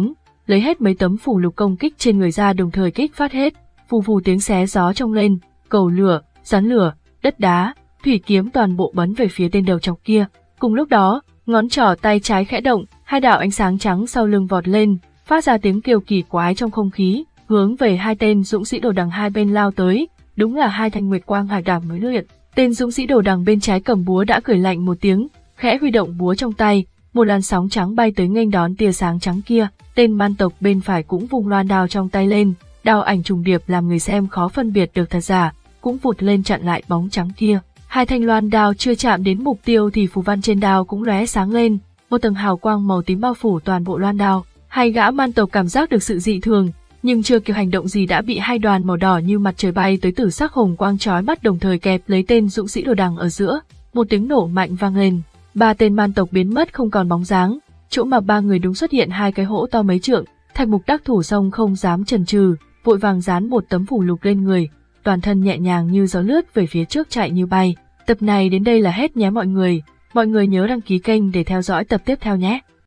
lấy hết mấy tấm phù lục công kích trên người ra đồng thời kích phát hết, phù phù tiếng xé gió trong lên, cầu lửa, rắn lửa, đất đá, thủy kiếm toàn bộ bắn về phía tên đầu trọc kia. Cùng lúc đó, ngón trỏ tay trái khẽ động, hai đạo ánh sáng trắng sau lưng vọt lên, phát ra tiếng kêu kỳ quái trong không khí, hướng về hai tên dũng sĩ đồ đằng hai bên lao tới, đúng là hai thanh nguyệt quang hải đảm mới luyện. Tên dũng sĩ đồ đằng bên trái cầm búa đã cười lạnh một tiếng, khẽ huy động búa trong tay, một làn sóng trắng bay tới nghênh đón tia sáng trắng kia. Tên man tộc bên phải cũng vung loan đao trong tay lên, đao ảnh trùng điệp làm người xem khó phân biệt được thật giả, cũng vụt lên chặn lại bóng trắng kia. Hai thanh loan đao chưa chạm đến mục tiêu thì phù văn trên đao cũng lóe sáng lên, một tầng hào quang màu tím bao phủ toàn bộ loan đao. Hai gã man tộc cảm giác được sự dị thường, nhưng chưa kịp hành động gì đã bị hai đoàn màu đỏ như mặt trời bay tới tử sắc hồng quang chói mắt đồng thời kẹp lấy tên dũng sĩ đồ đằng ở giữa. Một tiếng nổ mạnh vang lên, ba tên man tộc biến mất không còn bóng dáng. Chỗ mà ba người đúng xuất hiện hai cái hỗ to mấy trượng. Thạch Mục đắc thủ xong không dám chần chừ, vội vàng dán một tấm phù lục lên người, toàn thân nhẹ nhàng như gió lướt về phía trước chạy như bay. Tập này đến đây là hết nhé mọi người, mọi người nhớ đăng ký kênh để theo dõi tập tiếp theo nhé.